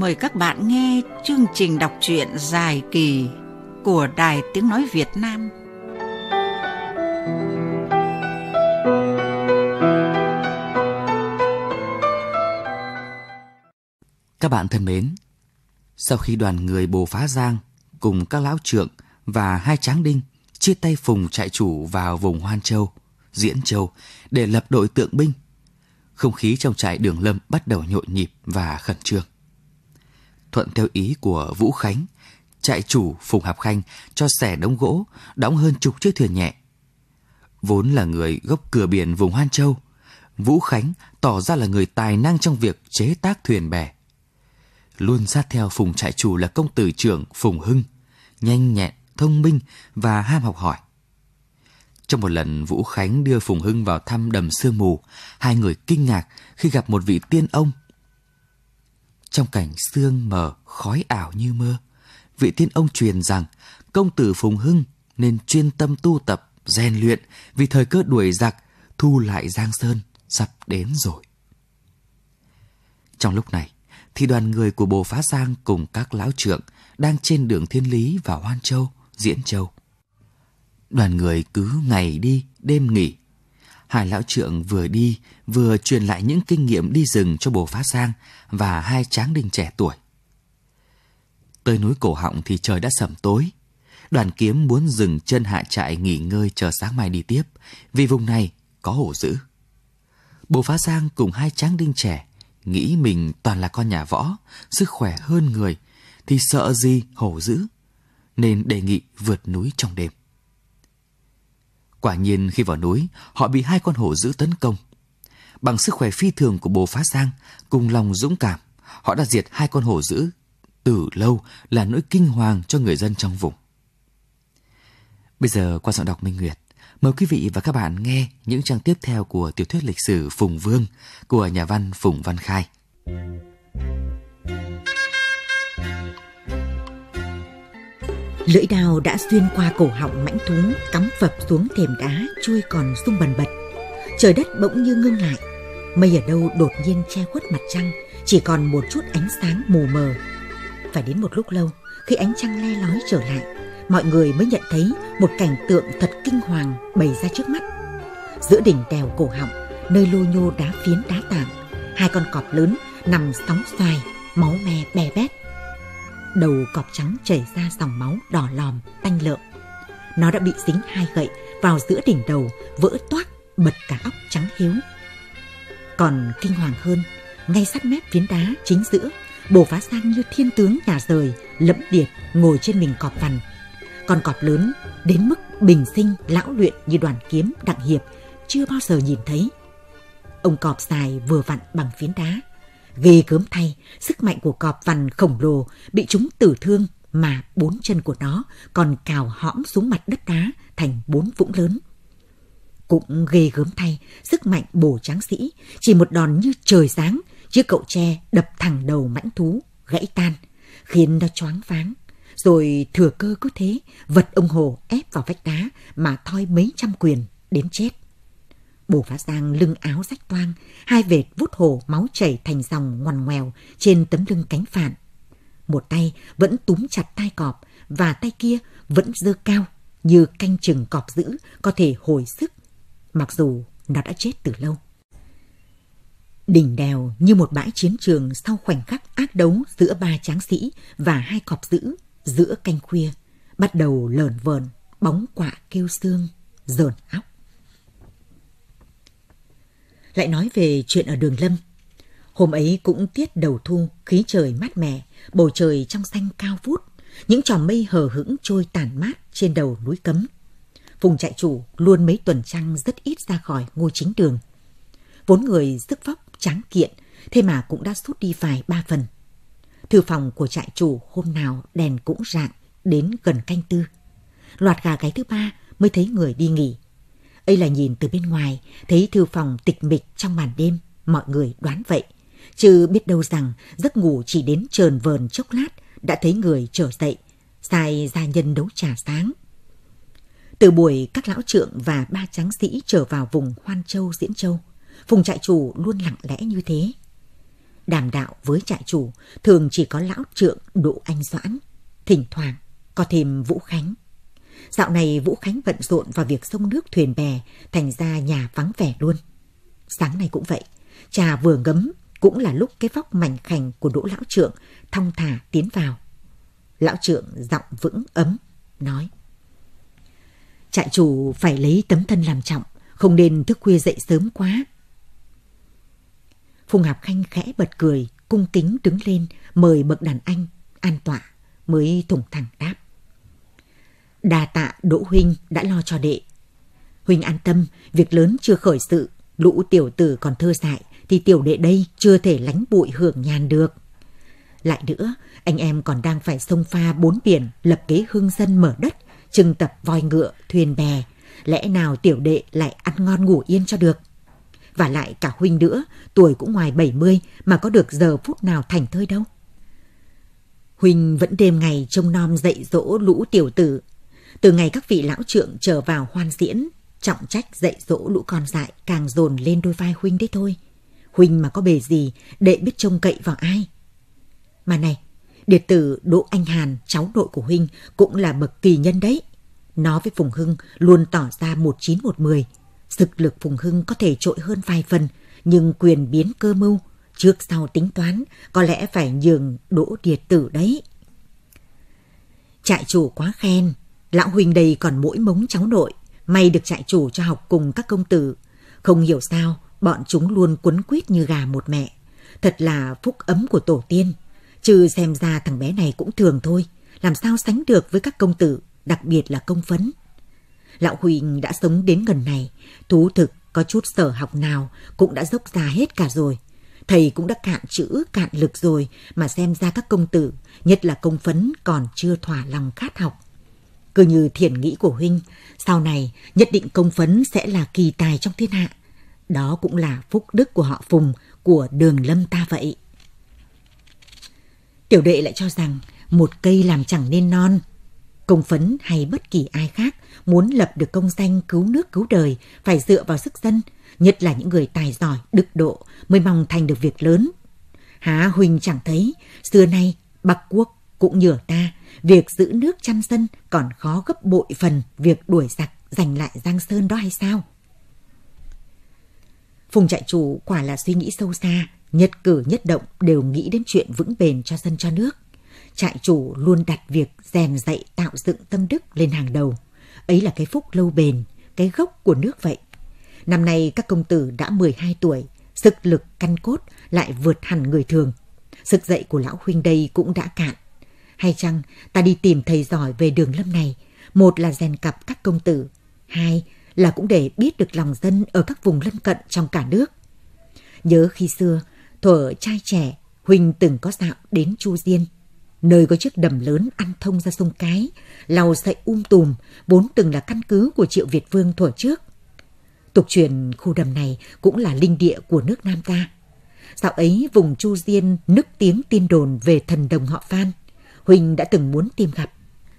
mời các bạn nghe chương trình đọc truyện dài kỳ của Đài Tiếng Nói Việt Nam. Các bạn thân mến, sau khi đoàn người Bồ Phá Giang cùng các lão trượng và hai tráng đinh chia tay Phùng trại chủ vào vùng Hoan Châu, Diễn Châu để lập đội tượng binh, không khí trong trại Đường Lâm bắt đầu nhộn nhịp và khẩn trương. Thuận theo ý của Vũ Khánh, trại chủ Phùng Hạp Khanh cho xẻ đống gỗ, đóng hơn chục chiếc thuyền nhẹ. Vốn là người gốc cửa biển vùng Hoan Châu, Vũ Khánh tỏ ra là người tài năng trong việc chế tác thuyền bè. Luôn sát theo Phùng trại chủ là công tử trưởng Phùng Hưng, nhanh nhẹn, thông minh và ham học hỏi. Trong một lần Vũ Khánh đưa Phùng Hưng vào thăm đầm sương mù, hai người kinh ngạc khi gặp một vị tiên ông. Trong cảnh sương mờ khói ảo như mơ, vị tiên ông truyền rằng công tử Phùng Hưng nên chuyên tâm tu tập, rèn luyện vì thời cơ đuổi giặc, thu lại Giang Sơn sắp đến rồi. Trong lúc này, thì đoàn người của Bồ Phá Giang cùng các lão trượng đang trên đường Thiên Lý vào Hoan Châu, Diễn Châu. Đoàn người cứ ngày đi, đêm nghỉ. Hai lão trượng vừa đi, vừa truyền lại những kinh nghiệm đi rừng cho Bồ Phá Giang và hai tráng đinh trẻ tuổi. Tới núi Cổ Họng thì trời đã sẩm tối. Đoàn Kiếm muốn dừng chân hạ trại nghỉ ngơi chờ sáng mai đi tiếp, vì vùng này có hổ dữ. Bồ Phá Giang cùng hai tráng đinh trẻ nghĩ mình toàn là con nhà võ, sức khỏe hơn người, thì sợ gì hổ dữ, nên đề nghị vượt núi trong đêm. Quả nhiên khi vào núi, họ bị hai con hổ dữ tấn công. Bằng sức khỏe phi thường của Bồ Phá Giang cùng lòng dũng cảm, họ đã diệt hai con hổ dữ từ lâu, là nỗi kinh hoàng cho người dân trong vùng. Bây giờ qua giọng đọc Minh Nguyệt, mời quý vị và các bạn nghe những trang tiếp theo của tiểu thuyết lịch sử Phùng Vương của nhà văn Phùng Văn Khai. Lưỡi đao đã xuyên qua cổ họng mãnh thú, cắm phập xuống thềm đá trôi còn rung bần bật. Trời đất bỗng như ngưng lại, mây ở đâu đột nhiên che khuất mặt trăng, chỉ còn một chút ánh sáng mù mờ. Phải đến một lúc lâu, khi ánh trăng le lói trở lại, mọi người mới nhận thấy một cảnh tượng thật kinh hoàng bày ra trước mắt. Giữa đỉnh đèo Cổ Họng, nơi lô nhô đá phiến đá tảng, hai con cọp lớn nằm sóng xoài, máu me be bét. Đầu cọp trắng chảy ra dòng máu đỏ lòm, tanh lợm. Nó đã bị dính hai gậy vào giữa đỉnh đầu, vỡ toác, bật cả óc trắng hiếu. Còn kinh hoàng hơn, ngay sát mép phiến đá chính giữa, Bồ Phá Giang như thiên tướng nhà rời, lẫm liệt ngồi trên mình cọp vằn. Con cọp lớn đến mức bình sinh lão luyện như Đoàn Kiếm, Đặng Hiệp chưa bao giờ nhìn thấy. Ông cọp dài vừa vặn bằng phiến đá. Ghê gớm thay, sức mạnh của cọp vằn khổng lồ bị chúng tử thương, mà bốn chân của nó còn cào hõm xuống mặt đất đá thành bốn vũng lớn. Cũng ghê gớm thay, sức mạnh Bồ Tráng Sĩ chỉ một đòn như trời giáng, chiếc cậu tre đập thẳng đầu mãnh thú, gãy tan, khiến nó choáng váng. Rồi thừa cơ cứ thế, vật ông Hồ ép vào vách đá mà thoi mấy trăm quyền đến chết. Bồ Phá Giang lưng áo rách toang, hai vệt vuốt hổ máu chảy thành dòng ngoằn ngoèo trên tấm lưng cánh phản. Một tay vẫn túm chặt tai cọp và tay kia vẫn giơ cao như canh chừng cọp dữ có thể hồi sức, mặc dù nó đã chết từ lâu. Đỉnh đèo như một bãi chiến trường sau khoảnh khắc ác đấu giữa ba tráng sĩ và hai cọp dữ giữa canh khuya, bắt đầu lởn vởn, bóng quạ kêu xương, rờn óc. Lại nói về chuyện ở Đường Lâm. Hôm ấy cũng tiết đầu thu, khí trời mát mẻ, bầu trời trong xanh cao vút, những chòm mây hờ hững trôi tản mát trên đầu núi Cấm. Phùng trại chủ luôn mấy tuần trăng rất ít ra khỏi ngôi chính đường. Vốn người sức vóc tráng kiện, thế mà cũng đã sút đi vài ba phần. Thư phòng của trại chủ hôm nào đèn cũng rạng đến gần canh tư. Loạt gà gáy thứ ba mới thấy người đi nghỉ. Ấy là nhìn từ bên ngoài, thấy thư phòng tịch mịch trong màn đêm, mọi người đoán vậy. Chứ biết đâu rằng giấc ngủ chỉ đến chờn vờn chốc lát đã thấy người trở dậy, sai gia nhân nấu trà sáng. Từ buổi các lão trượng và ba tráng sĩ trở vào vùng Hoan Châu, Diễn Châu, Phùng trại chủ luôn lặng lẽ như thế. đàm đạo với trại chủ thường chỉ có lão trượng Đỗ Anh Doãn, thỉnh thoảng có thêm Vũ Khánh. Dạo này Vũ Khánh bận rộn vào việc xông nước thuyền bè, thành ra nhà vắng vẻ luôn. Sáng nay cũng vậy, trà vừa ngấm cũng là lúc cái vóc mảnh khảnh của Đỗ lão trượng thong thả tiến vào. Lão trượng giọng vững ấm nói: trại chủ phải lấy tấm thân làm trọng, không nên thức khuya dậy sớm quá. Phùng Hạp Khanh khẽ bật cười, cung kính đứng lên mời bậc đàn anh an tọa, mới thủng thẳng đáp: đà tạ Đỗ huynh đã lo cho đệ. Huynh an tâm, việc lớn chưa khởi sự, lũ tiểu tử còn thơ dại thì tiểu đệ đây chưa thể lánh bụi hưởng nhàn được. Lại nữa, anh em còn đang phải xông pha bốn biển, lập kế hưng dân mở đất, trưng tập voi ngựa, thuyền bè, lẽ nào tiểu đệ lại ăn ngon ngủ yên cho được. Và lại cả huynh nữa, tuổi cũng ngoài 70 mà có được giờ phút nào thảnh thơi đâu. Huynh vẫn đêm ngày trông nom dạy dỗ lũ tiểu tử. Từ ngày các vị lão trượng trở vào hoan diễn, trọng trách dạy dỗ lũ con dại càng dồn lên đôi vai huynh đấy thôi. Huynh mà có bề gì, đệ biết trông cậy vào ai. Mà này, điệt tử Đỗ Anh Hàn, cháu nội của huynh, cũng là bậc kỳ nhân đấy. Nó với Phùng Hưng luôn tỏ ra 19-10. Thực lực Phùng Hưng có thể trội hơn vài phần, nhưng quyền biến cơ mưu, trước sau tính toán, có lẽ phải nhường Đỗ điệt tử đấy. Trại chủ quá khen, lão huynh đây còn mỗi mống cháu nội, may được trại chủ cho học cùng các công tử. Không hiểu sao, bọn chúng luôn quấn quýt như gà một mẹ. Thật là phúc ấm của tổ tiên. Chứ xem ra thằng bé này cũng thường thôi, làm sao sánh được với các công tử, đặc biệt là Công Phấn. Lão huynh đã sống đến gần này, thú thực có chút sở học nào cũng đã dốc ra hết cả rồi. Thầy cũng đã cạn chữ, cạn lực rồi, mà xem ra các công tử, nhất là Công Phấn còn chưa thỏa lòng khát học. Cứ như thiện nghĩ của huynh, sau này nhất định Công Phấn sẽ là kỳ tài trong thiên hạ. Đó cũng là phúc đức của họ Phùng, của Đường Lâm ta vậy. Tiểu đệ lại cho rằng một cây làm chẳng nên non. Công Phấn hay bất kỳ ai khác muốn lập được công danh cứu nước cứu đời phải dựa vào sức dân, nhất là những người tài giỏi, đức độ mới mong thành được việc lớn. Há huynh chẳng thấy, xưa nay Bắc Quốc cũng nhờ ta, việc giữ nước chăn dân còn khó gấp bội phần việc đuổi giặc giành lại Giang Sơn đó hay sao? Phùng trại chủ quả là suy nghĩ sâu xa, nhất cử nhất động đều nghĩ đến chuyện vững bền cho dân cho nước. Trại chủ luôn đặt việc rèn dạy tạo dựng tâm đức lên hàng đầu. Ấy là cái phúc lâu bền, cái gốc của nước vậy. Năm nay các công tử đã 12 tuổi, sức lực căn cốt lại vượt hẳn người thường. Sức dạy của lão huynh đây cũng đã cạn. Hay chăng ta đi tìm thầy giỏi về Đường Lâm này, một là rèn cặp các công tử, hai là cũng để biết được lòng dân ở các vùng lân cận trong cả nước. Nhớ khi xưa, thuở trai trẻ, huynh từng có dạo đến Chu Diên, nơi có chiếc đầm lớn ăn thông ra sông Cái, lầu sậy tùm, vốn từng là căn cứ của Triệu Việt Vương thuở trước. Tục truyền khu đầm này cũng là linh địa của nước Nam ta. Dạo ấy vùng Chu Diên nức tiếng tin đồn về thần đồng họ Phan, huynh đã từng muốn tìm gặp.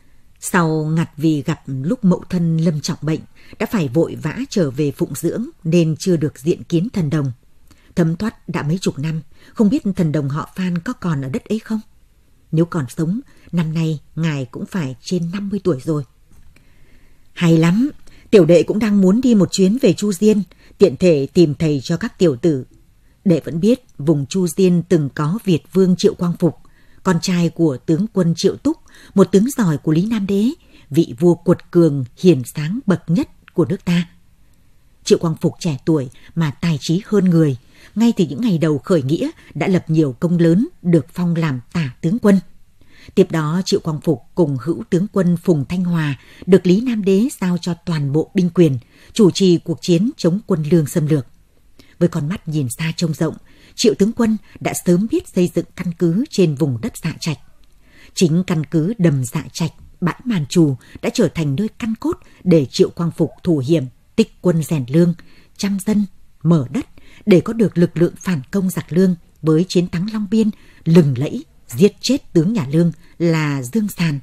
Sau ngặt vì gặp lúc mẫu thân lâm trọng bệnh, đã phải vội vã trở về phụng dưỡng nên chưa được diện kiến thần đồng. Thấm thoát đã mấy chục năm, không biết thần đồng họ Phan có còn ở đất ấy không? Nếu còn sống, năm nay ngài cũng phải trên 50 tuổi rồi. Hay lắm, tiểu đệ cũng đang muốn đi một chuyến về Chu Diên, tiện thể tìm thầy cho các tiểu tử. Đệ vẫn biết vùng Chu Diên từng có Việt Vương Triệu Quang Phục, con trai của tướng quân Triệu Túc, một tướng giỏi của Lý Nam Đế, vị vua cuột cường hiền sáng bậc nhất của nước ta. Triệu Quang Phục trẻ tuổi mà tài trí hơn người, ngay từ những ngày đầu khởi nghĩa đã lập nhiều công lớn, được phong làm tả tướng quân. Tiếp đó Triệu Quang Phục cùng hữu tướng quân Phùng Thanh Hòa được Lý Nam Đế giao cho toàn bộ binh quyền, chủ trì cuộc chiến chống quân Lương xâm lược. Với con mắt nhìn xa trông rộng, Triệu tướng quân đã sớm biết xây dựng căn cứ trên vùng đất Dạ Trạch. Chính căn cứ đầm Dạ Trạch, bãi Màn Trù đã trở thành nơi căn cốt để Triệu Quang Phục thủ hiểm, tích quân rèn lương, chăm dân, mở đất để có được lực lượng phản công giặc Lương với chiến thắng Long Biên lừng lẫy giết chết tướng nhà Lương là Dương Sàn.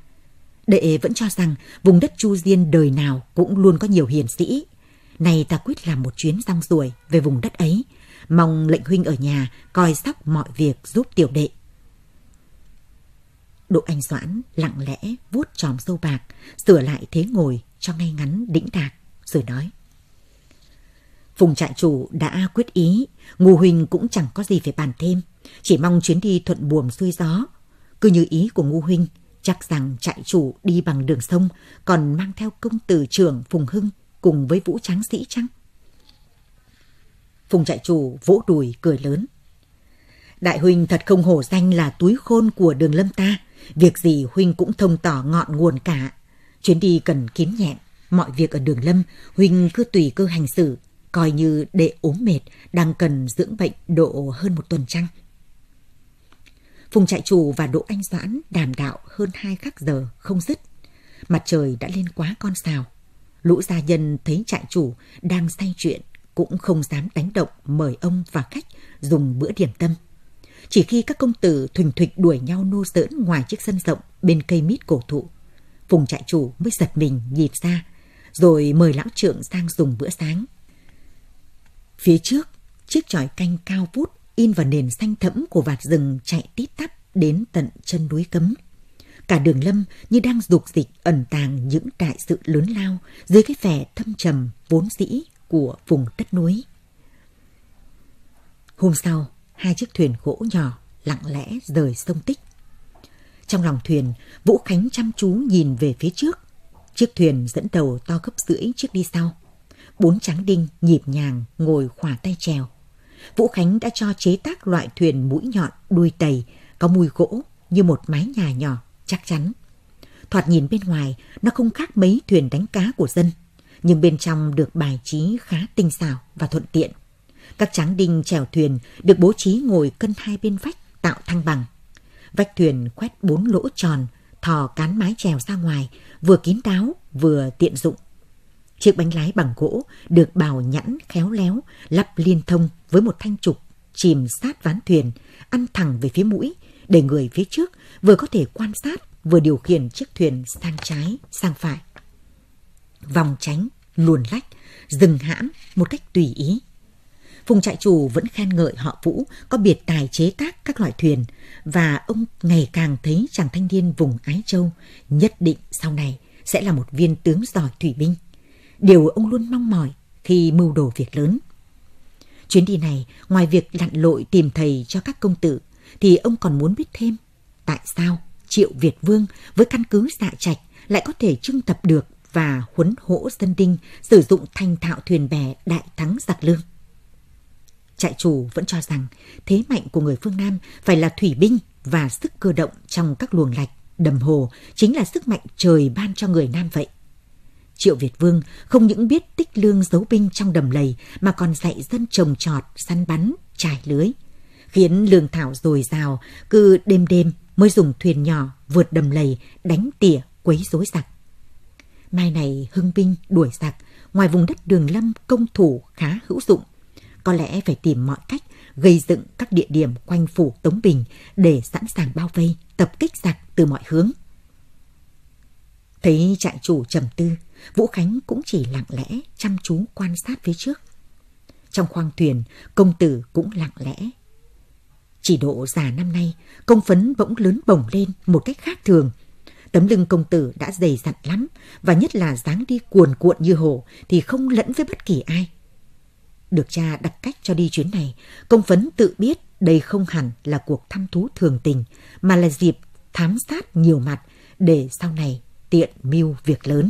Đệ vẫn cho rằng vùng đất Chu Diên đời nào cũng luôn có nhiều hiền sĩ. Này ta quyết làm một chuyến rong ruổi về vùng đất ấy, mong lệnh huynh ở nhà coi sóc mọi việc giúp tiểu đệ. Đỗ Anh Doãn lặng lẽ vuốt chòm râu bạc, sửa lại thế ngồi cho ngay ngắn đĩnh đạc, rồi nói: Phùng trại chủ đã quyết ý, Ngô huynh cũng chẳng có gì phải bàn thêm, chỉ mong chuyến đi thuận buồm xuôi gió. Cứ như ý của Ngô huynh, chắc rằng trại chủ đi bằng đường sông, còn mang theo công tử trưởng Phùng Hưng cùng với vũ tráng sĩ chăng? Phùng trại chủ vỗ đùi cười lớn: Đại huynh thật không hổ danh là túi khôn của Đường Lâm ta, việc gì huynh cũng thông tỏ ngọn nguồn cả. Chuyến đi cần kín nhẹn, mọi việc ở Đường Lâm huynh cứ tùy cơ hành xử, coi như đệ ốm mệt đang cần dưỡng bệnh độ hơn 1 tuần trăng. Phùng trại chủ và Đỗ Anh Doãn đàm đạo hơn 2 khắc giờ không dứt. Mặt trời đã lên quá con sào. Lũ gia nhân thấy trại chủ đang say chuyện cũng không dám đánh động mời ông và khách dùng bữa điểm tâm. Chỉ khi các công tử thuình thuịch đuổi nhau nô giỡn ngoài chiếc sân rộng bên cây mít cổ thụ, Phùng trại chủ mới giật mình nhịp ra, rồi mời lão trượng sang dùng bữa sáng. Phía trước, chiếc chòi canh cao vút in vào nền xanh thẫm của vạt rừng chạy tít tắp đến tận chân núi Cấm. Cả Đường Lâm như đang dục dịch ẩn tàng những đại sự lớn lao dưới cái vẻ thâm trầm vốn dĩ của vùng đất núi. Hôm sau, 2 chiếc thuyền gỗ nhỏ lặng lẽ rời sông Tích. Trong lòng thuyền, Vũ Khánh chăm chú nhìn về phía trước. Chiếc thuyền dẫn đầu to gấp rưỡi chiếc đi sau. 4 tráng đinh nhịp nhàng ngồi khỏa tay chèo. Vũ Khánh đã cho chế tác loại thuyền mũi nhọn đuôi tầy, có mùi gỗ như một mái nhà nhỏ chắc chắn. Thoạt nhìn bên ngoài nó không khác mấy thuyền đánh cá của dân, nhưng bên trong được bài trí khá tinh xảo và thuận tiện. Các tráng đinh chèo thuyền được bố trí ngồi cân hai bên vách tạo thăng bằng. Vách thuyền khoét 4 lỗ tròn, thò cán mái chèo ra ngoài, vừa kín đáo vừa tiện dụng. Chiếc bánh lái bằng gỗ được bào nhẵn khéo léo, lắp liên thông với một thanh trục chìm sát ván thuyền, ăn thẳng về phía mũi, để người phía trước vừa có thể quan sát vừa điều khiển chiếc thuyền sang trái, sang phải. Vòng tránh, luồn lách, dừng hãm một cách tùy ý. Phùng trại chủ vẫn khen ngợi họ Vũ có biệt tài chế tác các loại thuyền, và ông ngày càng thấy chàng thanh niên vùng Ái Châu nhất định sau này sẽ là một viên tướng giỏi thủy binh, điều ông luôn mong mỏi khi mưu đồ việc lớn. Chuyến đi này, ngoài việc lặn lội tìm thầy cho các công tử, thì ông còn muốn biết thêm tại sao Triệu Việt Vương với căn cứ Dạ Trạch lại có thể trưng tập được và huấn hỗ dân đinh sử dụng thành thạo thuyền bè đại thắng giặc Lương. Trại chủ vẫn cho rằng thế mạnh của người phương Nam phải là thủy binh và sức cơ động trong các luồng lạch, đầm hồ chính là sức mạnh trời ban cho người Nam vậy. Triệu Việt Vương không những biết tích lương giấu binh trong đầm lầy mà còn dạy dân trồng trọt, săn bắn, trải lưới, khiến lương thảo dồi dào, cứ đêm đêm mới dùng thuyền nhỏ vượt đầm lầy đánh tỉa quấy rối giặc. Mai này hưng binh đuổi giặc, ngoài vùng đất Đường Lâm công thủ khá hữu dụng, có lẽ phải tìm mọi cách gây dựng các địa điểm quanh phủ Tống Bình để sẵn sàng bao vây, tập kích giặc từ mọi hướng. Thấy trại chủ trầm tư, Vũ Khánh cũng chỉ lặng lẽ chăm chú quan sát phía trước. Trong khoang thuyền, công tử cũng lặng lẽ. Chỉ độ già năm nay, công phấn bỗng lớn bổng lên một cách khác thường. Tấm lưng công tử đã dày dặn lắm, và nhất là dáng đi cuồn cuộn như hổ thì không lẫn với bất kỳ ai. Được cha đặt cách cho đi chuyến này, công phấn tự biết đây không hẳn là cuộc thăm thú thường tình, mà là dịp thám sát nhiều mặt để sau này tiện mưu việc lớn.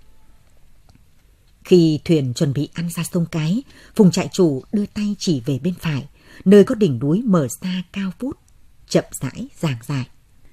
Khi thuyền chuẩn bị ăn ra sông Cái, Phùng trại chủ đưa tay chỉ về bên phải, nơi có đỉnh núi mở xa cao vút, chậm rãi giảng giải.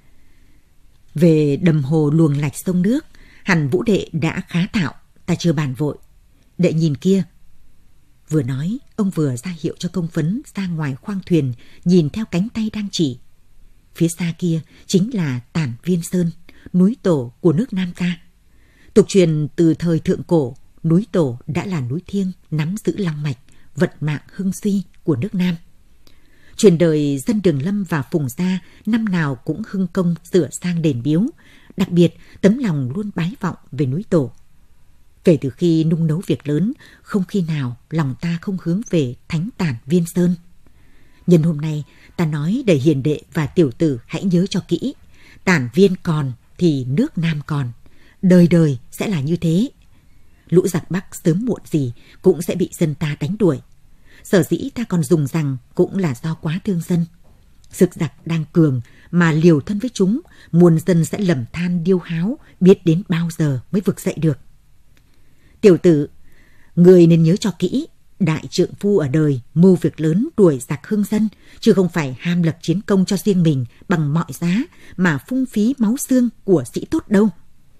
Về đầm hồ luồng lạch sông nước, hẳn Vũ đệ đã khá thạo, ta chưa bàn vội. Đệ nhìn kia. Vừa nói, ông vừa ra hiệu cho công phấn ra ngoài khoang thuyền, nhìn theo cánh tay đang chỉ. Phía xa kia chính là Tản Viên Sơn, núi tổ của nước Nam ta. Tục truyền từ thời thượng cổ, núi tổ đã là núi thiêng nắm giữ long mạch, vận mạng hưng suy của nước Nam. Truyền đời dân Đường Lâm và Phùng gia năm nào cũng hưng công sửa sang đền biếu, đặc biệt tấm lòng luôn bái vọng về núi tổ. Kể từ khi nung nấu việc lớn, không khi nào lòng ta không hướng về thánh tản Viên Sơn. Nhân hôm nay, ta nói để hiền đệ và tiểu tử hãy nhớ cho kỹ. Tản Viên còn thì nước Nam còn. Đời đời sẽ là như thế. Lũ giặc Bắc sớm muộn gì cũng sẽ bị dân ta đánh đuổi. Sở dĩ ta còn dùng rằng cũng là do quá thương dân. Sực giặc đang cường mà liều thân với chúng, muôn dân sẽ lầm than điêu háo, biết đến bao giờ mới vực dậy được. Tiểu tử, người nên nhớ cho kỹ, đại trượng phu ở đời mưu việc lớn đuổi giặc hưng dân, chứ không phải ham lập chiến công cho riêng mình bằng mọi giá mà phung phí máu xương của sĩ tốt đâu.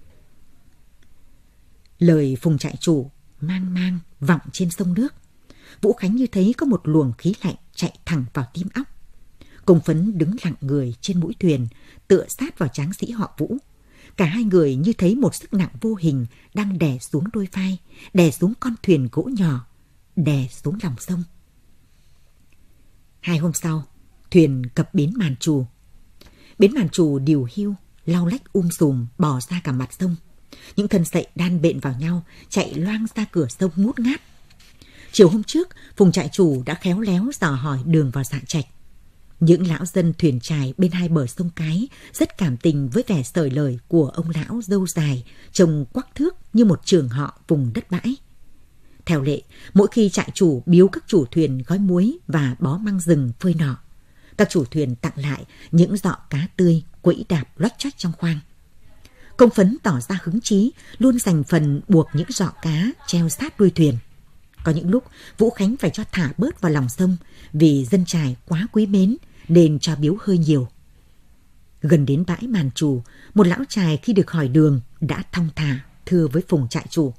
Lời Phùng trại chủ mang mang vọng trên sông nước. Vũ Khánh như thấy có một luồng khí lạnh chạy thẳng vào tim óc. Công Phấn đứng lặng người trên mũi thuyền, tựa sát vào tráng sĩ họ Vũ. Cả hai người như thấy một sức nặng vô hình đang đè xuống đôi vai, đè xuống con thuyền gỗ nhỏ, đè xuống lòng sông. 2 hôm sau, thuyền cập bến Màn Trù. Bến Màn Trù điều hiu, lau lách sùm bò ra cả mặt sông. Những thân sậy đan bện vào nhau, chạy loang ra cửa sông ngút ngát. Chiều hôm trước, Phùng trại chủ đã khéo léo dò hỏi đường vào Dạ Trạch. Những lão dân thuyền chài bên hai bờ sông Cái rất cảm tình với vẻ sởi lời của ông lão râu dài, trông quắc thước như một trường họ vùng đất bãi. Theo lệ, mỗi khi trại chủ biếu các chủ thuyền gói muối và bó măng rừng phơi nọ, các chủ thuyền tặng lại những giọ cá tươi quẫy đạp loách choách trong khoang. Công Phấn tỏ ra hứng chí, luôn dành phần buộc những giọ cá treo sát đuôi thuyền. Có những lúc Vũ Khánh phải cho thả bớt vào lòng sông vì dân chài quá quý mến nên cho biếu hơi nhiều. Gần đến bãi Màn Trù, một lão chài khi được hỏi đường đã thong thả thưa với Phùng trại chủ: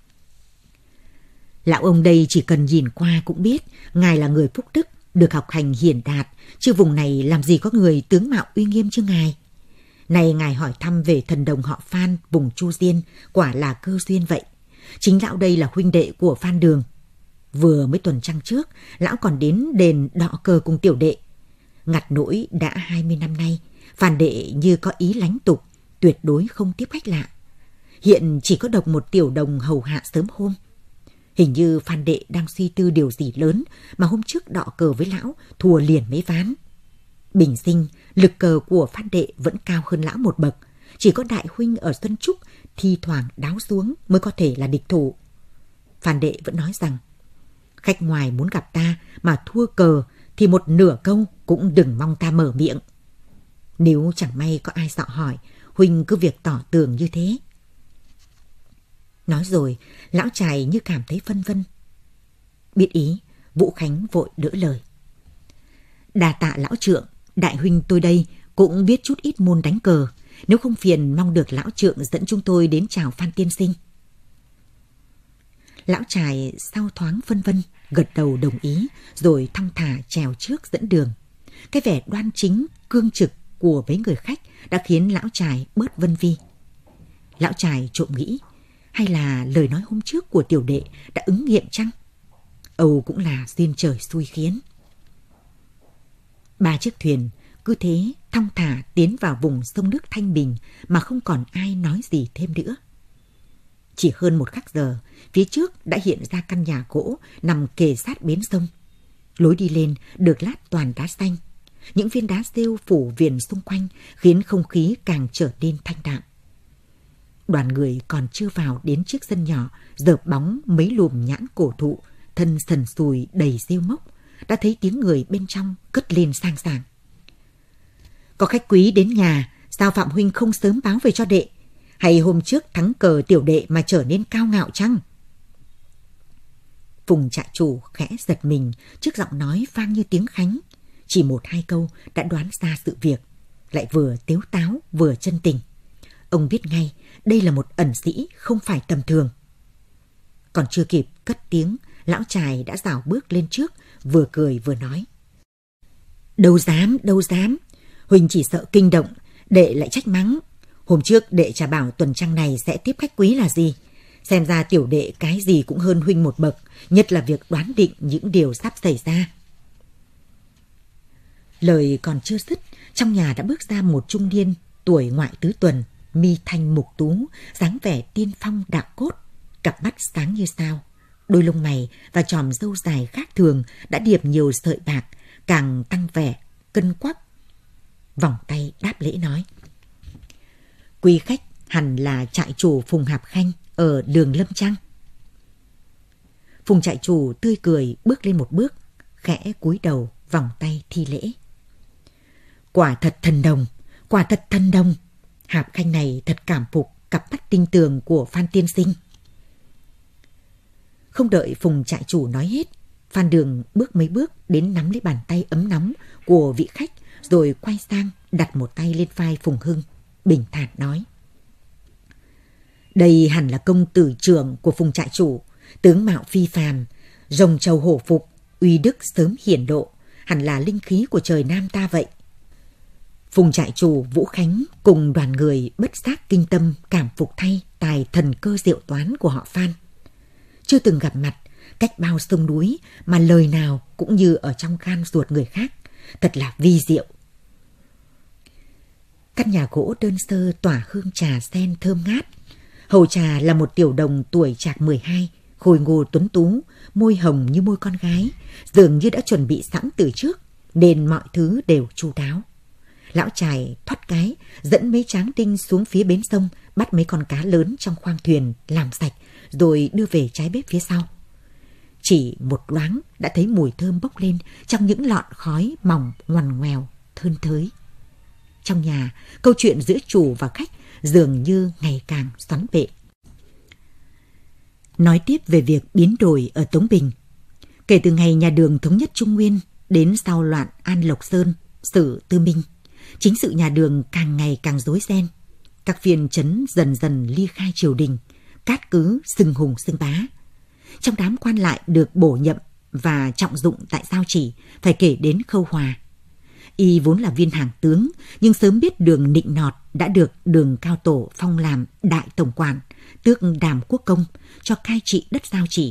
Lão ông đây chỉ cần nhìn qua cũng biết ngài là người phúc đức, được học hành hiển đạt, chứ vùng này làm gì có người tướng mạo uy nghiêm như ngài. Này ngài hỏi thăm về thần đồng họ Phan vùng Chu Diên, quả là cơ duyên vậy. Chính lão đây là huynh đệ của Phan Đường. Vừa mới tuần trăng trước, lão còn đến đền đọ cờ cùng tiểu đệ. Ngặt nỗi đã 20 năm nay, Phan đệ như có ý lánh tục, tuyệt đối không tiếp khách lạ. Hiện chỉ có độc một tiểu đồng hầu hạ sớm hôm. Hình như Phan đệ đang suy tư điều gì lớn mà hôm trước đọ cờ với lão thua liền mấy ván. Bình sinh, lực cờ của Phan đệ vẫn cao hơn lão một bậc. Chỉ có đại huynh ở Xuân Trúc thi thoảng đáo xuống mới có thể là địch thủ. Phan đệ vẫn nói rằng, khách ngoài muốn gặp ta mà thua cờ thì một nửa câu cũng đừng mong ta mở miệng. Nếu chẳng may có ai dọ hỏi, huynh cứ việc tỏ tường như thế. Nói rồi, lão chài như cảm thấy phân vân. Biết ý, Vũ Khánh vội đỡ lời: Đà tạ lão trượng, đại huynh tôi đây cũng biết chút ít môn đánh cờ. Nếu không phiền mong được lão trượng dẫn chúng tôi đến chào Phan tiên sinh. Lão chài sau thoáng phân vân, gật đầu đồng ý, rồi thong thả trèo trước dẫn đường. Cái vẻ đoan chính, cương trực của mấy người khách đã khiến lão chài bớt vân vi. Lão chài trộm nghĩ, hay là lời nói hôm trước của tiểu đệ đã ứng nghiệm chăng? Âu cũng là duyên trời xui khiến. 3 chiếc thuyền cứ thế thong thả tiến vào vùng sông nước thanh bình mà không còn ai nói gì thêm nữa. Chỉ hơn 1 khắc giờ, phía trước đã hiện ra căn nhà gỗ nằm kề sát bến sông. Lối đi lên được lát toàn đá xanh. Những viên đá rêu phủ viền xung quanh khiến không khí càng trở nên thanh đạm. Đoàn người còn chưa vào đến chiếc sân nhỏ dợp bóng mấy lùm nhãn cổ thụ, thân sần sùi đầy rêu mốc, đã thấy tiếng người bên trong cất lên sang sảng. Có khách quý đến nhà, sao Phạm huynh không sớm báo về cho đệ? Hay hôm trước thắng cờ tiểu đệ mà trở nên cao ngạo chăng? Phùng trại chủ khẽ giật mình trước giọng nói vang như tiếng khánh. Chỉ 1-2 câu đã đoán ra sự việc, lại vừa tếu táo vừa chân tình. Ông biết ngay đây là một ẩn sĩ không phải tầm thường. Còn chưa kịp cất tiếng, lão chài đã rảo bước lên trước, vừa cười vừa nói: Đâu dám, huynh chỉ sợ kinh động, đệ lại trách mắng. Hôm trước đệ chả bảo tuần trăng này sẽ tiếp khách quý là gì. Xem ra tiểu đệ cái gì cũng hơn huynh một bậc, nhất là việc đoán định những điều sắp xảy ra. Lời còn chưa dứt, trong nhà đã bước ra một trung niên tuổi ngoại tứ tuần, mi thanh mục tú, dáng vẻ tiên phong đạo cốt, cặp mắt sáng như sao, đôi lông mày và chòm râu dài khác thường đã điệp nhiều sợi bạc, càng tăng vẻ cân quắc. Vòng tay đáp lễ nói: quý khách hẳn là trại chủ Phùng Hạp Khanh ở đường Lâm Trăng. Phùng trại chủ tươi cười bước lên một bước, khẽ cúi đầu vòng tay thi lễ. Quả thật thần đồng, quả thật thần đồng. Hạp Khanh này thật cảm phục cặp mắt tinh tường của Phan tiên sinh. Không đợi Phùng trại chủ nói hết, Phan Đường bước mấy bước đến nắm lấy bàn tay ấm nóng của vị khách, rồi quay sang đặt một tay lên vai Phùng Hưng, bình thản nói: đây hẳn là công tử trưởng của Phùng trại chủ, tướng mạo phi phàm, rồng trầu hổ phục, uy đức sớm hiển lộ, hẳn là linh khí của trời Nam ta vậy. Phùng trại chủ Vũ Khánh cùng đoàn người bất giác kinh tâm cảm phục thay tài thần cơ diệu toán của họ Phan. Chưa từng gặp mặt, cách bao sông núi mà lời nào cũng như ở trong gan ruột người khác, thật là vi diệu. Căn nhà gỗ đơn sơ tỏa hương trà sen thơm ngát. Hầu trà là một tiểu đồng tuổi chạc 12, khôi ngô tuấn tú, môi hồng như môi con gái, dường như đã chuẩn bị sẵn từ trước, nên mọi thứ đều chu đáo. Lão chài thoát cái, dẫn mấy tráng tinh xuống phía bến sông, bắt mấy con cá lớn trong khoang thuyền, làm sạch, rồi đưa về trái bếp phía sau. Chỉ một loáng đã thấy mùi thơm bốc lên trong những lọn khói mỏng ngoằn ngoèo, thơm thới. Trong nhà, câu chuyện giữa chủ và khách dường như ngày càng xoắn bệ. Nói tiếp về việc biến đổi ở Tống Bình. Kể từ ngày nhà Đường thống nhất Trung Nguyên đến sau loạn An Lộc Sơn, Sử Tư Minh, chính sự nhà Đường càng ngày càng rối ren. Các phiên trấn dần dần ly khai triều đình, cát cứ xưng hùng xưng bá. Trong đám quan lại được bổ nhậm và trọng dụng tại Giao Chỉ phải kể đến Khâu Hòa. Y vốn là viên hàng tướng, nhưng sớm biết Đường nịnh nọt đã được Đường Cao Tổ phong làm đại tổng quản, tước đàm quốc công, cho cai trị đất Giao Chỉ.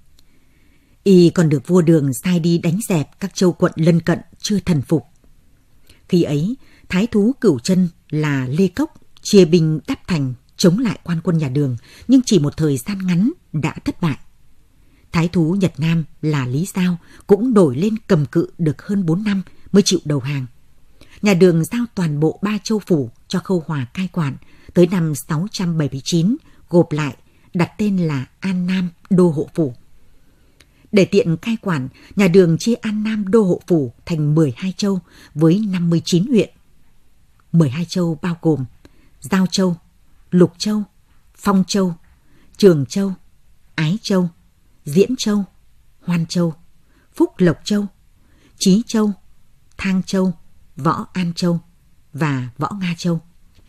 Y còn được vua Đường sai đi đánh dẹp các châu quận lân cận chưa thần phục. Khi ấy, thái thú Cửu Chân là Lê Cốc chia binh đắp thành chống lại quan quân nhà Đường, nhưng chỉ một thời gian ngắn đã thất bại. Thái thú Nhật Nam là Lý Giao cũng nổi lên cầm cự được hơn 4 năm mới chịu đầu hàng. Nhà Đường giao toàn bộ 3 châu phủ cho Khâu Hòa cai quản, tới năm 679 gộp lại, đặt tên là An Nam Đô Hộ Phủ. Để tiện cai quản, nhà Đường chia An Nam Đô Hộ Phủ thành 12 châu với 59 huyện. 12 châu bao gồm Giao Châu, Lục Châu, Phong Châu, Trường Châu, Ái Châu, Diễn Châu, Hoan Châu, Phúc Lộc Châu, Chí Châu, Thang Châu, Võ An Châu và Võ Nga Châu.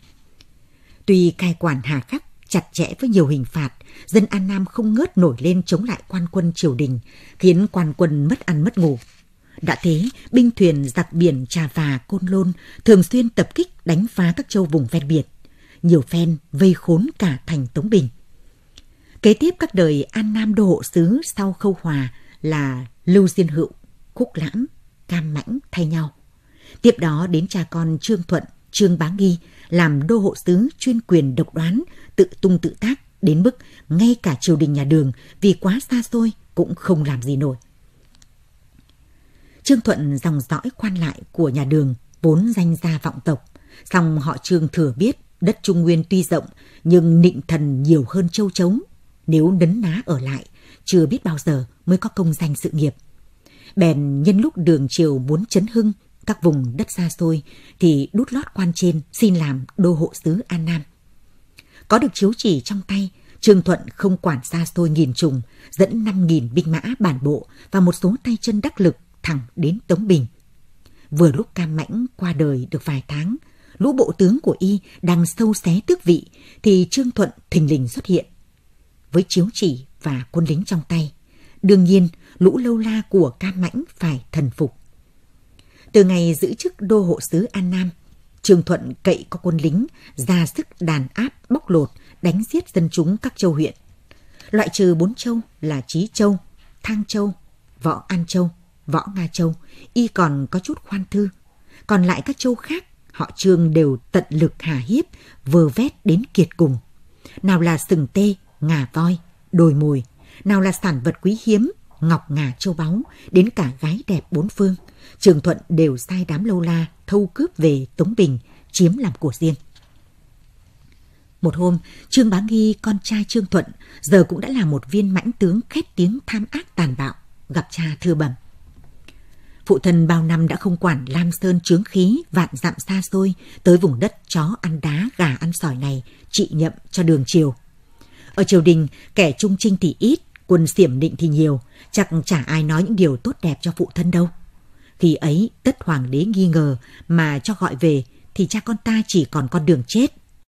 Tuy cai quản hà khắc, chặt chẽ với nhiều hình phạt, dân An Nam không ngớt nổi lên chống lại quan quân triều đình, khiến quan quân mất ăn mất ngủ. Đã thế, binh thuyền giặc biển Trà Và, Côn Lôn thường xuyên tập kích đánh phá các châu vùng ven biển, nhiều phen vây khốn cả thành Tống Bình. Kế tiếp các đời An Nam Đô Hộ Sứ sau Khâu Hòa là Lưu Diên Hựu, Khúc Lãm, Cam Mãnh thay nhau. Tiếp đó đến cha con Trương Thuận, Trương Bá Nghi làm đô hộ sứ chuyên quyền độc đoán, tự tung tự tác đến mức ngay cả triều đình nhà Đường vì quá xa xôi cũng không làm gì nổi. Trương Thuận dòng dõi quan lại của nhà Đường vốn danh gia vọng tộc, song họ Trương thừa biết đất Trung Nguyên tuy rộng nhưng nịnh thần nhiều hơn châu chấu, nếu nấn ná ở lại chưa biết bao giờ mới có công danh sự nghiệp. Bèn nhân lúc Đường triều muốn chấn hưng các vùng đất xa xôi thì đút lót quan trên xin làm đô hộ sứ An Nam. Có được chiếu chỉ trong tay, Trương Thuận không quản xa xôi nghìn trùng, dẫn 5.000 binh mã bản bộ và một số tay chân đắc lực thẳng đến Tống Bình. Vừa lúc Cam Mãnh qua đời được vài tháng, lũ bộ tướng của y đang sâu xé tước vị thì Trương Thuận thình lình xuất hiện. Với chiếu chỉ và quân lính trong tay, đương nhiên lũ lâu la của Cam Mãnh phải thần phục. Từ ngày giữ chức đô hộ sứ An Nam, Trương Thuận cậy có quân lính ra sức đàn áp bóc lột, đánh giết dân chúng các châu huyện. Loại trừ 4 châu là Chí Châu, Thang Châu, Võ An Châu, Võ Nga Châu, y còn có chút khoan thư. Còn lại các châu khác, họ Trương đều tận lực hà hiếp, vơ vét đến kiệt cùng. Nào là Sừng Tê, Ngà Voi, đồi mồi, nào là sản vật quý hiếm, ngọc ngà châu báu, đến cả gái đẹp bốn phương, Trương Thuận đều sai đám lâu la thâu cướp về Tống Bình, chiếm làm của riêng. Một hôm, Trương Bá Nghi, con trai Trương Thuận, giờ cũng đã là một viên mãnh tướng khét tiếng tham ác tàn bạo, gặp cha thưa bẩm: phụ thân bao năm đã không quản Lam Sơn chướng khí vạn dặm xa xôi tới vùng đất chó ăn đá gà ăn sỏi này trị nhậm cho đường triều. Ở triều đình, kẻ trung trinh thì ít, quân xiểm định thì nhiều, chắc chả ai nói những điều tốt đẹp cho phụ thân đâu. Khi ấy tất hoàng đế nghi ngờ mà cho gọi về thì cha con ta chỉ còn con đường chết.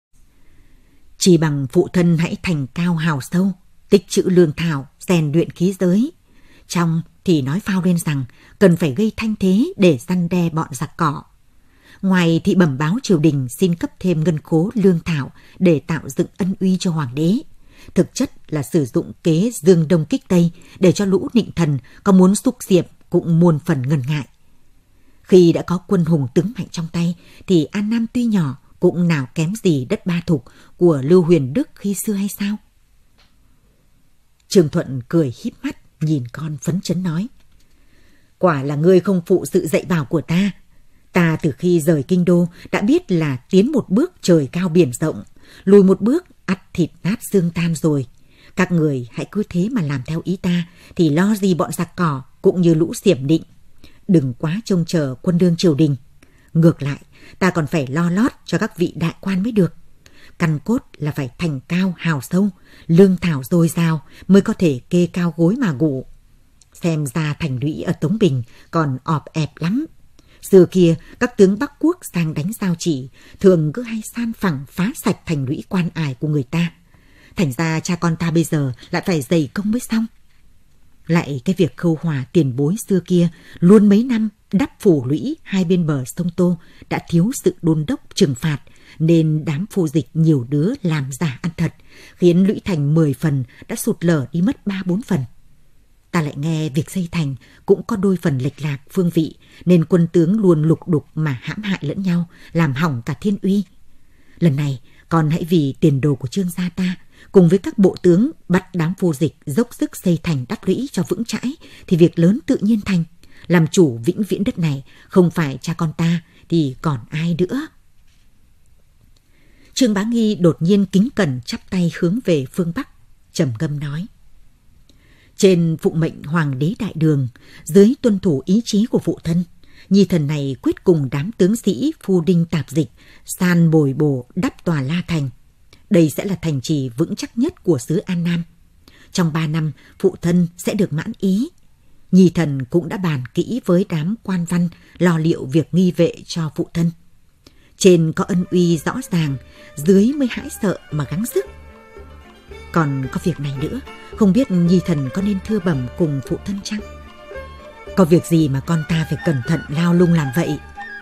Chỉ bằng phụ thân hãy thành cao hào sâu, tích trữ lương thảo, rèn luyện khí giới. Trong thì nói phao lên rằng cần phải gây thanh thế để răn đe bọn giặc cỏ. Ngoài thị bẩm báo triều đình xin cấp thêm ngân khố lương thảo để tạo dựng ân uy cho hoàng đế. Thực chất là sử dụng kế dương đông kích tây để cho lũ nịnh thần có muốn xúc diệm cũng muôn phần ngần ngại. Khi đã có quân hùng tướng mạnh trong tay thì An Nam tuy nhỏ cũng nào kém gì đất Ba Thục của Lưu Huyền Đức khi xưa hay sao? Trương Thuận cười híp mắt nhìn con phấn chấn nói: quả là ngươi không phụ sự dạy bảo của ta. Ta từ khi rời kinh đô đã biết là tiến một bước trời cao biển rộng, lùi một bước ắt thịt nát xương tan rồi. Các người hãy cứ thế mà làm theo ý ta thì lo gì bọn giặc cỏ cũng như lũ xiểm định. Đừng quá trông chờ quân lương triều đình. Ngược lại, ta còn phải lo lót cho các vị đại quan mới được. Căn cốt là phải thành cao hào sâu, lương thảo dồi dào mới có thể kê cao gối mà ngủ. Xem ra thành lũy ở Tống Bình còn ọp ẹp lắm. Xưa kia các tướng Bắc Quốc sang đánh Giao Chỉ thường cứ hay san phẳng phá sạch thành lũy quan ải của người ta. Thành ra cha con ta bây giờ lại phải dày công mới xong. Lại cái việc khâu hòa tiền bối xưa kia luôn mấy năm đắp phủ lũy hai bên bờ sông Tô đã thiếu sự đôn đốc trừng phạt, nên đám phu dịch nhiều đứa làm giả ăn thật, khiến lũy thành 10 phần đã sụt lở đi mất 3-4 phần. Ta lại nghe việc xây thành cũng có đôi phần lệch lạc phương vị, nên quân tướng luôn lục đục mà hãm hại lẫn nhau, làm hỏng cả thiên uy. Lần này con hãy vì tiền đồ của Trương gia ta, cùng với các bộ tướng bắt đám phu dịch dốc sức xây thành đắp lũy cho vững chãi, thì việc lớn tự nhiên thành. Làm chủ vĩnh viễn đất này không phải cha con ta thì còn ai nữa. Trương Bá Nghi đột nhiên kính cẩn chắp tay hướng về phương Bắc, trầm ngâm nói: trên phụng mệnh hoàng đế đại đường, dưới tuân thủ ý chí của phụ thân, nhi thần này quyết cùng đám tướng sĩ phu đinh tạp dịch san bồi bổ đắp tòa La Thành. Đây sẽ là thành trì vững chắc nhất của xứ An Nam. Trong 3 năm, phụ thân sẽ được mãn ý. Nhi thần cũng đã bàn kỹ với đám quan văn lo liệu việc nghi vệ cho phụ thân. Trên có ân uy rõ ràng, dưới mới hãi sợ mà gắng sức. Còn có việc này nữa, không biết nhi thần có nên thưa bẩm cùng phụ thân chăng? Có việc gì mà con ta phải cẩn thận lao lung làm vậy?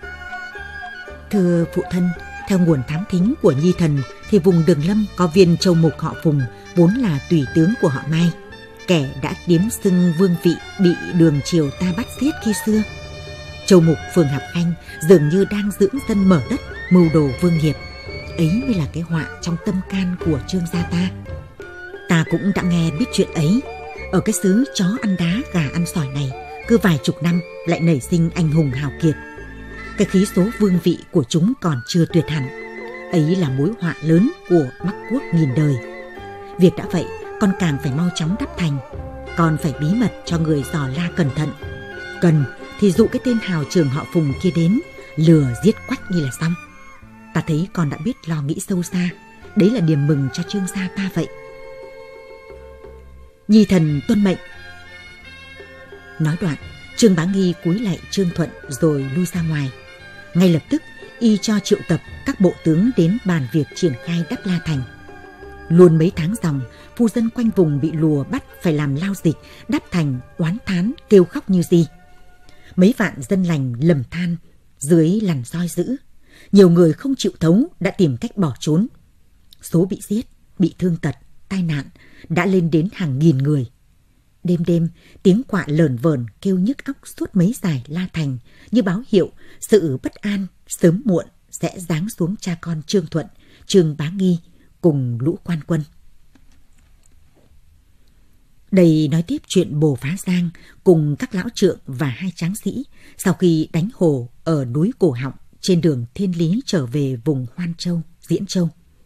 Thưa phụ thân, theo nguồn thám thính của nhi thần thì vùng Đường Lâm có viên châu mục họ Phùng, vốn là tùy tướng của họ Mai, kẻ đã điếm xưng vương vị bị đường triều ta bắt giết khi xưa. Châu mục phường Hạp Khanh dường như đang dưỡng dân mở đất, mưu đồ vương nghiệp. Ấy mới là cái họa trong tâm can của Trương gia ta. Ta cũng đã nghe biết chuyện ấy. Ở cái xứ chó ăn đá gà ăn sỏi này, cứ vài chục năm lại nảy sinh anh hùng hào kiệt. Cái khí số vương vị của chúng còn chưa tuyệt hẳn. Ấy là mối họa lớn của Bắc Quốc nghìn đời. Việc đã vậy, con càng phải mau chóng đắp thành. Con phải bí mật cho người dò la cẩn thận. Cần thì dụ cái tên hào trưởng họ Phùng kia đến, lừa giết quách như là xong. Ta thấy con đã biết lo nghĩ sâu xa. Đấy là điềm mừng cho Trương gia ta vậy. Nhi thần tuân mệnh. Nói đoạn, Trương Bá Nghi cúi lạy Trương Thuận rồi lui ra ngoài. Ngay lập tức y cho triệu tập các bộ tướng đến bàn việc triển khai đắp La Thành. Luôn mấy tháng dòng, phu dân quanh vùng bị lùa bắt phải làm lao dịch, đắp thành oán thán kêu khóc như gì. Mấy vạn dân lành lầm than dưới lằn roi dữ. Nhiều người không chịu thấu đã tìm cách bỏ trốn. Số bị giết, bị thương tật, tai nạn đã lên đến hàng nghìn người. Đêm đêm, tiếng quạ lởn vởn kêu nhức óc suốt mấy dải La Thành, như báo hiệu sự bất an sớm muộn sẽ giáng xuống cha con Trương Thuận, Trương Bá Nghi cùng lũ quan quân. Đây nói tiếp chuyện Bồ Phá Giang cùng các lão trượng và hai tráng sĩ sau khi đánh Hồ ở núi Cổ Họng trên đường Thiên Lý trở về vùng Hoan Châu, Diễn Châu.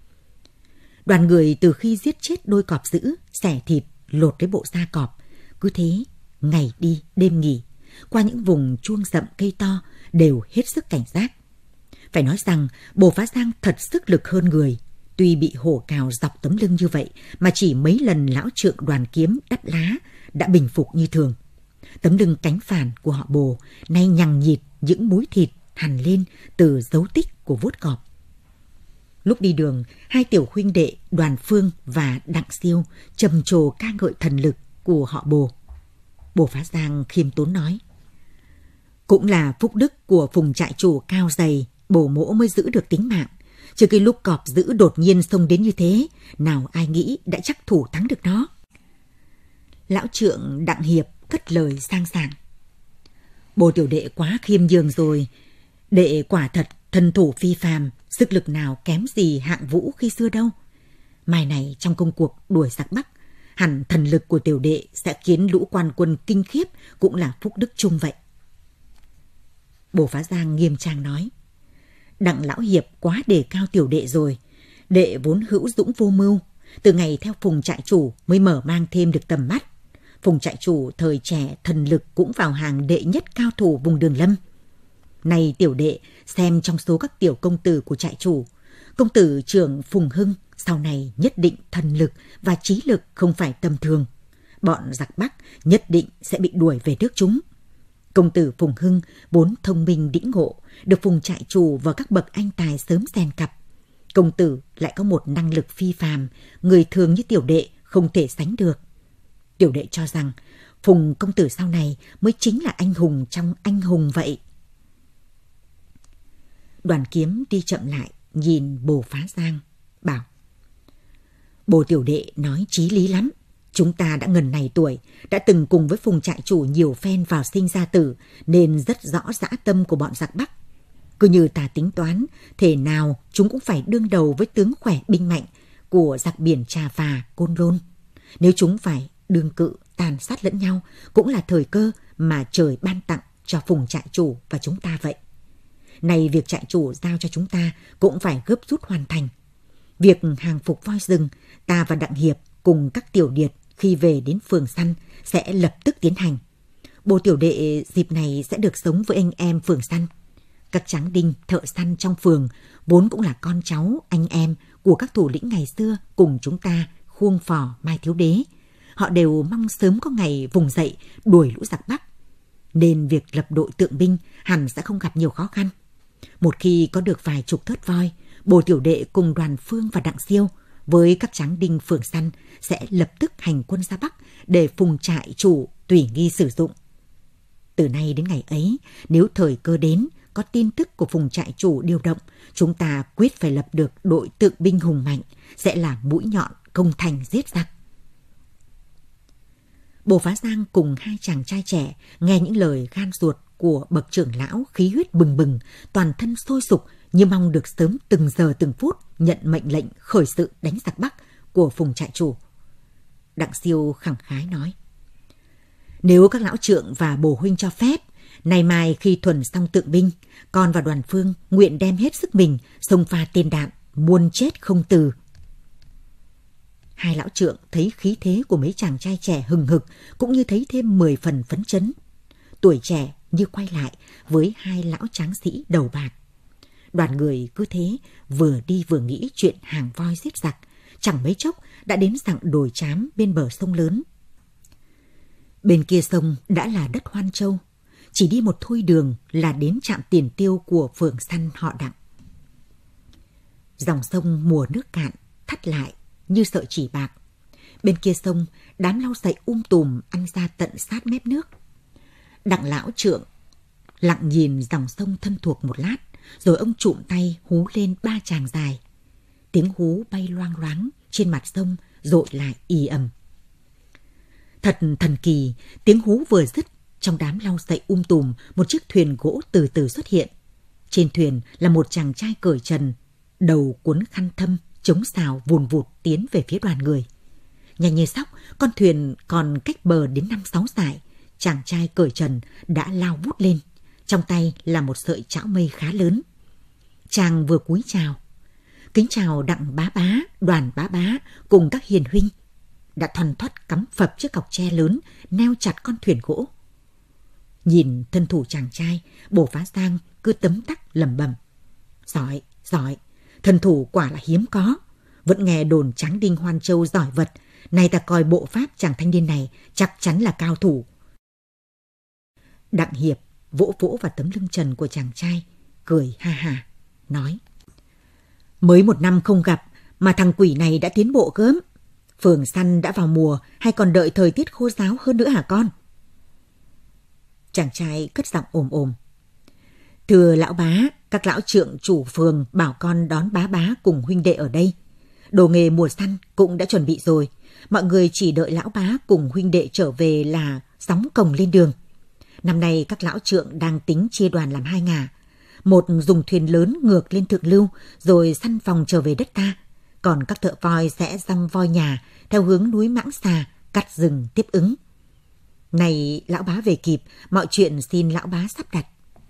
Đoàn người từ khi giết chết đôi cọp dữ, xẻ thịt, lột lấy bộ da cọp, cứ thế ngày đi đêm nghỉ, qua những vùng chuông rậm cây to đều hết sức cảnh giác. Phải nói rằng Bồ Phá Giang thật sức lực hơn người. Tuy bị hổ cào dọc tấm lưng như vậy mà chỉ mấy lần lão trượng Đoàn Kiếm đắp lá đã bình phục như thường. Tấm lưng cánh phản của họ Bồ nay nhằng nhịt những múi thịt hằn lên từ dấu tích của vuốt cọp. Lúc đi đường, hai tiểu huynh đệ Đoàn Phương và Đặng Siêu trầm trồ ca ngợi thần lực của họ Bồ. Bồ Phá Giang khiêm tốn nói: cũng là phúc đức của phùng trại chủ cao dày, Bồ mỗ mới giữ được tính mạng. Trừ khi lúc cọp dữ đột nhiên xông đến như thế, nào ai nghĩ đã chắc thủ thắng được nó. Lão trượng Đặng Hiệp cất lời sang sảng: Bồ tiểu đệ quá khiêm nhường rồi. Đệ quả thật thân thủ phi phàm, sức lực nào kém gì Hạng Vũ khi xưa đâu. Mai này trong công cuộc đuổi giặc Bắc, hẳn thần lực của tiểu đệ sẽ khiến lũ quan quân kinh khiếp, cũng là phúc đức chung vậy. Bồ Phá Giang nghiêm trang nói: Đặng lão hiệp quá đề cao tiểu đệ rồi. Đệ vốn hữu dũng vô mưu, từ ngày theo phùng trại chủ mới mở mang thêm được tầm mắt. Phùng trại chủ thời trẻ thần lực cũng vào hàng đệ nhất cao thủ vùng Đường Lâm. Này tiểu đệ xem trong số các tiểu công tử của trại chủ, công tử trưởng Phùng Hưng sau này nhất định thần lực và trí lực không phải tầm thường. Bọn giặc Bắc nhất định sẽ bị đuổi về nước chúng. Công tử Phùng Hưng vốn thông minh đĩnh ngộ, được phùng trại chủ và các bậc anh tài sớm rèn cặp. Công tử lại có một năng lực phi phàm, người thường như tiểu đệ không thể sánh được. Tiểu đệ cho rằng Phùng công tử sau này mới chính là anh hùng trong anh hùng vậy. Đoàn Kiếm đi chậm lại, nhìn Bồ Phá Giang, bảo: Bồ tiểu đệ nói chí lý lắm. Chúng ta đã ngần này tuổi, đã từng cùng với phùng trại chủ nhiều phen vào sinh ra tử, nên rất rõ dã tâm của bọn giặc Bắc. Cứ như ta tính toán, thể nào chúng cũng phải đương đầu với tướng khỏe binh mạnh của giặc biển Trà Phà, Côn Lôn. Nếu chúng phải đương cự, tàn sát lẫn nhau, cũng là thời cơ mà trời ban tặng cho phùng trại chủ và chúng ta vậy. Này việc trại chủ giao cho chúng ta cũng phải gấp rút hoàn thành. Việc hàng phục voi rừng, ta và Đặng Hiệp cùng các tiểu điệt khi về đến phường săn sẽ lập tức tiến hành. Bồ tiểu đệ dịp này sẽ được sống với anh em phường săn. Các tráng đinh thợ săn trong phường vốn cũng là con cháu anh em của các thủ lĩnh ngày xưa cùng chúng ta khuông phò Mai Thiếu Đế. Họ đều mong sớm có ngày vùng dậy đuổi lũ giặc Bắc, nên việc lập đội tượng binh hẳn sẽ không gặp nhiều khó khăn. Một khi có được vài chục thớt voi, Bồ tiểu đệ cùng Đoàn Phương và Đặng Siêu với các tráng đinh phường săn sẽ lập tức hành quân ra Bắc để phùng trại chủ tùy nghi sử dụng. Từ nay đến ngày ấy, nếu thời cơ đến, có tin tức của phùng trại chủ điều động, chúng ta quyết phải lập được đội tượng binh hùng mạnh, sẽ là mũi nhọn công thành giết giặc. Bồ Phá Giang cùng hai chàng trai trẻ nghe những lời gan ruột của bậc trưởng lão, khí huyết bừng bừng, toàn thân sôi sục như mong được sớm từng giờ từng phút nhận mệnh lệnh khởi sự đánh giặc Bắc của phùng trại chủ. Đặng Siêu khẳng khái nói: Nếu các lão trượng và Bồ huynh cho phép, nay mai khi thuần xong tượng binh, con và Đoàn Phương nguyện đem hết sức mình xông pha tên đạn, muôn chết không từ. Hai lão trượng thấy khí thế của mấy chàng trai trẻ hừng hực, cũng như thấy thêm 10 phần phấn chấn. Tuổi trẻ như quay lại với hai lão tráng sĩ đầu bạc. Đoàn người cứ thế vừa đi vừa nghĩ chuyện hàng voi giết giặc, chẳng mấy chốc đã đến dặng đồi trám bên bờ sông lớn. Bên kia sông đã là đất Hoan Châu, chỉ đi một thôi đường là đến trạm tiền tiêu của phường săn họ Đặng. Dòng sông mùa nước cạn thắt lại như sợi chỉ bạc. Bên kia sông, đám lau sậy tùm ăn ra tận sát mép nước. Đặng lão trượng lặng nhìn dòng sông thân thuộc một lát, rồi ông trụm tay hú lên 3 tràng dài. Tiếng hú bay loang loáng trên mặt sông dội lại ì ầm. Thật thần kỳ, tiếng hú vừa dứt, trong đám lau sậy tùm, một chiếc thuyền gỗ từ từ xuất hiện. Trên thuyền là một chàng trai cởi trần, đầu cuốn khăn thâm, chống sào vùn vụt tiến về phía đoàn người. Nhanh như sóc, con thuyền còn cách bờ đến 5-6 dải. Chàng trai cởi trần đã lao vút lên. Trong tay là một sợi chảo mây khá lớn. Chàng vừa cúi chào. Kính chào Đặng bá bá, Đoàn bá bá cùng các hiền huynh. Đã thoăn thoắt cắm phập chiếc cọc tre lớn neo chặt con thuyền gỗ. Nhìn thân thủ chàng trai, Bồ Phá Giang cứ tấm tắc lẩm bẩm. Giỏi, giỏi, thân thủ quả là hiếm có. Vẫn nghe đồn Tráng Đinh Hoan Châu giỏi vật, nay ta coi bộ pháp chàng thanh niên này chắc chắn là cao thủ. Đặng Hiệp vỗ vỗ vào tấm lưng trần của chàng trai, cười ha ha, nói. Mới 1 năm không gặp mà thằng quỷ này đã tiến bộ gớm. Phường săn đã vào mùa hay còn đợi thời tiết khô ráo hơn nữa hả con? Chàng trai cất giọng ồm ồm. Thưa lão bá, các lão trượng chủ phường bảo con đón bá bá cùng huynh đệ ở đây. Đồ nghề mùa săn cũng đã chuẩn bị rồi. Mọi người chỉ đợi lão bá cùng huynh đệ trở về là gióng cồng lên đường. Năm nay các lão trượng đang tính chia đoàn làm 2 ngả. Một dùng thuyền lớn ngược lên thượng lưu rồi săn phòng trở về đất ta. Còn các thợ voi sẽ dăng voi nhà theo hướng núi Mãng Xà, cắt rừng tiếp ứng. Này lão bá về kịp, mọi chuyện xin lão bá sắp đặt.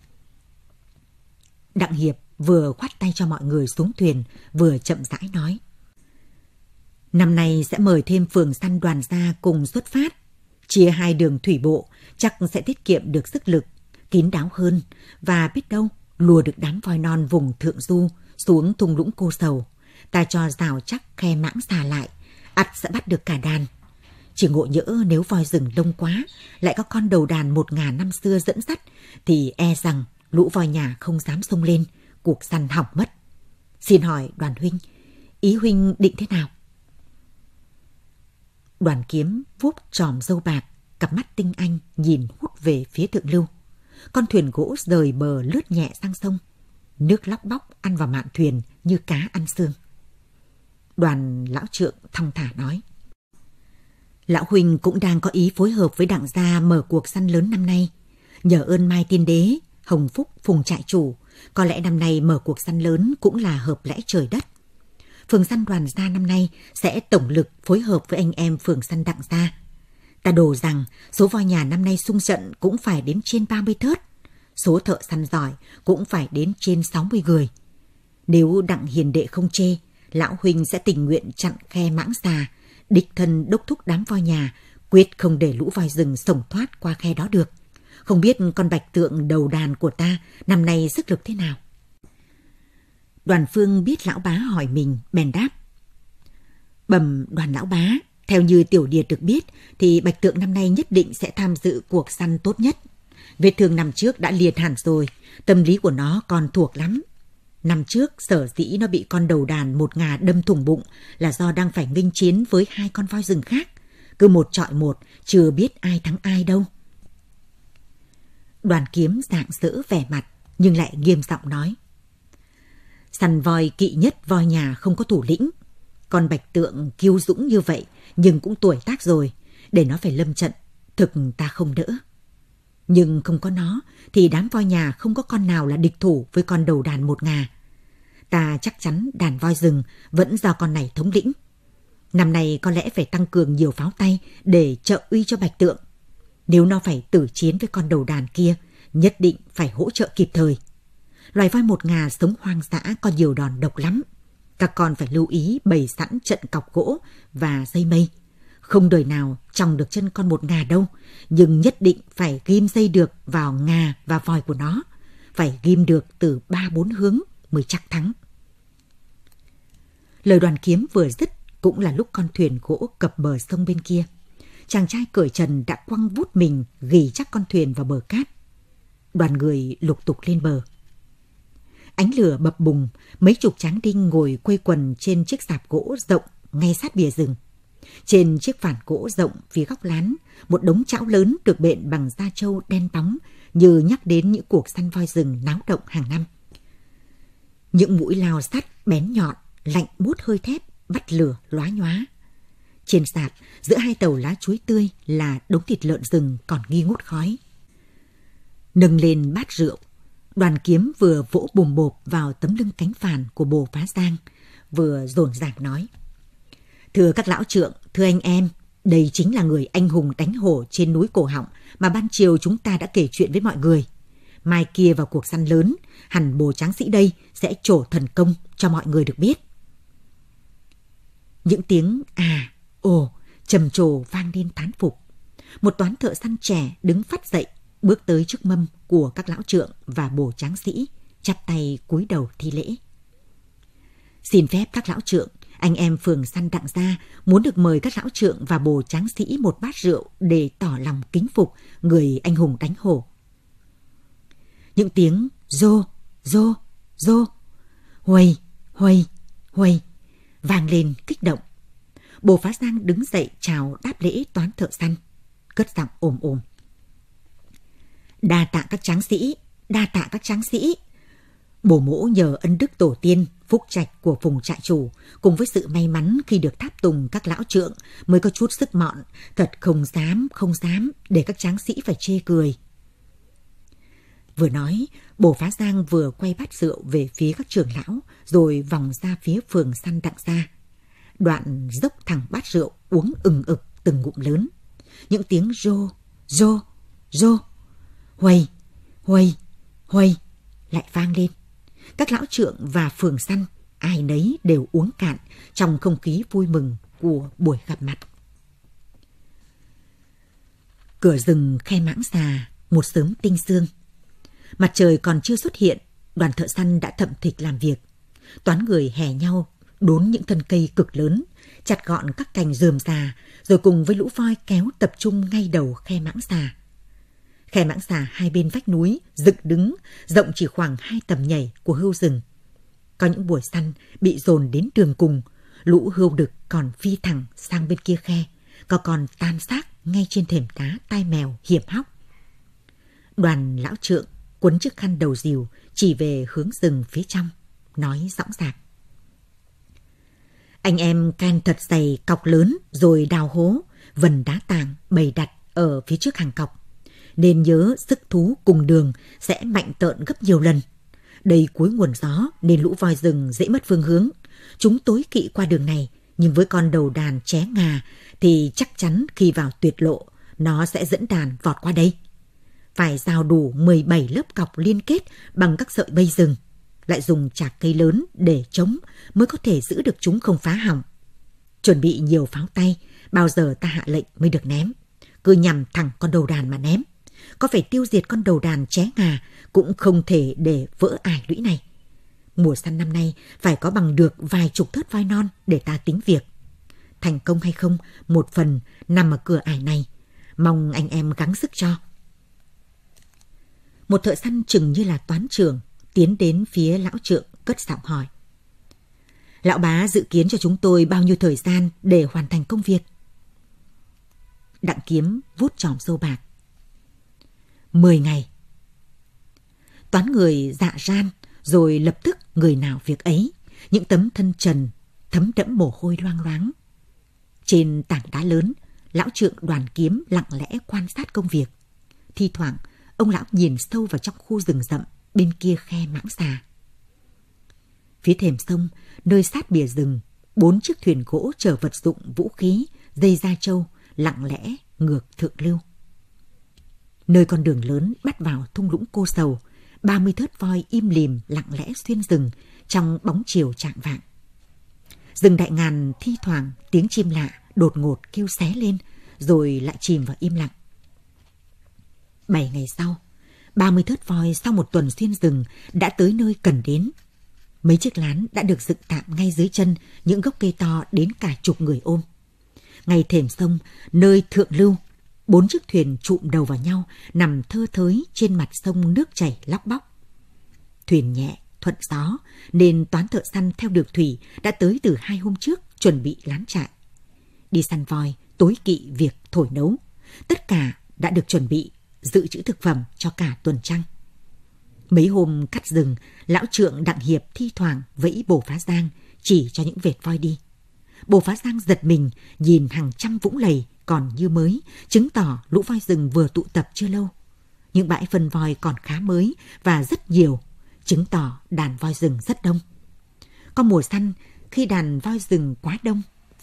Đặng Hiệp vừa khoát tay cho mọi người xuống thuyền, vừa chậm rãi nói. Năm nay sẽ mời thêm phường săn đoàn gia cùng xuất phát. Chia 2 đường thủy bộ, chắc sẽ tiết kiệm được sức lực, kín đáo hơn, và biết đâu lùa được đám voi non vùng thượng du xuống thung lũng Cô Sầu. Ta cho rào chắc khe Mãng Xà lại, ắt sẽ bắt được cả đàn. Chỉ ngộ nhỡ nếu voi rừng đông quá, lại có con đầu đàn 1000 năm xưa dẫn dắt, thì e rằng lũ voi nhà không dám xông lên, cuộc săn hỏng mất. Xin hỏi Đoàn huynh, ý huynh định thế nào? Đoàn Kiếm vuốt tròm râu bạc, cặp mắt tinh anh nhìn hút về phía thượng lưu. Con thuyền gỗ rời bờ lướt nhẹ sang sông. Nước lóc bóc ăn vào mạn thuyền như cá ăn xương. Đoàn lão trượng thong thả nói. Lão huynh cũng đang có ý phối hợp với Đặng gia mở cuộc săn lớn năm nay. Nhờ ơn Mai Tiên Đế, Hồng Phúc, Phùng trại chủ, có lẽ năm nay mở cuộc săn lớn cũng là hợp lẽ trời đất. Phường săn Đoàn gia năm nay sẽ tổng lực phối hợp với anh em phường săn Đặng gia. Ta đồ rằng số voi nhà năm nay xung trận cũng phải đến trên 30 thớt. Số thợ săn giỏi cũng phải đến trên 60 người. Nếu Đặng hiền đệ không chê, lão huynh sẽ tình nguyện chặn khe Mãng Xà, đích thân đốc thúc đám voi nhà, quyết không để lũ voi rừng sổng thoát qua khe đó được. Không biết con bạch tượng đầu đàn của ta năm nay sức lực thế nào? Đoàn Phương biết lão bá hỏi mình, bèn đáp. Bẩm Đoàn lão bá, theo như tiểu điệt được biết, thì bạch tượng năm nay nhất định sẽ tham dự cuộc săn tốt nhất. Vết thương năm trước đã liệt hẳn rồi, tâm lý của nó còn thuộc lắm. Năm trước sở dĩ nó bị con đầu đàn 1 ngà đâm thủng bụng là do đang phải nghênh chiến với 2 con voi rừng khác. Cứ 1 chọi 1, chưa biết ai thắng ai đâu. Đoàn Kiếm rạng rỡ vẻ mặt, nhưng lại nghiêm giọng nói. Săn voi kỵ nhất voi nhà không có thủ lĩnh. Con bạch tượng kiêu dũng như vậy, nhưng cũng tuổi tác rồi, để nó phải lâm trận, thực ta không đỡ. Nhưng không có nó, thì đám voi nhà không có con nào là địch thủ với con đầu đàn 1 ngà. Ta chắc chắn đàn voi rừng vẫn do con này thống lĩnh. Năm nay có lẽ phải tăng cường nhiều pháo tay để trợ uy cho bạch tượng. Nếu nó phải tử chiến với con đầu đàn kia, nhất định phải hỗ trợ kịp thời. Loài voi 1 ngà sống hoang dã có nhiều đòn độc lắm. Các con phải lưu ý bày sẵn trận cọc gỗ và dây mây. Không đời nào chòng được chân con 1 ngà đâu, nhưng nhất định phải ghim dây được vào ngà và vòi của nó. Phải ghim được từ 3-4 hướng mới chắc thắng. Lời Đoàn Kiếm vừa dứt cũng là lúc con thuyền gỗ cập bờ sông bên kia. Chàng trai cởi trần đã quăng vút mình ghì chắc con thuyền vào bờ cát. Đoàn người lục tục lên bờ. Ánh lửa bập bùng, mấy chục tráng đinh ngồi quây quần trên chiếc sạp gỗ rộng ngay sát bìa rừng. Trên chiếc phản gỗ rộng phía góc lán, một đống chảo lớn được bện bằng da trâu đen bóng, như nhắc đến những cuộc săn voi rừng náo động hàng năm. Những mũi lao sắt bén nhọn, lạnh buốt hơi thép, bắt lửa lóa nhóa. Trên sạp, giữa 2 tàu lá chuối tươi là đống thịt lợn rừng còn nghi ngút khói. Nâng lên bát rượu, Đoàn Kiếm vừa vỗ bùm bộp vào tấm lưng cánh phàn của Bồ Phá Giang, vừa dồn dàng nói. Thưa các lão trượng, thưa anh em, đây chính là người anh hùng đánh hổ trên núi Cổ Họng mà ban chiều chúng ta đã kể chuyện với mọi người. Mai kia vào cuộc săn lớn, hẳn Bồ Tráng Sĩ đây sẽ trổ thần công cho mọi người được biết. Những tiếng à, ồ, trầm trồ vang lên thán phục. Một toán thợ săn trẻ đứng phắt dậy, bước tới trước mâm của các lão trượng và Bồ Tráng Sĩ, chắp tay cúi đầu thi lễ. Xin phép các lão trượng, anh em phường săn Đặng Gia muốn được mời các lão trượng và Bồ Tráng Sĩ một bát rượu để tỏ lòng kính phục người anh hùng đánh hổ. Những tiếng rô, rô, rô, huây, huây, huây vang lên kích động. Bồ Phá Giang đứng dậy chào đáp lễ toán thợ săn, cất giọng ồm ồm. Đa tạ các tráng sĩ, đa tạ các tráng sĩ. Bồ Mỗ nhờ ân đức tổ tiên, phúc trạch của vùng trại chủ, cùng với sự may mắn khi được tháp tùng các lão trượng mới có chút sức mọn, thật không dám để các tráng sĩ phải chê cười. Vừa nói, Bồ Phá Giang vừa quay bát rượu về phía các trưởng lão, rồi vòng ra phía phường săn Đặng Gia. Đoạn dốc thẳng bát rượu uống ừng ực từng ngụm lớn. Những tiếng rô, rô, rô, huây, huây, huây lại vang lên. Các lão trượng và phường săn ai nấy đều uống cạn trong không khí vui mừng của buổi gặp mặt. Cửa rừng Khe Mãng Xà một sớm tinh sương. Mặt trời còn chưa xuất hiện, đoàn thợ săn đã thậm thịch làm việc. Toán người hè nhau đốn những thân cây cực lớn, chặt gọn các cành rườm rà, rồi cùng với lũ voi kéo tập trung ngay đầu Khe Mãng Xà. Khe Mãng Xà hai bên vách núi dựng đứng, rộng chỉ khoảng 2 tầm nhảy của hươu rừng. Có những buổi săn bị dồn đến đường cùng, lũ hươu đực còn phi thẳng sang bên kia khe, còn tan xác ngay trên thềm đá tai mèo hiểm hóc. Đoàn lão trượng quấn chiếc khăn đầu rìu chỉ về hướng rừng phía trong, nói dõng dạc. Anh em can thật dày cọc lớn rồi đào hố, vần đá tảng bày đặt ở phía trước hàng cọc. Nên nhớ sức thú cùng đường sẽ mạnh tợn gấp nhiều lần. Đây cuối nguồn gió nên lũ voi rừng dễ mất phương hướng. Chúng tối kỵ qua đường này, nhưng với con đầu đàn ché ngà thì chắc chắn khi vào tuyệt lộ, nó sẽ dẫn đàn vọt qua đây. Phải rào đủ 17 lớp cọc liên kết bằng các sợi bây rừng, lại dùng chạc cây lớn để chống mới có thể giữ được chúng không phá hỏng. Chuẩn bị nhiều pháo tay, bao giờ ta hạ lệnh mới được ném. Cứ nhằm thẳng con đầu đàn mà ném. Có phải tiêu diệt con đầu đàn ché ngà cũng không thể để vỡ ải lũy này. Mùa săn năm nay phải có bằng được vài chục thớt voi non để ta tính việc. Thành công hay không, một phần nằm ở cửa ải này. Mong anh em gắng sức cho. Một thợ săn chừng như là toán trưởng tiến đến phía lão trượng cất giọng hỏi. Lão bá dự kiến cho chúng tôi bao nhiêu thời gian để hoàn thành công việc? Đặng Kiếm vuốt chòm râu bạc. 10 ngày. Toán người dạ ran, rồi lập tức người nào việc ấy, những tấm thân trần thấm đẫm mồ hôi loang loáng. Trên tảng đá lớn, lão trượng Đoàn Kiếm lặng lẽ quan sát công việc. Thi thoảng, ông lão nhìn sâu vào trong khu rừng rậm bên kia Khe Mãng Xà. Phía thềm sông, nơi sát bìa rừng, 4 chiếc thuyền gỗ chở vật dụng vũ khí, dây da trâu lặng lẽ ngược thượng lưu. Nơi con đường lớn bắt vào thung lũng Cô Sầu, 30 thớt voi im lìm lặng lẽ xuyên rừng trong bóng chiều chạng vạng. Rừng Đại Ngàn thi thoảng tiếng chim lạ đột ngột kêu xé lên, rồi lại chìm vào im lặng. 7 ngày sau, 30 thớt voi sau một tuần xuyên rừng đã tới nơi cần đến. Mấy chiếc lán đã được dựng tạm ngay dưới chân những gốc cây to đến cả chục người ôm. Ngay thềm sông, nơi thượng lưu, 4 chiếc thuyền chụm đầu vào nhau nằm thơ thới trên mặt sông nước chảy lóc bóc. Thuyền nhẹ, thuận gió nên toán thợ săn theo được thủy đã tới từ 2 hôm trước chuẩn bị lán trại. Đi săn voi tối kỵ việc thổi nấu. Tất cả đã được chuẩn bị dự trữ thực phẩm cho cả tuần trăng. Mấy hôm cắt rừng, lão trượng Đặng Hiệp thi thoảng vẫy Bồ Phá Giang chỉ cho những vệt voi đi. Bồ Phá Giang giật mình nhìn hàng trăm vũng lầy còn như mới, chứng tỏ lũ voi rừng vừa tụ tập chưa lâu. Những bãi phân voi còn khá mới và rất nhiều, chứng tỏ đàn voi rừng rất đông. Có mùa săn, khi đàn voi rừng quá đông,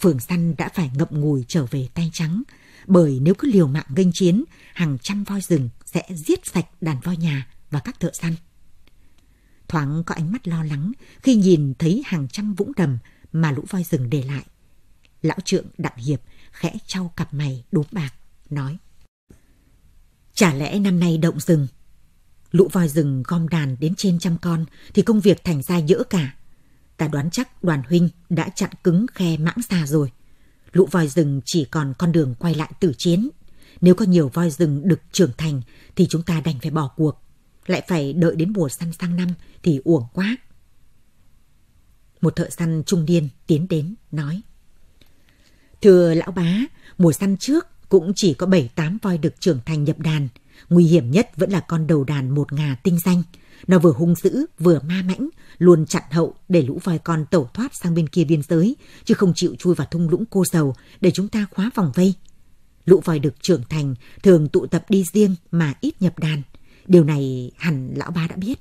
phường săn đã phải ngậm ngùi trở về tay trắng, bởi nếu cứ liều mạng nghênh chiến, hàng trăm voi rừng sẽ giết sạch đàn voi nhà và các thợ săn. Thoáng có ánh mắt lo lắng khi nhìn thấy hàng trăm vũng đầm mà lũ voi rừng để lại. Lão trượng Đặng Hiệp khẽ chau cặp mày đốm bạc, nói: chả lẽ năm nay động rừng? Lũ voi rừng gom đàn đến trên 100 con thì công việc thành ra dỡ cả. Ta đoán chắc Đoàn huynh đã chặn cứng khe Mãng Xà rồi. Lũ voi rừng chỉ còn con đường quay lại tử chiến. Nếu có nhiều voi rừng đực trưởng thành thì chúng ta đành phải bỏ cuộc. Lại phải đợi đến mùa săn sang năm thì uổng quá. Một thợ săn trung niên tiến đến nói: thưa lão bá, mùa săn trước cũng chỉ có 7-8 voi đực trưởng thành nhập đàn. Nguy hiểm nhất vẫn là con đầu đàn 1 ngà tinh danh. Nó vừa hung dữ vừa ma mãnh, luôn chặn hậu để lũ voi con tẩu thoát sang bên kia biên giới, chứ không chịu chui vào thung lũng Cô Sầu để chúng ta khóa vòng vây. Lũ voi đực trưởng thành thường tụ tập đi riêng mà ít nhập đàn. Điều này hẳn lão bá đã biết.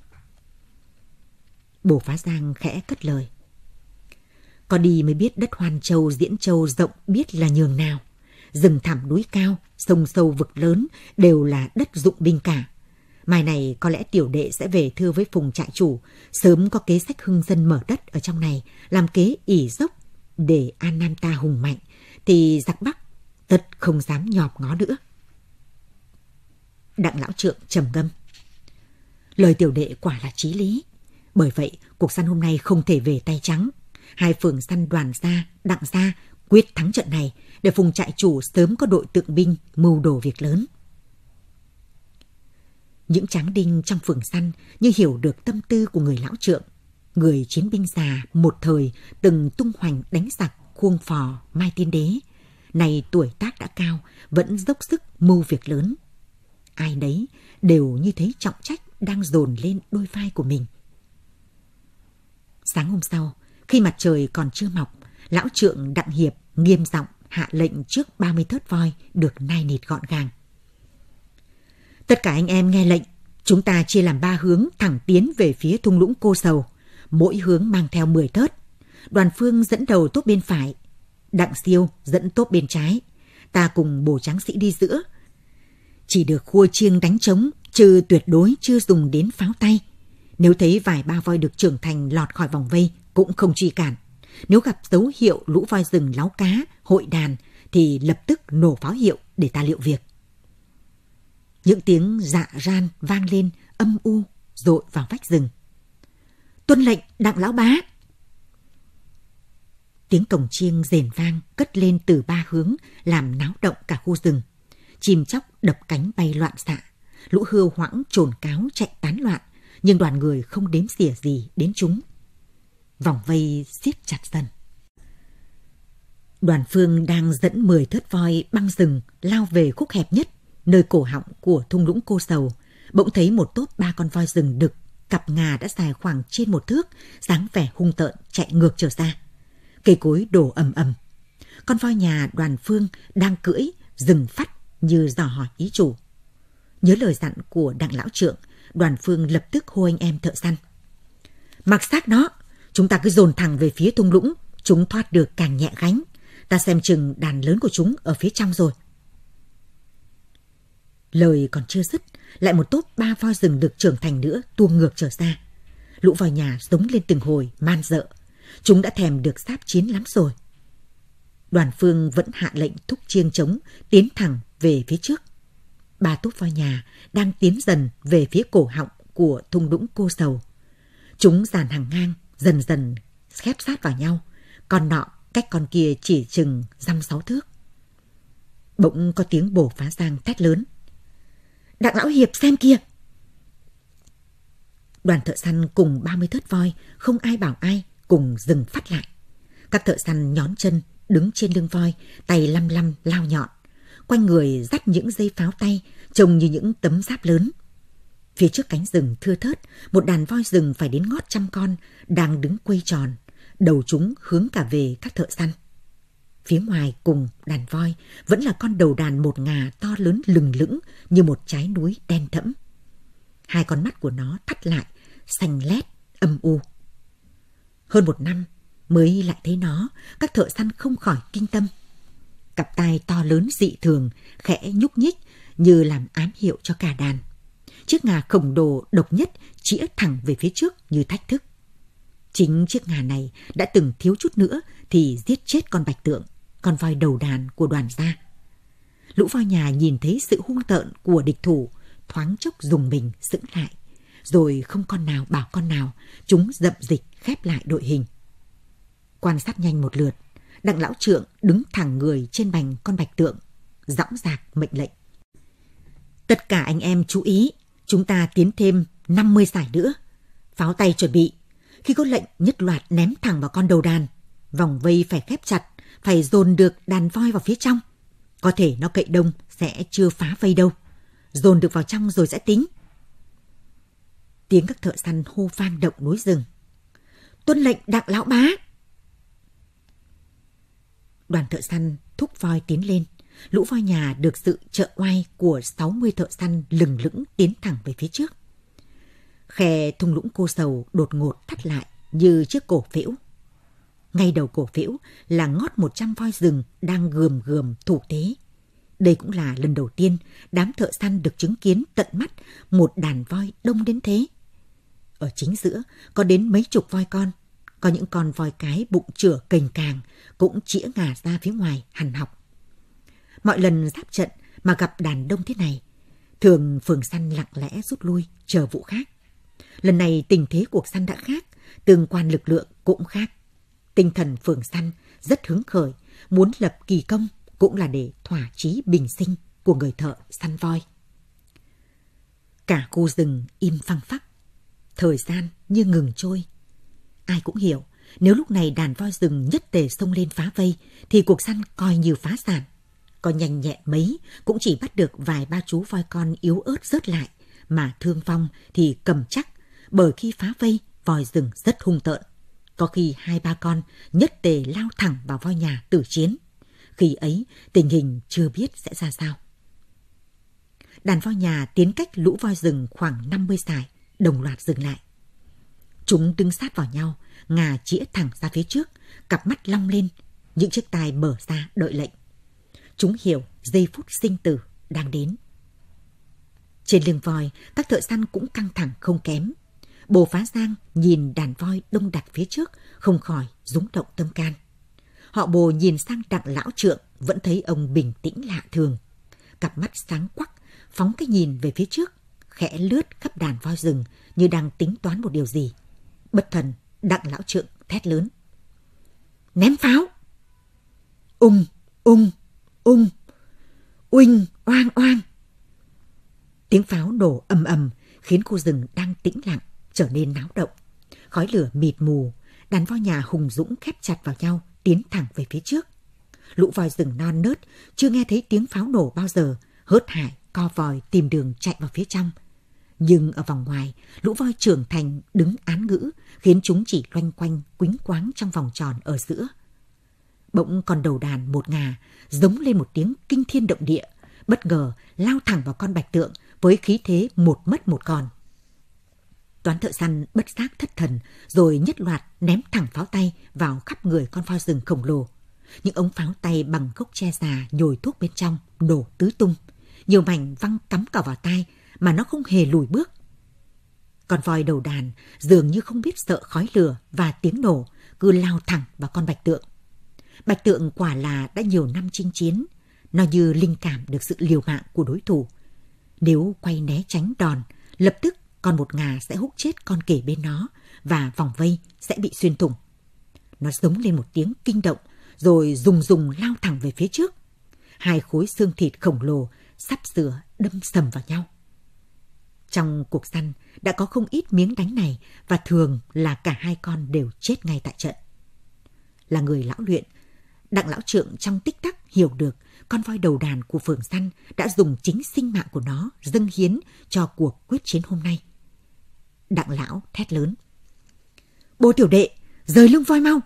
Bồ Phá Giang khẽ cất lời: có đi mới biết đất Hoan Châu, Diễn Châu rộng biết là nhường nào. Rừng thẳm núi cao, sông sâu vực lớn đều là đất dụng binh cả. Mai này có lẽ tiểu đệ sẽ về thưa với Phùng trại chủ, sớm có kế sách hưng dân mở đất ở trong này, làm kế ỷ dốc để An Nam ta hùng mạnh, thì giặc Bắc tất không dám nhòm ngó nữa. Đặng lão trượng trầm ngâm: lời tiểu đệ quả là chí lý. Bởi vậy cuộc săn hôm nay không thể về tay trắng. Hai phường săn Đoàn gia, Đặng gia quyết thắng trận này để Phùng trại chủ sớm có đội tượng binh mưu đồ việc lớn. Những tráng đinh trong phường săn như hiểu được tâm tư của người lão trượng, người chiến binh già một thời từng tung hoành đánh giặc khuông phò Mai Tiên Đế, nay tuổi tác đã cao vẫn dốc sức mưu việc lớn. Ai đấy đều như thấy trọng trách đang dồn lên đôi vai của mình. Sáng hôm sau, khi mặt trời còn chưa mọc, lão trượng Đặng Hiệp nghiêm giọng hạ lệnh trước 30 thớt voi được nai nịt gọn gàng: tất cả anh em nghe lệnh, chúng ta chia làm 3 hướng thẳng tiến về phía thung lũng Cô Sầu, mỗi hướng mang theo 10 thớt. Đoàn Phương dẫn đầu tốp bên phải, Đặng Siêu dẫn tốp bên trái, ta cùng Bồ Tráng Sĩ đi giữa. Chỉ được khua chiêng đánh trống, chứ tuyệt đối chưa dùng đến pháo tay. Nếu thấy vài ba voi được trưởng thành lọt khỏi vòng vây cũng không truy cản. Nếu gặp dấu hiệu lũ voi rừng láu cá, hội đàn thì lập tức nổ pháo hiệu để ta liệu việc. Những tiếng dạ ran vang lên âm u dội vào vách rừng. Tuân lệnh Đặng lão bá. Tiếng cồng chiêng rền vang cất lên từ 3 hướng làm náo động cả khu rừng. Chim chóc đập cánh bay loạn xạ, lũ hươu hoãng chồn cáo chạy tán loạn, nhưng đoàn người không đếm xỉa gì đến chúng. Vòng vây siết chặt dần. Đoàn Phương đang dẫn 10 thớt voi băng rừng lao về khúc hẹp nhất, nơi cổ họng của thung lũng Cô Sầu. Bỗng thấy một tốp 3 con voi rừng đực, cặp ngà đã dài khoảng trên 1 thước, dáng vẻ hung tợn chạy ngược trở ra. Cây cối đổ ầm ầm. Con voi nhà Đoàn Phương đang cưỡi dừng phắt như dò hỏi ý chủ. Nhớ lời dặn của Đặng lão trượng, Đoàn Phương lập tức hô anh em thợ săn: mặc xác nó, chúng ta cứ dồn thẳng về phía thung lũng, chúng thoát được càng nhẹ gánh. Ta xem chừng đàn lớn của chúng ở phía trong rồi. Lời còn chưa dứt, lại một tốp 3 voi rừng đực trưởng thành nữa tuông ngược trở ra. Lũ voi nhà giống lên từng hồi man rợ. Chúng đã thèm được sáp chiến lắm rồi. Đoàn Phương vẫn hạ lệnh thúc chiêng trống tiến thẳng về phía trước. 3 tốp voi nhà đang tiến dần về phía cổ họng của thung lũng Cô Sầu. Chúng dàn hàng ngang, dần dần khép sát vào nhau. Con nọ cách con kia chỉ chừng 5-6 thước. Bỗng có tiếng Bồ Phá Giang thét lớn: Đặng lão hiệp xem kìa! Đoàn thợ săn cùng 30 thớt voi không ai bảo ai cùng dừng phát lại. Các thợ săn nhón chân đứng trên lưng voi, tay lăm lăm lao nhọn, quanh người dắt những dây pháo tay trông như những tấm giáp lớn. Phía trước cánh rừng thưa thớt, một đàn voi rừng phải đến ngót 100 con đang đứng quây tròn, đầu chúng hướng cả về các thợ săn. Phía ngoài cùng đàn voi vẫn là con đầu đàn 1 ngà to lớn lừng lững như một trái núi đen thẫm. 2 con mắt của nó thắt lại, xanh lét, âm u. Hơn 1 năm, Mới lại thấy nó, các thợ săn không khỏi kinh tâm. Cặp tai to lớn dị thường, khẽ nhúc nhích như làm ám hiệu cho cả đàn. Chiếc ngà khổng lồ độc nhất chĩa thẳng về phía trước như thách thức. Chính chiếc ngà này đã từng thiếu chút nữa thì giết chết con bạch tượng, con voi đầu đàn của Đoàn gia. Lũ voi nhà nhìn thấy sự hung tợn của địch thủ, thoáng chốc rùng mình sững lại, rồi không con nào bảo con nào, chúng dậm dịch khép lại đội hình. Quan sát nhanh một lượt, Đặng lão trượng đứng thẳng người trên bành con bạch tượng, dõng dạc mệnh lệnh: tất cả anh em chú ý, chúng ta tiến thêm 50 sải nữa. Pháo tay chuẩn bị, khi có lệnh nhất loạt ném thẳng vào con đầu đàn. Vòng vây phải khép chặt, phải dồn được đàn voi vào phía trong. Có thể nó cậy đông sẽ chưa phá vây đâu, dồn được vào trong rồi sẽ tính. Tiếng các thợ săn hô vang động núi rừng: tuân lệnh Đặng lão bá. Đoàn thợ săn thúc voi tiến lên. Lũ voi nhà được sự trợ oai của 60 thợ săn lừng lững tiến thẳng về phía trước. Khe thung lũng Cô Sầu đột ngột thắt lại như chiếc cổ phễu. Ngay đầu cổ phễu là ngót 100 voi rừng đang gườm gườm thủ thế. Đây cũng là lần đầu tiên đám thợ săn được chứng kiến tận mắt một đàn voi đông đến thế. Ở chính giữa có đến mấy chục voi con, có những con voi cái bụng chửa cềnh càng cũng chĩa ngà ra phía ngoài hằn học. Mọi lần giáp trận mà gặp đàn đông thế này, thường phường săn lặng lẽ rút lui chờ vụ khác. Lần này tình thế cuộc săn đã khác, tương quan lực lượng cũng khác. Tinh thần phường săn rất hứng khởi, muốn lập kỳ công cũng là để thỏa chí bình sinh của người thợ săn voi. Cả khu rừng im phăng phắc, thời gian như ngừng trôi. Ai cũng hiểu, nếu lúc này đàn voi rừng nhất tề xông lên phá vây thì cuộc săn coi như phá sản. Có nhanh nhẹn mấy cũng chỉ bắt được vài ba chú voi con yếu ớt rớt lại, mà thương vong thì cầm chắc, bởi khi phá vây voi rừng rất hung tợn. Có khi 2-3 con nhất tề lao thẳng vào voi nhà tử chiến. Khi ấy tình hình chưa biết sẽ ra sao. Đàn voi nhà tiến cách lũ voi rừng khoảng 50 sải, đồng loạt dừng lại. Chúng đứng sát vào nhau, ngà chĩa thẳng ra phía trước, cặp mắt long lên, những chiếc tai mở ra đợi lệnh. Chúng hiểu giây phút sinh tử đang đến. Trên lưng voi, các thợ săn cũng căng thẳng không kém. Bồ Phá Giang nhìn đàn voi đông đặc phía trước, không khỏi rúng động tâm can. Họ Bồ nhìn sang Đặng lão trượng, vẫn thấy ông bình tĩnh lạ thường. Cặp mắt sáng quắc, phóng cái nhìn về phía trước, khẽ lướt khắp đàn voi rừng như đang tính toán một điều gì. Bất thần, Đặng lão trượng thét lớn: ném pháo! Ung, ung, ung, uinh, oang, oang. Tiếng pháo nổ ầm ầm khiến khu rừng đang tĩnh lặng trở nên náo động. Khói lửa mịt mù, đàn voi nhà hùng dũng khép chặt vào nhau, tiến thẳng về phía trước. Lũ voi rừng non nớt chưa nghe thấy tiếng pháo nổ bao giờ, hớt hải co vòi tìm đường chạy vào phía trong. Nhưng ở vòng ngoài, lũ voi trưởng thành đứng án ngữ, khiến chúng chỉ loanh quanh quýnh quáng trong vòng tròn ở giữa. Bỗng con đầu đàn một ngà giống lên một tiếng kinh thiên động địa, bất ngờ lao thẳng vào con bạch tượng với khí thế một mất một còn. Toán thợ săn bất giác thất thần, rồi nhất loạt ném thẳng pháo tay vào khắp người con voi rừng khổng lồ. Những ống pháo tay bằng gốc tre già nhồi thuốc bên trong nổ tứ tung, nhiều mảnh văng cắm cả vào tai mà nó không hề lùi bước. Con voi đầu đàn dường như không biết sợ khói lửa và tiếng nổ, cứ lao thẳng vào con bạch tượng. Bạch tượng quả là đã nhiều năm chinh chiến, nó như linh cảm được sự liều mạng của đối thủ. Nếu quay né tránh đòn, lập tức con một ngà sẽ húc chết con kề bên nó và vòng vây sẽ bị xuyên thủng. Nó giống lên một tiếng kinh động rồi rùng lao thẳng về phía trước. Hai khối xương thịt khổng lồ sắp sửa đâm sầm vào nhau. Trong cuộc săn đã có không ít miếng đánh này và thường là cả hai con đều chết ngay tại trận. Là người lão luyện, Đặng lão trượng trong tích tắc hiểu được con voi đầu đàn của phường săn đã dùng chính sinh mạng của nó dâng hiến cho cuộc quyết chiến hôm nay. Đặng lão thét lớn: Bồ tiểu đệ, rời lưng voi mau!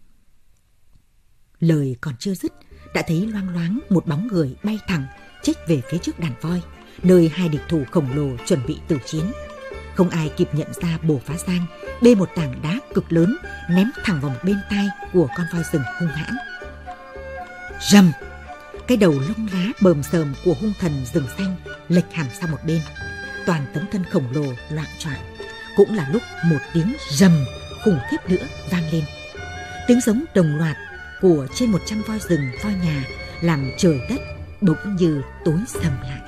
Lời còn chưa dứt, đã thấy loang loáng một bóng người bay thẳng chếch về phía trước đàn voi, nơi hai địch thủ khổng lồ chuẩn bị tử chiến. Không ai kịp nhận ra Bồ Phá Giang bê một tảng đá cực lớn ném thẳng vào một bên tai của con voi rừng hung hãn. Rầm! Cái đầu lông lá bờm sờm của hung thần rừng xanh lệch hẳn sang một bên. Toàn tấm thân khổng lồ loạng choạng. Cũng là lúc một tiếng rầm khủng khiếp nữa vang lên. Tiếng giống đồng loạt của trên 100 voi rừng voi nhà làm trời đất bỗng như tối sầm lại.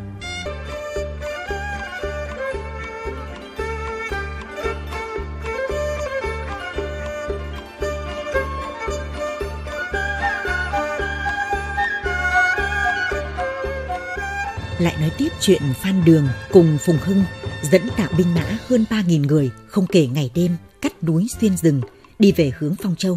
Lại nói tiếp chuyện Phan Đường cùng Phùng Hưng dẫn đạo binh mã hơn 3.000 người không kể ngày đêm cắt núi xuyên rừng đi về hướng Phong Châu.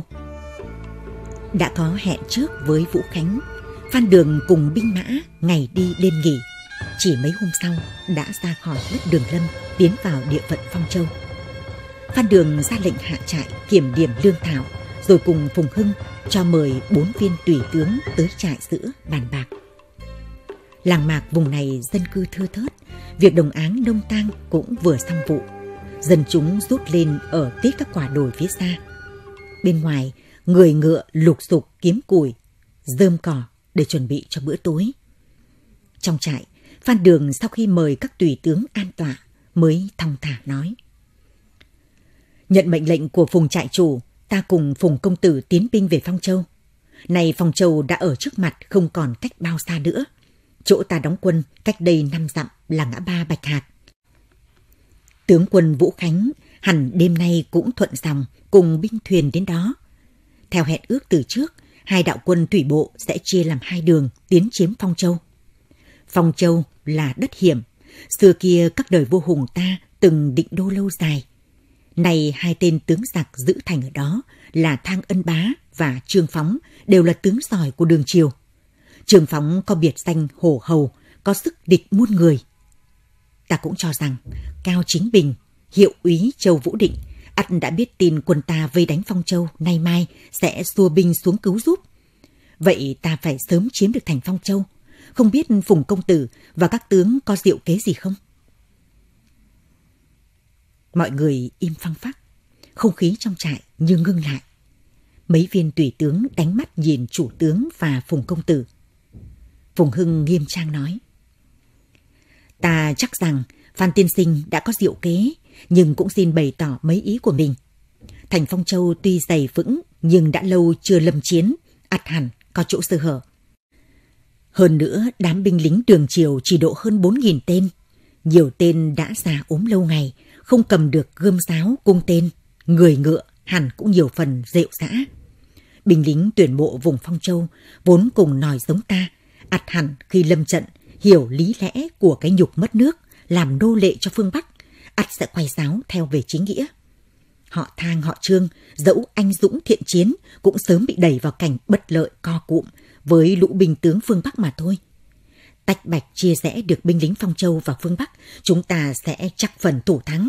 Đã có hẹn trước với Vũ Khánh, Phan Đường cùng binh mã ngày đi đêm nghỉ. Chỉ mấy hôm sau đã ra khỏi đất Đường Lâm tiến vào địa phận Phong Châu. Phan Đường ra lệnh hạ trại kiểm điểm lương thảo, rồi cùng Phùng Hưng cho mời 4 viên tùy tướng tới trại sữa bàn bạc. Làng mạc vùng này dân cư thưa thớt, việc đồng áng nông tang cũng vừa xong vụ. Dân chúng rút lên ở tít các quả đồi phía xa. Bên ngoài, người ngựa lục sục kiếm củi, rơm cỏ để chuẩn bị cho bữa tối. Trong trại, Phan Đường sau khi mời các tùy tướng an tọa mới thong thả nói: Nhận mệnh lệnh của Phùng trại chủ, ta cùng Phùng công tử tiến binh về Phong Châu. Này Phong Châu đã ở trước mặt không còn cách bao xa nữa. Chỗ ta đóng quân cách đây 5 dặm là ngã ba Bạch Hạc. Tướng quân Vũ Khánh hẳn đêm nay cũng thuận dòng cùng binh thuyền đến đó. Theo hẹn ước từ trước, 2 đạo quân thủy bộ sẽ chia làm 2 đường tiến chiếm Phong Châu. Phong Châu là đất hiểm, xưa kia các đời vua hùng ta từng định đô lâu dài. Này 2 tên tướng giặc giữ thành ở đó là Thang Ân Bá và Trương Phóng đều là tướng giỏi của Đường Triều. Trương Phóng có biệt danh hổ hầu, có sức địch muôn người. Ta cũng cho rằng Cao Chính Bình, hiệu úy Châu Vũ Định ắt đã biết tin quân ta vây đánh Phong Châu nay mai sẽ xua binh xuống cứu giúp. Vậy ta phải sớm chiếm được thành Phong Châu. Không biết Phùng công tử và các tướng có diệu kế gì không? Mọi người im phăng phắc, không khí trong trại như ngưng lại. Mấy viên tùy tướng đánh mắt nhìn chủ tướng và Phùng công tử. Phùng Hưng nghiêm trang nói: Ta chắc rằng Phan tiên sinh đã có diệu kế, nhưng cũng xin bày tỏ mấy ý của mình. Thành Phong Châu tuy dày vững, nhưng đã lâu chưa lâm chiến, ắt hẳn có chỗ sơ hở. Hơn nữa, đám binh lính Đường Triều chỉ độ hơn 4.000 tên. Nhiều tên đã già ốm lâu ngày, không cầm được gươm giáo, cung tên. Người ngựa hẳn cũng nhiều phần rệu rã. Binh lính tuyển mộ vùng Phong Châu vốn cùng nòi giống ta, ắt hẳn khi lâm trận hiểu lý lẽ của cái nhục mất nước, làm nô lệ cho phương Bắc, ắt sẽ quay giáo theo về chính nghĩa. Họ Thang họ Trương dẫu anh dũng thiện chiến cũng sớm bị đẩy vào cảnh bất lợi co cụm với lũ binh tướng phương Bắc mà thôi. Tách bạch chia rẽ được binh lính Phong Châu và phương Bắc, chúng ta sẽ chắc phần thủ thắng.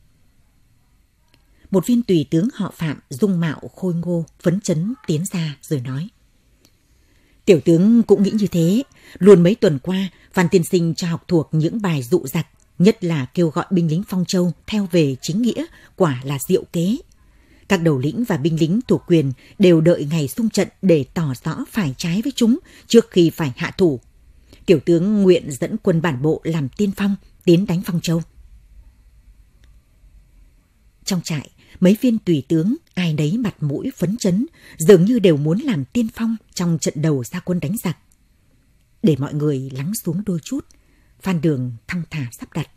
Một viên tùy tướng họ Phạm dung mạo khôi ngô phấn chấn tiến ra rồi nói: Tiểu tướng cũng nghĩ như thế. Luôn mấy tuần qua, Phan tiên sinh cho học thuộc những bài dụ giặc, nhất là kêu gọi binh lính Phong Châu theo về chính nghĩa, quả là diệu kế. Các đầu lĩnh và binh lính thuộc quyền đều đợi ngày xung trận để tỏ rõ phải trái với chúng trước khi phải hạ thủ. Tiểu tướng nguyện dẫn quân bản bộ làm tiên phong tiến đánh Phong Châu. Trong trại, mấy viên tùy tướng ai nấy mặt mũi phấn chấn, dường như đều muốn làm tiên phong trong trận đầu ra quân đánh giặc. Để mọi người lắng xuống đôi chút, Phan Đường thong thả sắp đặt: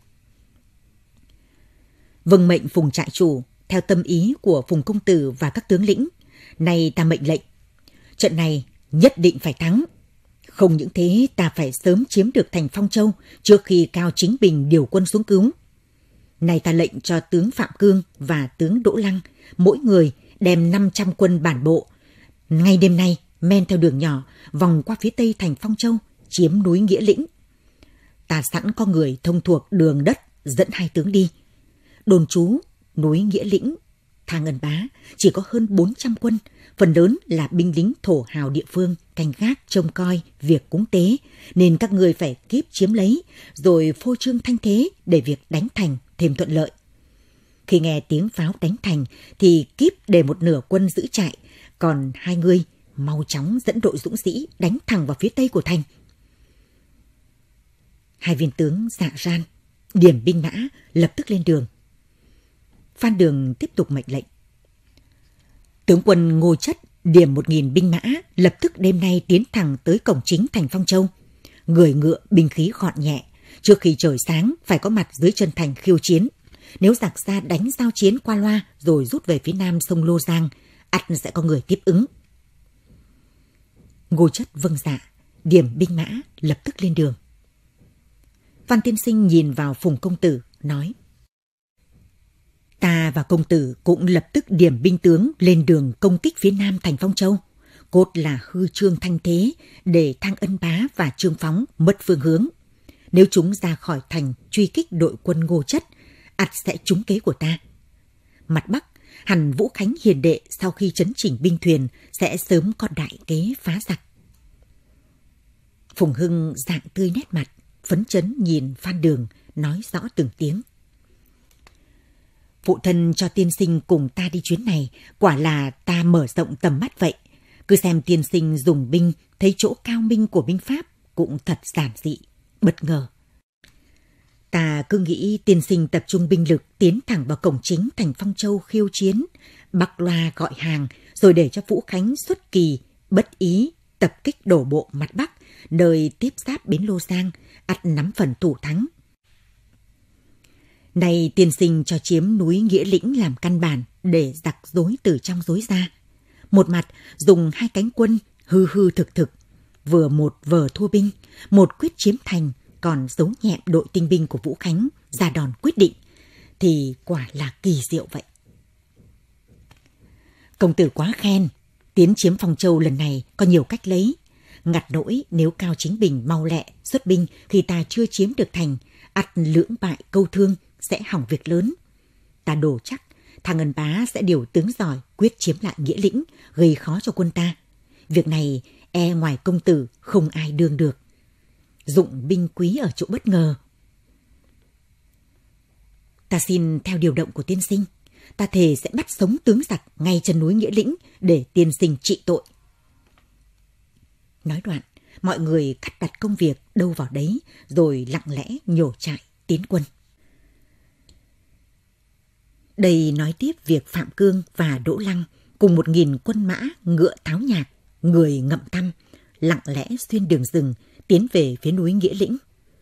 Vâng mệnh Phùng trại chủ, theo tâm ý của Phùng công tử và các tướng lĩnh, nay ta mệnh lệnh, trận này nhất định phải thắng. Không những thế, ta phải sớm chiếm được thành Phong Châu trước khi Cao Chính Bình điều quân xuống cứu. Này ta lệnh cho tướng Phạm Cương và tướng Đỗ Lăng mỗi người đem 500 quân bản bộ, ngay đêm nay men theo đường nhỏ vòng qua phía tây thành Phong Châu chiếm núi Nghĩa Lĩnh. Ta sẵn có người thông thuộc đường đất dẫn 2 tướng đi. Đồn trú núi Nghĩa Lĩnh, Thang Ân Bá chỉ có hơn 400 quân, phần lớn là binh lính thổ hào địa phương canh gác trông coi việc cúng tế, nên các ngươi phải kíp chiếm lấy rồi phô trương thanh thế để việc đánh thành thêm thuận lợi. Khi nghe tiếng pháo đánh thành thì Kíp để một nửa quân giữ trại, còn 2 người mau chóng dẫn đội dũng sĩ đánh thẳng vào phía tây của thành. 2 viên tướng Dạ Ran, điểm binh mã lập tức lên đường. Phan Đường tiếp tục mệnh lệnh. Tướng quân Ngô Chất điểm 1.000 binh mã lập tức đêm nay tiến thẳng tới cổng chính thành Phong Châu. Người ngựa binh khí gọn nhẹ, trước khi trời sáng phải có mặt dưới chân thành khiêu chiến. Nếu giặc ra đánh giao chiến qua loa rồi rút về phía nam sông Lô Giang, ắt sẽ có người tiếp ứng. Ngô Chất vâng dạ, điểm binh mã lập tức lên đường. Văn tiên sinh nhìn vào Phùng công tử, nói: Ta và công tử cũng lập tức điểm binh tướng lên đường công kích phía nam thành Phong Châu, cốt là hư trương thanh thế để Thang Ân Bá và Trương Phóng mất phương hướng. Nếu chúng ra khỏi thành truy kích đội quân Ngô Chất, ắt sẽ trúng kế của ta. Mặt Bắc, hẳn Vũ Khánh hiền đệ sau khi chấn chỉnh binh thuyền sẽ sớm có đại kế phá giặc. Phùng Hưng dạng tươi nét mặt, phấn chấn nhìn Phan Đường, nói rõ từng tiếng. Phụ thân cho tiên sinh cùng ta đi chuyến này, quả là ta mở rộng tầm mắt vậy. Cứ xem tiên sinh dùng binh, thấy chỗ cao minh của binh pháp cũng thật giản dị, bất ngờ. Ta cứ nghĩ tiên sinh tập trung binh lực tiến thẳng vào cổng chính thành Phong Châu khiêu chiến, bắc loa gọi hàng, rồi để cho Vũ Khánh xuất kỳ, bất ý, tập kích đổ bộ mặt Bắc, nơi tiếp giáp bến Lô Giang, ắt nắm phần thủ thắng. Này tiên sinh cho chiếm núi Nghĩa Lĩnh làm căn bản để giặc dối từ trong dối ra. Một mặt dùng 2 cánh quân hư hư thực thực, vừa một vờ thua binh, một quyết chiếm thành, còn giấu nhẹm đội tinh binh của Vũ Khánh ra đòn quyết định, thì quả là kỳ diệu vậy. Công tử quá khen, tiến chiếm Phong Châu lần này có nhiều cách lấy. Ngặt nỗi nếu Cao Chính Bình mau lẹ xuất binh khi ta chưa chiếm được thành, ắt lưỡng bại câu thương, sẽ hỏng việc lớn. Ta đổ chắc Thang Ân Bá sẽ điều tướng giỏi quyết chiếm lại Nghĩa Lĩnh, gây khó cho quân ta. Việc này e ngoài công tử không ai đương được. Dụng binh quý ở chỗ bất ngờ. Ta xin theo điều động của tiên sinh. Ta thề sẽ bắt sống tướng giặc ngay chân núi Nghĩa Lĩnh để tiên sinh trị tội. Nói đoạn, mọi người cắt đặt công việc đâu vào đấy, rồi lặng lẽ nhổ trại tiến quân. Đây nói tiếp việc Phạm Cương và Đỗ Lăng cùng 1.000 quân mã ngựa tháo nhạc, người ngậm tăm, lặng lẽ xuyên đường rừng tiến về phía núi Nghĩa Lĩnh.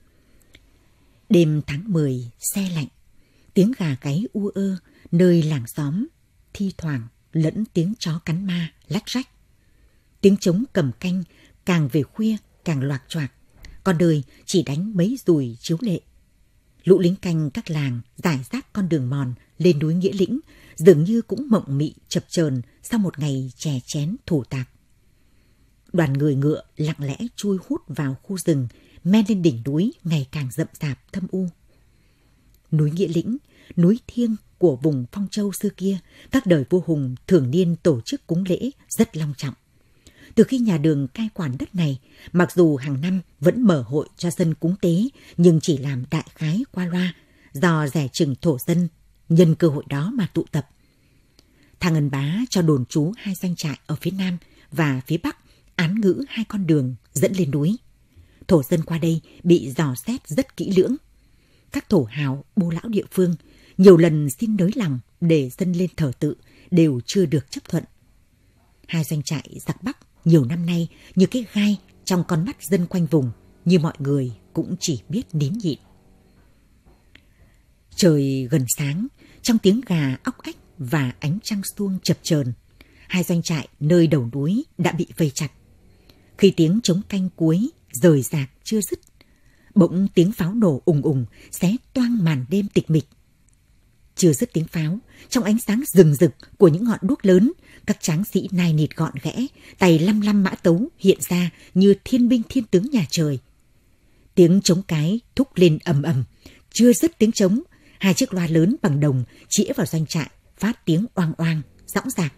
Đêm tháng 10 se lạnh, tiếng gà gáy u ơ nơi làng xóm, thi thoảng lẫn tiếng chó cắn ma lách rách. Tiếng trống cầm canh càng về khuya càng loạc choạc, con đời chỉ đánh mấy dùi chiếu lệ. Lũ lính canh các làng rải rác con đường mòn lên núi Nghĩa Lĩnh dường như cũng mộng mị chập chờn sau một ngày chè chén thủ tạc. Đoàn người ngựa lặng lẽ chui hút vào khu rừng, men lên đỉnh núi ngày càng rậm rạp thâm u. Núi Nghĩa Lĩnh, núi thiêng của vùng Phong Châu xưa kia, các đời vua hùng thường niên tổ chức cúng lễ rất long trọng. Từ khi nhà Đường cai quản đất này, mặc dù hàng năm vẫn mở hội cho dân cúng tế, nhưng chỉ làm đại khái qua loa, do rẻ chừng thổ dân, nhân cơ hội đó mà tụ tập. Thang Ân Bá cho đồn trú 2 doanh trại ở phía Nam và phía Bắc, án ngữ 2 con đường dẫn lên núi. Thổ dân qua đây bị dò xét rất kỹ lưỡng. Các thổ hào, bô lão địa phương nhiều lần xin nới lòng để dân lên thờ tự đều chưa được chấp thuận. 2 doanh trại giặc Bắc nhiều năm nay như cái gai trong con mắt dân quanh vùng, như mọi người cũng chỉ biết nín nhịn. Trời gần sáng, trong tiếng gà óc ách và ánh trăng suông chập chờn, 2 doanh trại nơi đầu núi đã bị vây chặt. Khi tiếng trống canh cuối rời rạc chưa dứt, bỗng tiếng pháo nổ ùng ùng xé toang màn đêm tịch mịch. Chưa dứt tiếng pháo, trong ánh sáng rừng rực của những ngọn đuốc lớn, các tráng sĩ nai nịt gọn ghẽ, tay lăm lăm mã tấu hiện ra như thiên binh thiên tướng nhà trời. Tiếng trống cái thúc lên ầm ầm, chưa dứt tiếng trống, 2 chiếc loa lớn bằng đồng chĩa vào doanh trại, phát tiếng oang oang, dõng dạc.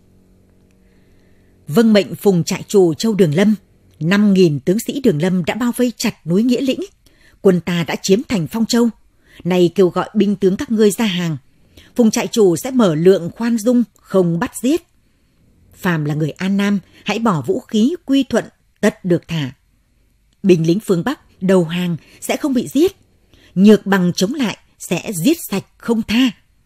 Vâng mệnh Phùng trại chủ Châu Đường Lâm, 5.000 tướng sĩ Đường Lâm đã bao vây chặt núi Nghĩa Lĩnh. Quân ta đã chiếm thành Phong Châu. nay kêu gọi binh tướng các ngươi ra hàng. Phùng trại chủ sẽ mở lượng khoan dung, không bắt giết. Phàm là người An Nam, hãy bỏ vũ khí quy thuận, tất được thả. Binh lính phương Bắc đầu hàng sẽ không bị giết. Nhược bằng chống lại sẽ giết sạch không tha.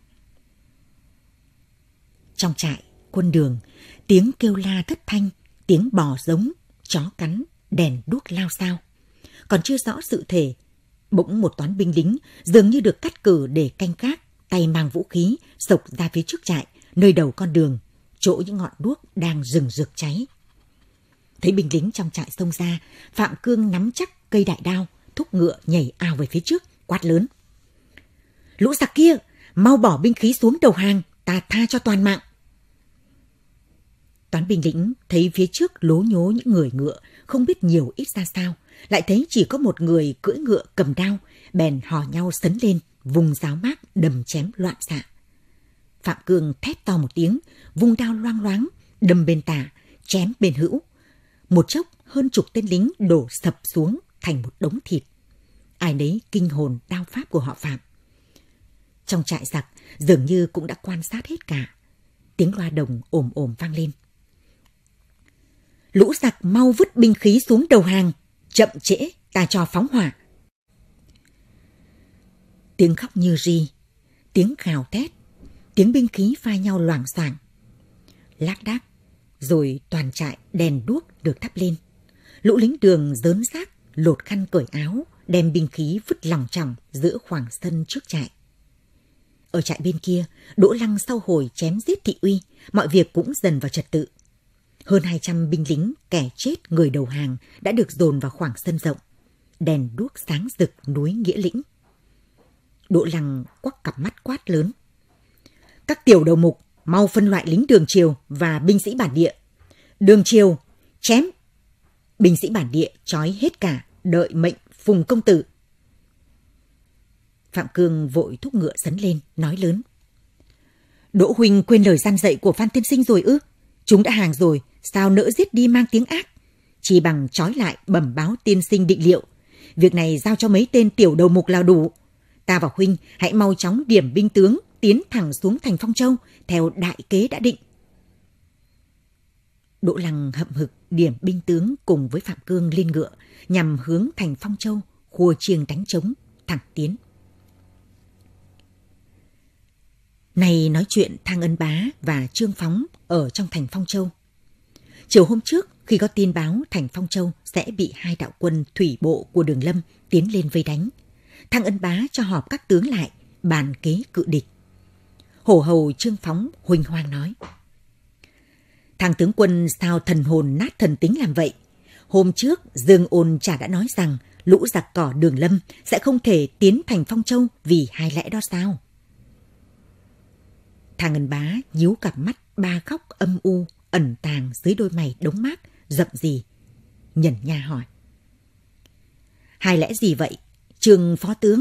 Trong trại, quân đường, tiếng kêu la thất thanh, tiếng bò giống, chó cắn, đèn đuốc lao xao. Còn chưa rõ sự thể, bỗng một toán binh lính dường như được cắt cử để canh gác, tay mang vũ khí, xộc ra phía trước trại, nơi đầu con đường, chỗ những ngọn đuốc đang rừng rực cháy. Thấy binh lính trong trại xông ra, Phạm Cương nắm chắc cây đại đao, thúc ngựa nhảy ào về phía trước, quát lớn: Lũ giặc kia, mau bỏ binh khí xuống đầu hàng, ta tha cho toàn mạng. Toán binh lính thấy phía trước lố nhố những người ngựa, không biết nhiều ít ra sao, lại thấy chỉ có một người cưỡi ngựa cầm đao, bèn hò nhau sấn lên, vùng giáo mác đầm chém loạn xạ. Phạm Cương thét to một tiếng, vung đao loang loáng, đâm bên tả, chém bên hữu. Một chốc hơn chục tên lính đổ sập xuống thành một đống thịt. Ai nấy kinh hồn đao pháp của họ Phạm. Trong trại giặc dường như cũng đã quan sát hết cả. Tiếng loa đồng ồm ồm vang lên: Lũ giặc mau vứt binh khí xuống đầu hàng, chậm trễ ta cho phóng hỏa. Tiếng khóc như ri, tiếng gào thét, tiếng binh khí pha nhau loảng xoảng. Lác đác, rồi toàn trại đèn đuốc được thắp lên. Lũ lính đường rớn xác, lột khăn cởi áo, đem binh khí vứt lỏng chỏng giữa khoảng sân trước trại. Ở trại bên kia, Đỗ Lăng sau hồi chém giết thị uy, mọi việc cũng dần vào trật tự. Hơn 200 binh lính, kẻ chết người đầu hàng đã được dồn vào khoảng sân rộng. Đèn đuốc sáng rực núi Nghĩa Lĩnh. Đỗ Lăng quắc cặp mắt quát lớn: Các tiểu đầu mục mau phân loại lính đường triều và binh sĩ bản địa. Đường triều chém, binh sĩ bản địa trói hết cả, đợi mệnh Phùng công tử. Phạm Cương vội thúc ngựa sấn lên, nói lớn: Đỗ huynh quên lời gian dạy của Phan tiên sinh rồi ư? Chúng đã hàng rồi, sao nỡ giết đi mang tiếng ác? Chỉ bằng trói lại bẩm báo tiên sinh định liệu. Việc này giao cho mấy tên tiểu đầu mục là đủ. Ta và huynh hãy mau chóng điểm binh tướng, tiến thẳng xuống thành Phong Châu theo đại kế đã định. Đỗ Lăng hậm hực điểm binh tướng cùng với Phạm Cương lên ngựa, nhằm hướng thành Phong Châu, khua chiêng đánh trống, thẳng tiến. Này nói chuyện Thang Ân Bá và Trương Phóng ở trong thành Phong Châu. Chiều hôm trước, khi có tin báo thành Phong Châu sẽ bị hai đạo quân thủy bộ của Đường Lâm tiến lên vây đánh, Thang Ân Bá cho họp các tướng lại, bàn kế cự địch. Hổ hầu Trương Phóng huỳnh hoang nói: Thang tướng quân sao thần hồn nát thần tính làm vậy? Hôm trước Dương Ôn chả đã nói rằng lũ giặc cỏ Đường Lâm sẽ không thể tiến thành Phong Châu vì hai lẽ đó sao? Thang Ân Bá nhíu cặp mắt ba góc âm u ẩn tàng dưới đôi mày đống mác rậm rì, nhẩn nha hỏi: Hai lẽ gì vậy, Trương phó tướng?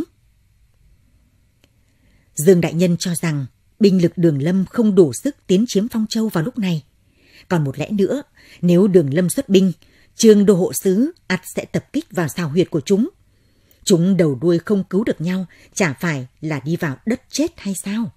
Dương đại nhân cho rằng binh lực Đường Lâm không đủ sức tiến chiếm Phong Châu vào lúc này. Còn một lẽ nữa, nếu Đường Lâm xuất binh, Trương đô hộ sứ ắt sẽ tập kích vào xào huyệt của chúng. Chúng đầu đuôi không cứu được nhau, chả phải là đi vào đất chết hay sao?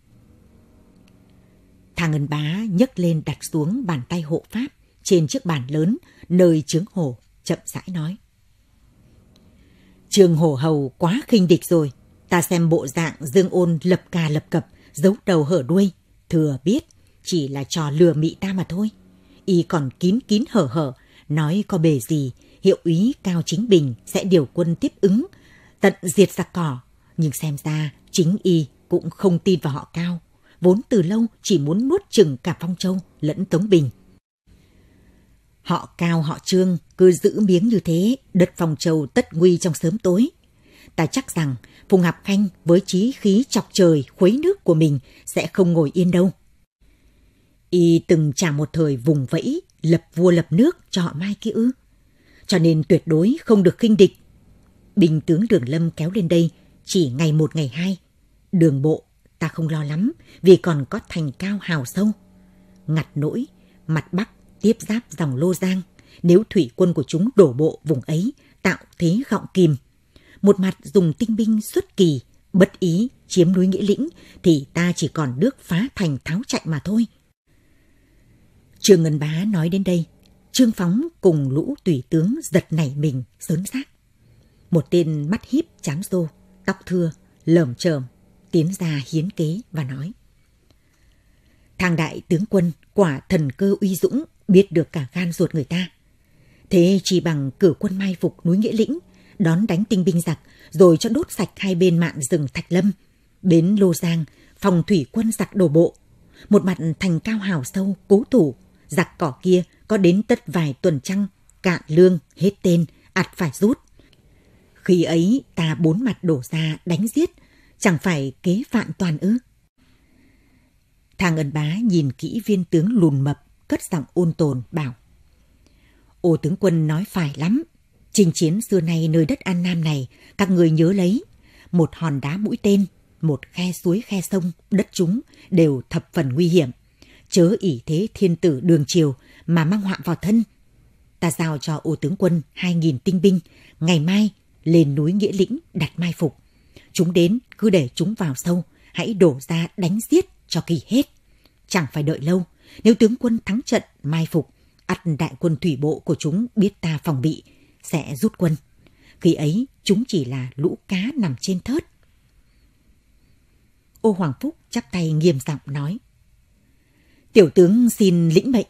Thang Ân Bá nhấc lên đặt xuống bàn tay hộ pháp trên chiếc bàn lớn nơi chướng hổ, chậm rãi nói: Trương hổ hầu quá khinh địch rồi. Ta xem bộ dạng Dương Ôn lập cà lập cập, giấu đầu hở đuôi, thừa biết chỉ là trò lừa mị ta mà thôi. Y còn kín kín hở hở, nói có bề gì hiệu úy Cao Chính Bình sẽ điều quân tiếp ứng, tận diệt giặc cỏ. Nhưng xem ra chính y cũng không tin vào họ Cao, vốn từ lâu chỉ muốn nuốt chửng cả Phong Châu lẫn Tống Bình. Họ Cao họ Trương cứ giữ miếng như thế, đất Phong Châu tất nguy trong sớm tối. Ta chắc rằng Phùng Hạp Khanh với chí khí chọc trời khuấy nước của mình sẽ không ngồi yên đâu. Y từng trả một thời vùng vẫy lập vua lập nước cho họ Mai kia ư? Cho nên tuyệt đối không được khinh địch. Binh tướng Đường Lâm kéo lên đây chỉ ngày một ngày hai. Đường bộ ta không lo lắm vì còn có thành cao hào sâu. Ngặt nỗi mặt Bắc tiếp giáp dòng Lô Giang, nếu thủy quân của chúng đổ bộ vùng ấy tạo thế gọng kìm, một mặt dùng tinh binh xuất kỳ Bất ý chiếm núi Nghĩa Lĩnh thì ta chỉ còn nước phá thành tháo chạy mà thôi. Trương Ngân Bá nói đến đây, Trương Phóng cùng lũ tùy tướng giật nảy mình xớn xác. Một tên mắt híp trám rô, tóc thưa, lởm chởm tiến ra hiến kế và nói: Thang đại tướng quân quả thần cơ uy dũng, biết được cả gan ruột người ta. Thế chỉ bằng cử quân mai phục núi Nghĩa Lĩnh, đón đánh tinh binh giặc, rồi cho đốt sạch hai bên mạn rừng Thạch Lâm, bến Lô Giang, phòng thủy quân giặc đổ bộ. Một mặt thành cao hào sâu, cố thủ, giặc cỏ kia có đến tất vài tuần trăng, cạn lương, hết tên, ắt phải rút. Khi ấy ta bốn mặt đổ ra đánh giết, chẳng phải kế vạn toàn ư? Thang Ân Bá nhìn kỹ viên tướng lùn mập, cất giọng ôn tồn bảo: Ô tướng quân nói phải lắm. Chinh chiến xưa nay nơi đất An Nam này, các người nhớ lấy, một hòn đá mũi tên, một khe suối khe sông, đất chúng đều thập phần nguy hiểm. Chớ ỷ thế thiên tử đường triều mà mang họa vào thân. Ta giao cho ô tướng quân 2.000 tinh binh, ngày mai lên núi Nghĩa Lĩnh đặt mai phục. Chúng đến cứ để chúng vào sâu, hãy đổ ra đánh giết cho kỳ hết. Chẳng phải đợi lâu, nếu tướng quân thắng trận mai phục, ắt đại quân thủy bộ của chúng biết ta phòng bị, sẽ rút quân. Khi ấy chúng chỉ là lũ cá nằm trên thớt. Ô Hoàng Phúc chắp tay nghiêm giọng nói: Tiểu tướng xin lĩnh mệnh.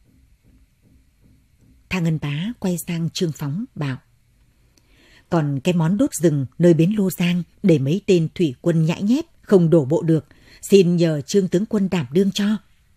Thang Ân Bá quay sang Trương Phóng bảo: Còn cái món đốt rừng nơi bến Lô Giang để mấy tên thủy quân nhãi nhép không đổ bộ được, xin nhờ Trương tướng quân đảm đương cho.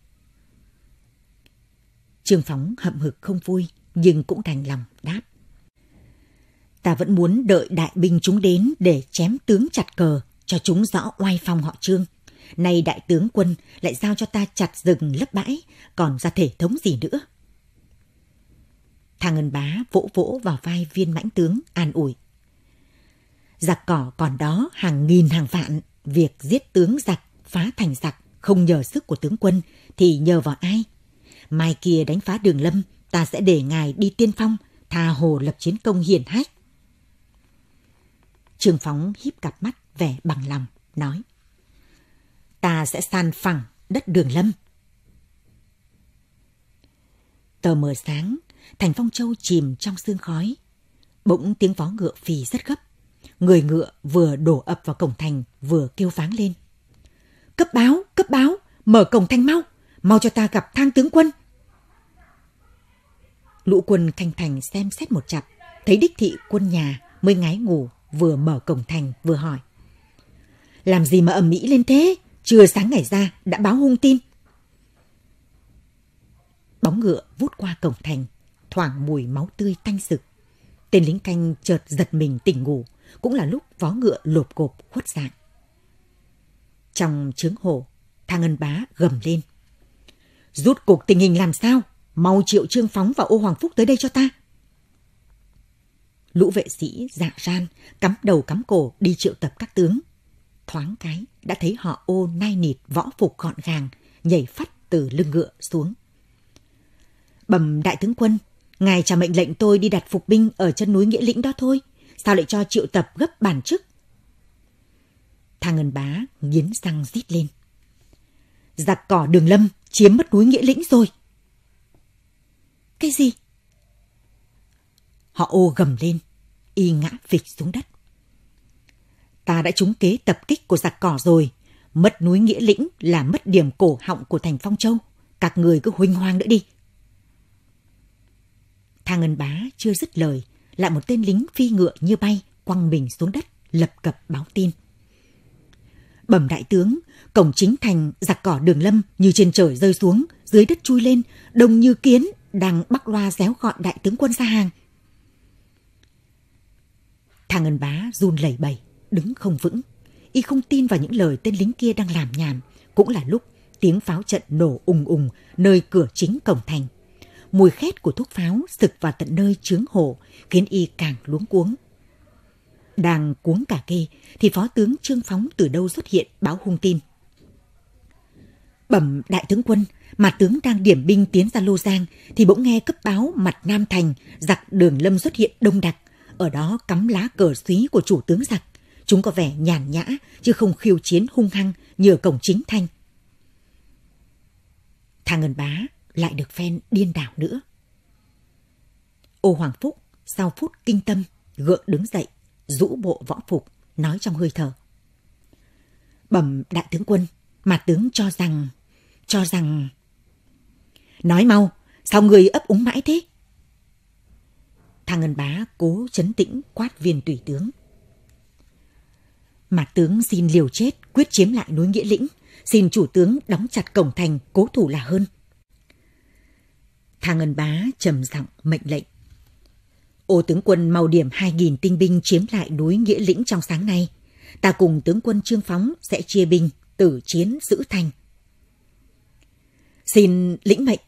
Trương Phóng hậm hực không vui, nhưng cũng đành lòng đáp: Ta vẫn muốn đợi đại binh chúng đến để chém tướng chặt cờ, cho chúng rõ oai phong họ Trương. Nay đại tướng quân lại giao cho ta chặt rừng lấp bãi, còn ra thể thống gì nữa. Thang Ân Bá vỗ vỗ vào vai viên mãnh tướng an ủi: Giặc cỏ còn đó hàng nghìn hàng vạn, việc giết tướng giặc, phá thành giặc không nhờ sức của tướng quân thì nhờ vào ai? Mai kia đánh phá Đường Lâm, ta sẽ để ngài đi tiên phong, tha hồ lập chiến công hiển hách. Trương Phóng híp cặp mắt vẻ bằng lòng, nói: Ta sẽ san phẳng đất Đường Lâm. Tờ mờ sáng, thành Phong Châu chìm trong sương khói. Bỗng tiếng vó ngựa phì rất gấp. Người ngựa vừa đổ ập vào cổng thành vừa kêu váng lên: Cấp báo, mở cổng thành mau, mau cho ta gặp Thang tướng quân. Lũ quân canh thành xem xét một chặp, thấy đích thị quân nhà mới ngái ngủ, vừa mở cổng thành vừa hỏi: Làm gì mà ầm ĩ lên thế? Chưa sáng ngày ra đã báo hung tin. Bóng ngựa vút qua cổng thành, thoảng mùi máu tươi tanh sực. Tên lính canh chợt giật mình tỉnh ngủ, cũng là lúc vó ngựa lộp cộp khuất dạng. Trong trướng hổ, Thang Ân Bá gầm lên: Rút cuộc tình hình làm sao? Mau triệu Trương Phóng và Ô Hoàng Phúc tới đây cho ta. Lũ vệ sĩ dạ ran, cắm đầu cắm cổ đi triệu tập các tướng. Thoáng cái đã thấy họ Ô nai nịt võ phục gọn gàng, nhảy phắt từ lưng ngựa xuống. Bẩm đại tướng quân, ngài trả mệnh lệnh tôi đi đặt phục binh ở chân núi Nghĩa Lĩnh đó thôi, sao lại cho triệu tập gấp bản chức? Thang Ân Bá nghiến răng rít lên: Giặc cỏ Đường Lâm chiếm mất núi Nghĩa Lĩnh rồi. Cái gì? Họ Ô gầm lên, y ngã phịch xuống đất. Ta đã trúng kế tập kích của giặc cỏ rồi, mất núi Nghĩa Lĩnh là mất điểm cổ họng của thành Phong Châu, các người cứ huênh hoang nữa đi. Thang Ân Bá chưa dứt lời, lại một tên lính phi ngựa như bay quăng mình xuống đất, lập cập báo tin: Bẩm đại tướng, cổng chính thành giặc cỏ Đường Lâm như trên trời rơi xuống, dưới đất chui lên, đông như kiến, đang bắc loa réo gọi đại tướng quân ra hàng. Thang Ân Bá run lẩy bẩy, đứng không vững. Y không tin vào những lời tên lính kia đang làm nhảm. Cũng là lúc tiếng pháo trận nổ ùng ùng nơi cửa chính cổng thành. Mùi khét của thuốc pháo sực vào tận nơi trướng hổ, khiến y càng luống cuống. Đang cuống cả kê thì phó tướng Trương Phóng từ đâu xuất hiện báo hung tin: Bẩm đại tướng quân, mặt tướng đang điểm binh tiến ra Lô Giang thì bỗng nghe cấp báo mặt Nam thành giặc Đường Lâm xuất hiện đông đặc, ở đó cắm lá cờ xúy của chủ tướng giặc. Chúng có vẻ nhàn nhã, chứ không khiêu chiến hung hăng như ở cổng chính Thanh. Thang Ngân Bá lại được phen điên đảo nữa. Ô Hoàng Phúc sau phút kinh tâm gượng đứng dậy, rũ bộ võ phục, nói trong hơi thở: Bẩm đại tướng quân, mà tướng cho rằng... Nói mau, sao người ấp úng mãi thế? Thang Ngân Bá cố trấn tĩnh quát Viên tùy tướng: Mà tướng xin liều chết quyết chiếm lại núi Nghĩa Lĩnh, xin chủ tướng đóng chặt cổng thành, cố thủ là hơn. Thang Ngân Bá trầm giọng mệnh lệnh: Ô tướng quân mau điểm 2.000 tinh binh chiếm lại núi Nghĩa Lĩnh trong sáng nay. Ta cùng tướng quân Trương Phóng sẽ chia binh tử chiến giữ thành. Xin lĩnh mệnh.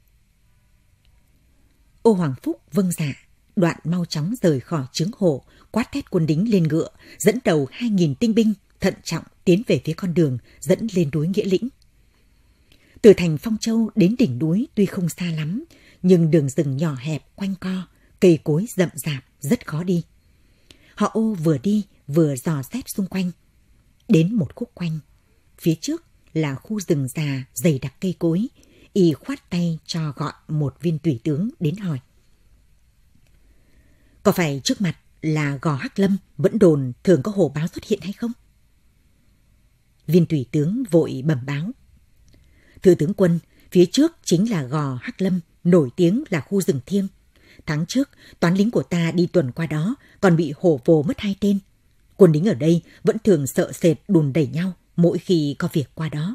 Ô Hoàng Phúc vâng dạ, đoạn mau chóng rời khỏi trướng hồ, quát thét quân lính lên ngựa, dẫn đầu 2.000 tinh binh thận trọng tiến về phía con đường dẫn lên núi Nghĩa Lĩnh. Từ thành Phong Châu đến đỉnh núi tuy không xa lắm, nhưng đường rừng nhỏ hẹp quanh co, cây cối rậm rạp rất khó đi. Họ Ô vừa đi vừa dò xét xung quanh. Đến một khúc quanh, phía trước là khu rừng già dày đặc cây cối. Y khoát tay cho gọi một viên tùy tướng đến hỏi: Có phải trước mặt là Gò Hắc Lâm vẫn đồn thường có hổ báo xuất hiện hay không? Viên tùy tướng vội bẩm báo: Thưa tướng quân, phía trước chính là Gò Hắc Lâm, nổi tiếng là khu rừng thiêng. Tháng trước, toán lính của ta đi tuần qua đó, còn bị hổ vồ mất 2 tên. Quân lính ở đây vẫn thường sợ sệt đùn đẩy nhau mỗi khi có việc qua đó.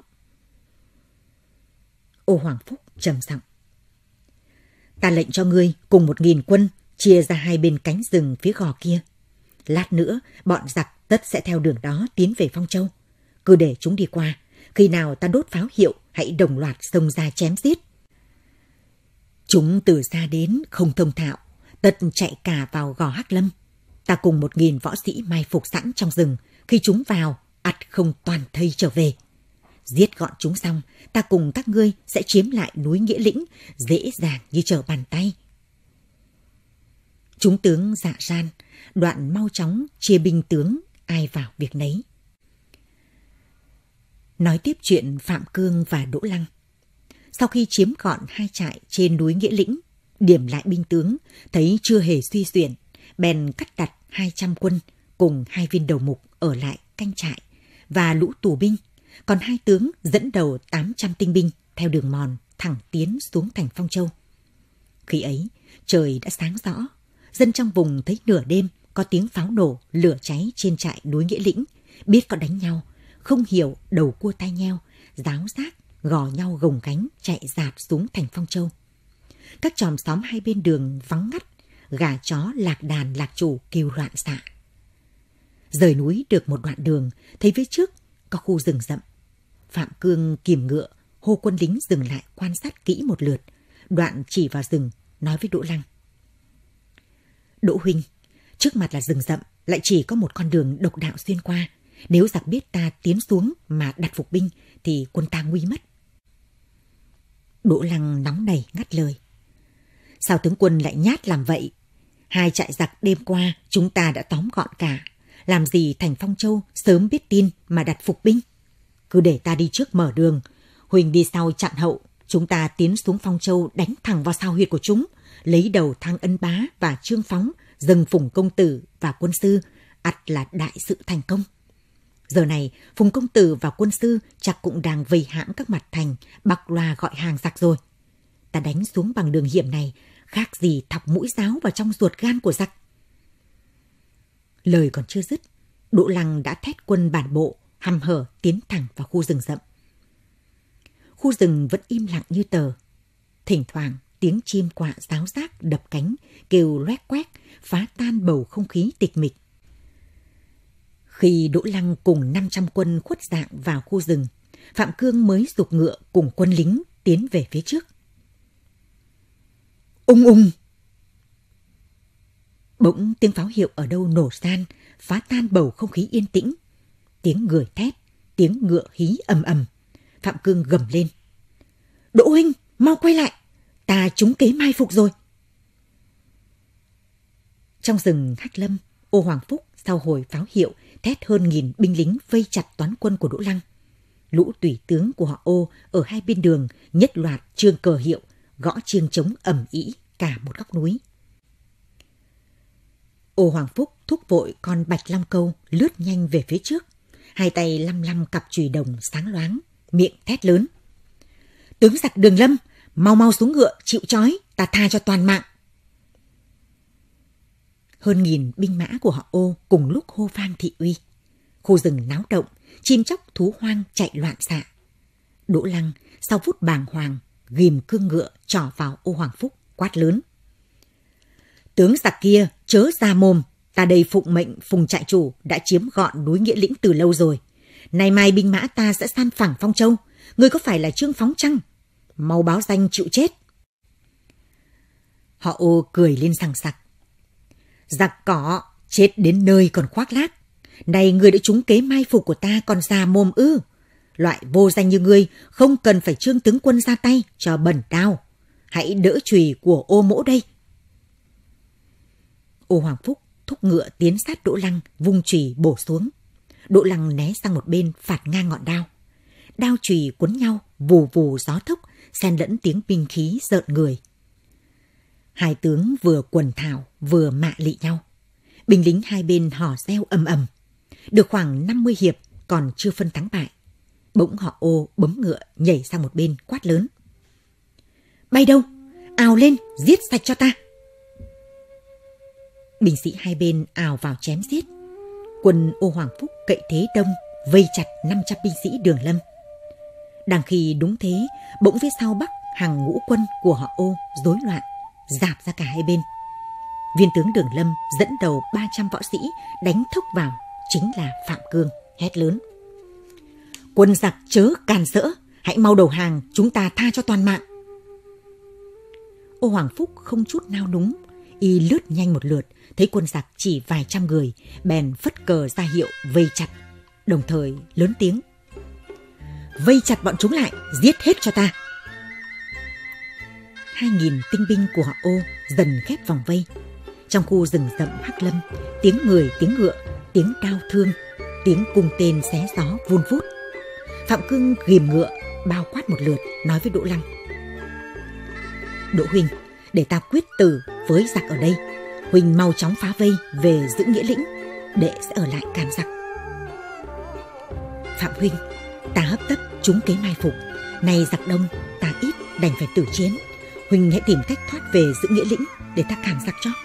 Ô Hoàng Phúc trầm giọng: Ta lệnh cho ngươi cùng 1.000 quân chia ra 2 bên cánh rừng phía gò kia. Lát nữa, bọn giặc tất sẽ theo đường đó tiến về Phong Châu. Cứ để chúng đi qua, khi nào ta đốt pháo hiệu, hãy đồng loạt xông ra chém giết. Chúng từ xa đến không thông thạo, tất chạy cả vào Gò Hắc Lâm. Ta cùng 1.000 võ sĩ mai phục sẵn trong rừng, khi chúng vào, ắt không toàn thây trở về. Giết gọn chúng xong, ta cùng các ngươi sẽ chiếm lại núi Nghĩa Lĩnh, dễ dàng như trở bàn tay. Chúng tướng dạ ran, đoạn mau chóng chia binh tướng, ai vào việc nấy. Nói tiếp chuyện Phạm Cương và Đỗ Lăng. Sau khi chiếm gọn 2 trại trên núi Nghĩa Lĩnh, điểm lại binh tướng, thấy chưa hề suy xuyển, bèn cắt đặt 200 quân cùng 2 viên đầu mục ở lại canh trại và lũ tù binh, còn 2 tướng dẫn đầu 800 tinh binh theo đường mòn thẳng tiến xuống thành Phong Châu. Khi ấy, trời đã sáng rõ, dân trong vùng thấy nửa đêm có tiếng pháo nổ, lửa cháy trên trại núi Nghĩa Lĩnh, biết có đánh nhau, không hiểu đầu cua tai nheo, ráo rác gò nhau gồng gánh chạy dạt xuống thành Phong Châu. Các chòm xóm hai bên đường vắng ngắt, gà chó lạc đàn lạc chủ kêu loạn xạ. Rời núi được một đoạn đường, thấy phía trước có khu rừng rậm. Phạm Cương kìm ngựa, hô quân lính dừng lại quan sát kỹ một lượt, đoạn chỉ vào rừng, nói với Đỗ Lăng: Đỗ huynh, trước mặt là rừng rậm, lại chỉ có một con đường độc đạo xuyên qua. Nếu giặc biết ta tiến xuống mà đặt phục binh, thì quân ta nguy mất. Đỗ Lăng nóng nảy ngắt lời: Sao tướng quân lại nhát làm vậy? 2 trại giặc đêm qua chúng ta đã tóm gọn cả. Làm gì thành Phong Châu sớm biết tin mà đặt phục binh? Cứ để ta đi trước mở đường, huynh đi sau chặn hậu. Chúng ta tiến xuống Phong Châu đánh thẳng vào sao huyệt của chúng, lấy đầu Thang Ân Bá và Trương Phóng, dâng Phùng công tử và quân sư, ắt là đại sự thành công. Giờ này, Phùng công tử và quân sư chắc cũng đang vây hãm các mặt thành, bạc loa gọi hàng giặc rồi. Ta đánh xuống bằng đường hiểm này, khác gì thọc mũi giáo vào trong ruột gan của giặc. Lời còn chưa dứt, Đỗ Lăng đã thét quân bản bộ, hăm hở tiến thẳng vào khu rừng rậm. Khu rừng vẫn im lặng như tờ. Thỉnh thoảng, tiếng chim quạ ráo rác đập cánh, kêu loét quét, phá tan bầu không khí tịch mịch. Khi Đỗ Lăng cùng 500 quân khuất dạng vào khu rừng, Phạm Cương mới giục ngựa cùng quân lính tiến về phía trước. Ung ung! Bỗng tiếng pháo hiệu ở đâu nổ san, phá tan bầu không khí yên tĩnh. Tiếng người thét, tiếng ngựa hí ầm ầm. Phạm Cương gầm lên: Đỗ huynh, mau quay lại! Ta trúng kế mai phục rồi! Trong rừng Hắc Lâm, Ô Hoàng Phúc sau hồi pháo hiệu thét hơn 1000 binh lính vây chặt toán quân của Đỗ Lăng. Lũ tùy tướng của họ Ô ở hai bên đường nhất loạt trương cờ hiệu, gõ chiêng trống ầm ĩ cả một góc núi. Ô Hoàng Phúc thúc vội con Bạch Long Câu lướt nhanh về phía trước, hai tay lăm lăm cặp chùy đồng sáng loáng, miệng thét lớn: "Tướng giặc Đường Lâm, mau mau xuống ngựa chịu trói, ta tha cho toàn mạng." Hơn 1000 binh mã của họ Ô cùng lúc hô vang thị uy. Khu rừng náo động, chim chóc thú hoang chạy loạn xạ. Đỗ Lăng sau phút bàng hoàng ghìm cương ngựa trỏ vào Ô Hoàng Phúc quát lớn: "Tướng giặc kia chớ ra mồm, ta đây phụng mệnh Phùng trại chủ đã chiếm gọn núi Nghĩa Lĩnh từ lâu rồi. Nay mai binh mã ta sẽ san phẳng Phong Châu, ngươi có phải là Trương Phóng chăng? Mau báo danh chịu chết." Họ Ô cười lên sằng sặc: "Giặc cỏ, chết đến nơi còn khoác lác. Này ngươi đã trúng kế mai phục của ta còn già mồm ư? Loại vô danh như ngươi không cần phải Trương tướng quân ra tay cho bẩn đao. Hãy đỡ chùy của Ô mỗ đây." Ô Hoàng Phúc thúc ngựa tiến sát Đỗ Lăng, vung chùy bổ xuống. Đỗ Lăng né sang một bên phạt ngang ngọn đao. Đao chùy cuốn nhau, vù vù gió thốc, xen lẫn tiếng binh khí rợn người. Hai tướng vừa quần thảo vừa mạ lị nhau. Binh lính hai bên hò reo ầm ầm. Được khoảng 50 hiệp còn chưa phân thắng bại. Bỗng họ Ô bấm ngựa nhảy sang một bên quát lớn: "Bay đâu? Ào lên, giết sạch cho ta!" Binh sĩ hai bên ào vào chém giết. Quân Ô Hoàng Phúc cậy thế đông, vây chặt 500 binh sĩ Đường Lâm. Đang khi đúng thế, bỗng phía sau bắc hàng ngũ quân của họ Ô rối loạn, rạp ra cả hai bên. Viên tướng Đường Lâm dẫn đầu 300 võ sĩ đánh thốc vào, chính là Phạm Cương, hét lớn: "Quân giặc chớ càn rỡ, hãy mau đầu hàng, chúng ta tha cho toàn mạng." Ô Hoàng Phúc không chút nao núng, y lướt nhanh một lượt, thấy quân giặc chỉ vài trăm người, bèn phất cờ ra hiệu vây chặt, đồng thời lớn tiếng: "Vây chặt bọn chúng lại, giết hết cho ta!" 2000 tinh binh của họ Ô dần khép vòng vây. Trong khu rừng rậm Hắc Lâm, tiếng người, tiếng ngựa, tiếng đao thương, tiếng cung tên xé gió vun vút. Phạm Cương ghìm ngựa, bao quát một lượt, nói với Đỗ Lăng: "Đỗ huynh, để ta quyết tử với giặc ở đây. Huynh mau chóng phá vây về giữ Nghĩa Lĩnh, đệ sẽ ở lại càn giặc." "Phạm huynh, ta hấp tấp trúng kế mai phục, nay giặc đông, ta ít đành phải tử chiến. Huynh hãy tìm cách thoát về giữ Nghĩa Lĩnh để ta càn giặc cho."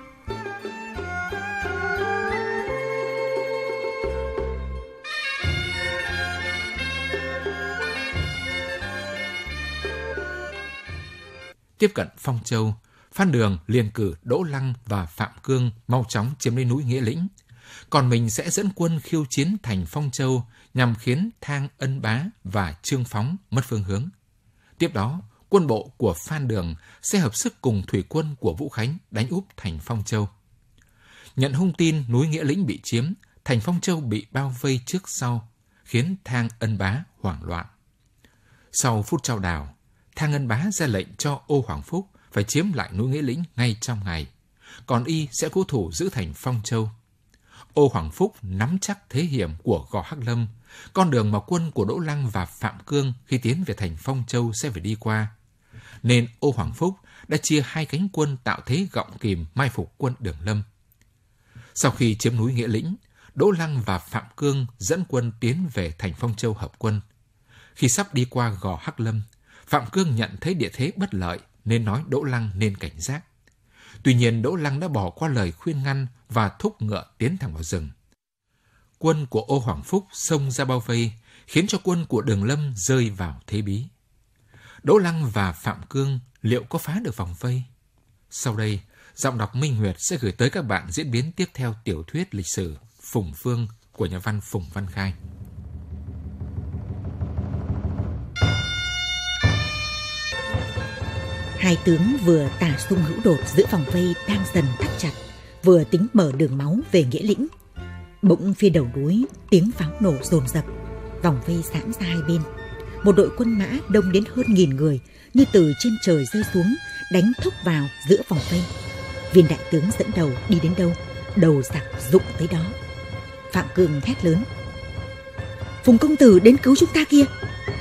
Tiếp cận Phong Châu, Phan Đường liền cử Đỗ Lăng và Phạm Cương mau chóng chiếm lấy núi Nghĩa Lĩnh, còn mình sẽ dẫn quân khiêu chiến thành Phong Châu nhằm khiến Thang Ân Bá và Trương Phóng mất phương hướng. Tiếp đó, quân bộ của Phan Đường sẽ hợp sức cùng thủy quân của Vũ Khánh đánh úp thành Phong Châu. Nhận hung tin núi Nghĩa Lĩnh bị chiếm, thành Phong Châu bị bao vây trước sau, khiến Thang Ân Bá hoảng loạn. Sau phút trao đảo, Thang Ân Bá ra lệnh cho Ô Hoàng Phúc phải chiếm lại núi Nghĩa Lĩnh ngay trong ngày, còn y sẽ cố thủ giữ thành Phong Châu. Ô Hoàng Phúc nắm chắc thế hiểm của Gò Hắc Lâm, con đường mà quân của Đỗ Lăng và Phạm Cương khi tiến về thành Phong Châu sẽ phải đi qua, nên Ô Hoàng Phúc đã chia hai cánh quân tạo thế gọng kìm mai phục quân Đường Lâm. Sau khi chiếm núi Nghĩa Lĩnh, Đỗ Lăng và Phạm Cương dẫn quân tiến về thành Phong Châu hợp quân. Khi sắp đi qua Gò Hắc Lâm, Phạm Cương nhận thấy địa thế bất lợi nên nói Đỗ Lăng nên cảnh giác. Tuy nhiên Đỗ Lăng đã bỏ qua lời khuyên ngăn và thúc ngựa tiến thẳng vào rừng. Quân của Ô Hoàng Phúc xông ra bao vây, khiến cho quân của Đường Lâm rơi vào thế bí. Đỗ Lăng và Phạm Cương liệu có phá được vòng vây? Sau đây, giọng đọc Minh Nguyệt sẽ gửi tới các bạn diễn biến tiếp theo tiểu thuyết lịch sử Phùng Phương của nhà văn Phùng Văn Khai. Hai tướng vừa tả xung hữu đột giữa vòng vây đang dần thắt chặt, vừa tính mở đường máu về Nghĩa Lĩnh. Bỗng phía đầu núi tiếng pháo nổ dồn dập, vòng vây giãn ra hai bên. Một đội quân mã đông đến hơn 1000 người như từ trên trời rơi xuống, đánh thốc vào giữa vòng vây. Viên đại tướng dẫn đầu đi đến đâu, đầu giặc rụng tới đó. Phạm Cương hét lớn: Phùng công tử đến cứu chúng ta kia!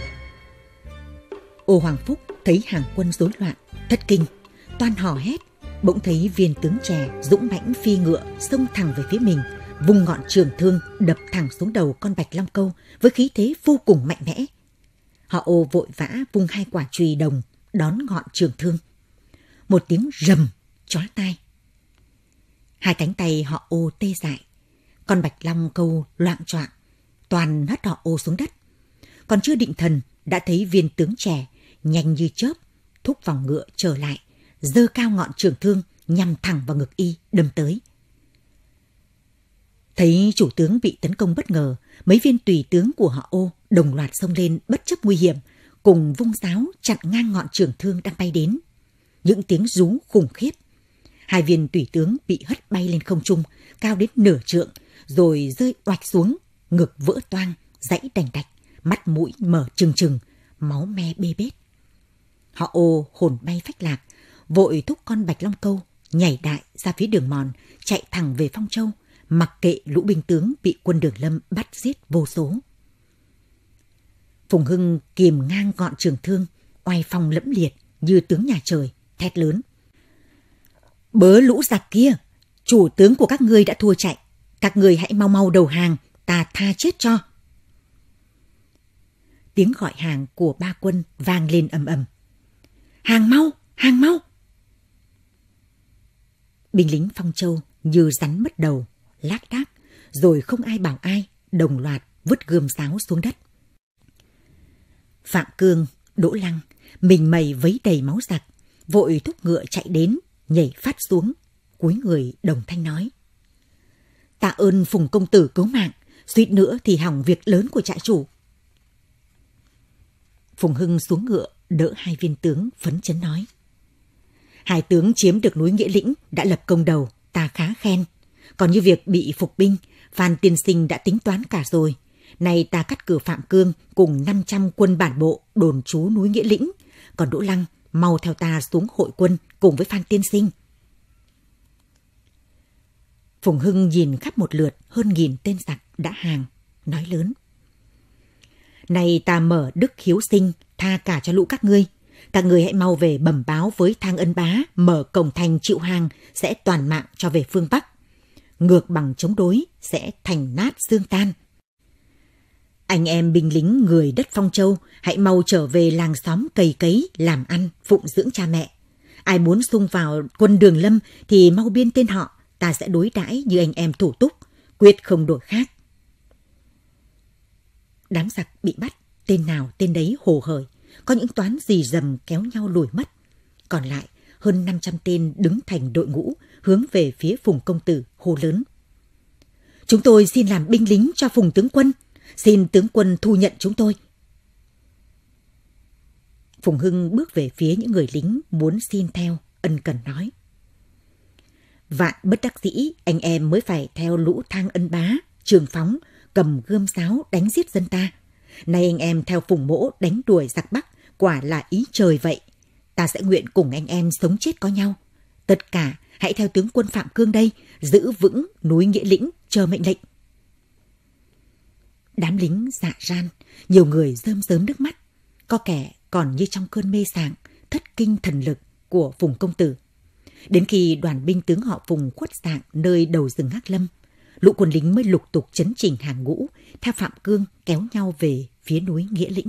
Ô Hoàng Phúc thấy hàng quân rối loạn, thất kinh, toan hò hét. Bỗng thấy viên tướng trẻ dũng mãnh phi ngựa xông thẳng về phía mình, vung ngọn trường thương đập thẳng xuống đầu con Bạch Long Câu với khí thế vô cùng mạnh mẽ. Họ Ô vội vã vung 2 quả chùy đồng đón ngọn trường thương. Một tiếng rầm chói tai. 2 cánh tay họ Ô tê dại, con Bạch Long Câu loạng choạng, toàn hất họ Ô xuống đất. Còn chưa định thần đã thấy viên tướng trẻ nhanh như chớp thúc vòng ngựa trở lại, giơ cao ngọn trường thương nhằm thẳng vào ngực y đâm tới. Thấy chủ tướng bị tấn công bất ngờ, mấy viên tùy tướng của họ Ô đồng loạt xông lên bất chấp nguy hiểm, cùng vung giáo chặn ngang ngọn trường thương đang bay đến. Những tiếng rú khủng khiếp. 2 viên tùy tướng bị hất bay lên không trung, cao đến nửa trượng, rồi rơi oạch xuống, ngực vỡ toang, dãy đành đạch, mắt mũi mở trừng trừng, máu me bê bết. Họ Ô hồn bay phách lạc, vội thúc con Bạch Long Câu nhảy đại ra phía đường mòn, chạy thẳng về Phong Châu, mặc kệ lũ binh tướng bị quân Đường Lâm bắt giết vô số. Phùng Hưng kìm ngang ngọn trường thương, oai phong lẫm liệt như tướng nhà trời, thét lớn: Bớ lũ giặc kia, chủ tướng của các ngươi đã thua chạy, các ngươi hãy mau mau đầu hàng, ta tha chết cho. Tiếng gọi hàng của 3 quân vang lên ầm ầm: Hàng mau, hàng mau! Binh lính Phong Châu như rắn mất đầu, lác đác, rồi không ai bảo ai, đồng loạt vứt gươm giáo xuống đất. Phạm Cương, Đỗ Lăng, mình mày vấy đầy máu giặc, vội thúc ngựa chạy đến, nhảy phát xuống, cúi người đồng thanh nói: Tạ ơn Phùng công tử cứu mạng, suýt nữa thì hỏng việc lớn của trại chủ. Phùng Hưng xuống ngựa đỡ 2 viên tướng phấn chấn nói: 2 tướng chiếm được núi Nghĩa Lĩnh đã lập công đầu, ta khá khen. Còn như việc bị phục binh, Phan tiên sinh đã tính toán cả rồi. Nay ta cắt cử Phạm Cương cùng 500 quân bản bộ đồn trú núi Nghĩa Lĩnh. Còn Đỗ Lăng mau theo ta xuống hội quân cùng với Phan tiên sinh. Phùng Hưng nhìn khắp một lượt hơn 1000 tên giặc đã hàng, nói lớn: Này ta mở đức hiếu sinh, tha cả cho lũ các ngươi. Các ngươi hãy mau về bẩm báo với Thang Ân Bá, mở cổng thành chịu hàng, sẽ toàn mạng cho về phương Bắc. Ngược bằng chống đối, sẽ thành nát xương tan. Anh em binh lính người đất Phong Châu, hãy mau trở về làng xóm cày cấy, làm ăn, phụng dưỡng cha mẹ. Ai muốn xung vào quân Đường Lâm thì mau biên tên họ, ta sẽ đối đãi như anh em thủ túc, quyết không đổi khác. Đám giặc bị bắt, tên nào tên đấy hồ hởi, có những toán rì rầm kéo nhau lùi mất. Còn lại hơn 500 tên đứng thành đội ngũ, hướng về phía Phùng công tử hô lớn: Chúng tôi xin làm binh lính cho Phùng tướng quân, xin tướng quân thu nhận chúng tôi. Phùng Hưng bước về phía những người lính muốn xin theo, ân cần nói: Vạn bất đắc dĩ, anh em mới phải theo lũ Thang Ân Bá, Trường Phóng, cầm gươm giáo đánh giết dân ta. Nay anh em theo Phùng Mỗ đánh đuổi giặc Bắc, quả là ý trời vậy. Ta sẽ nguyện cùng anh em sống chết có nhau. Tất cả hãy theo tướng quân Phạm Cương đây, giữ vững núi Nghĩa Lĩnh, chờ mệnh lệnh. Đám lính dạ ran, nhiều người rơm rớm nước mắt, có kẻ còn như trong cơn mê sảng, thất kinh thần lực của Phùng công tử. Đến khi đoàn binh tướng họ Phùng khuất dạng nơi đầu rừng Hắc Lâm, lũ quân lính mới lục tục chấn chỉnh hàng ngũ, theo Phạm Cương kéo nhau về phía núi Nghĩa Lĩnh.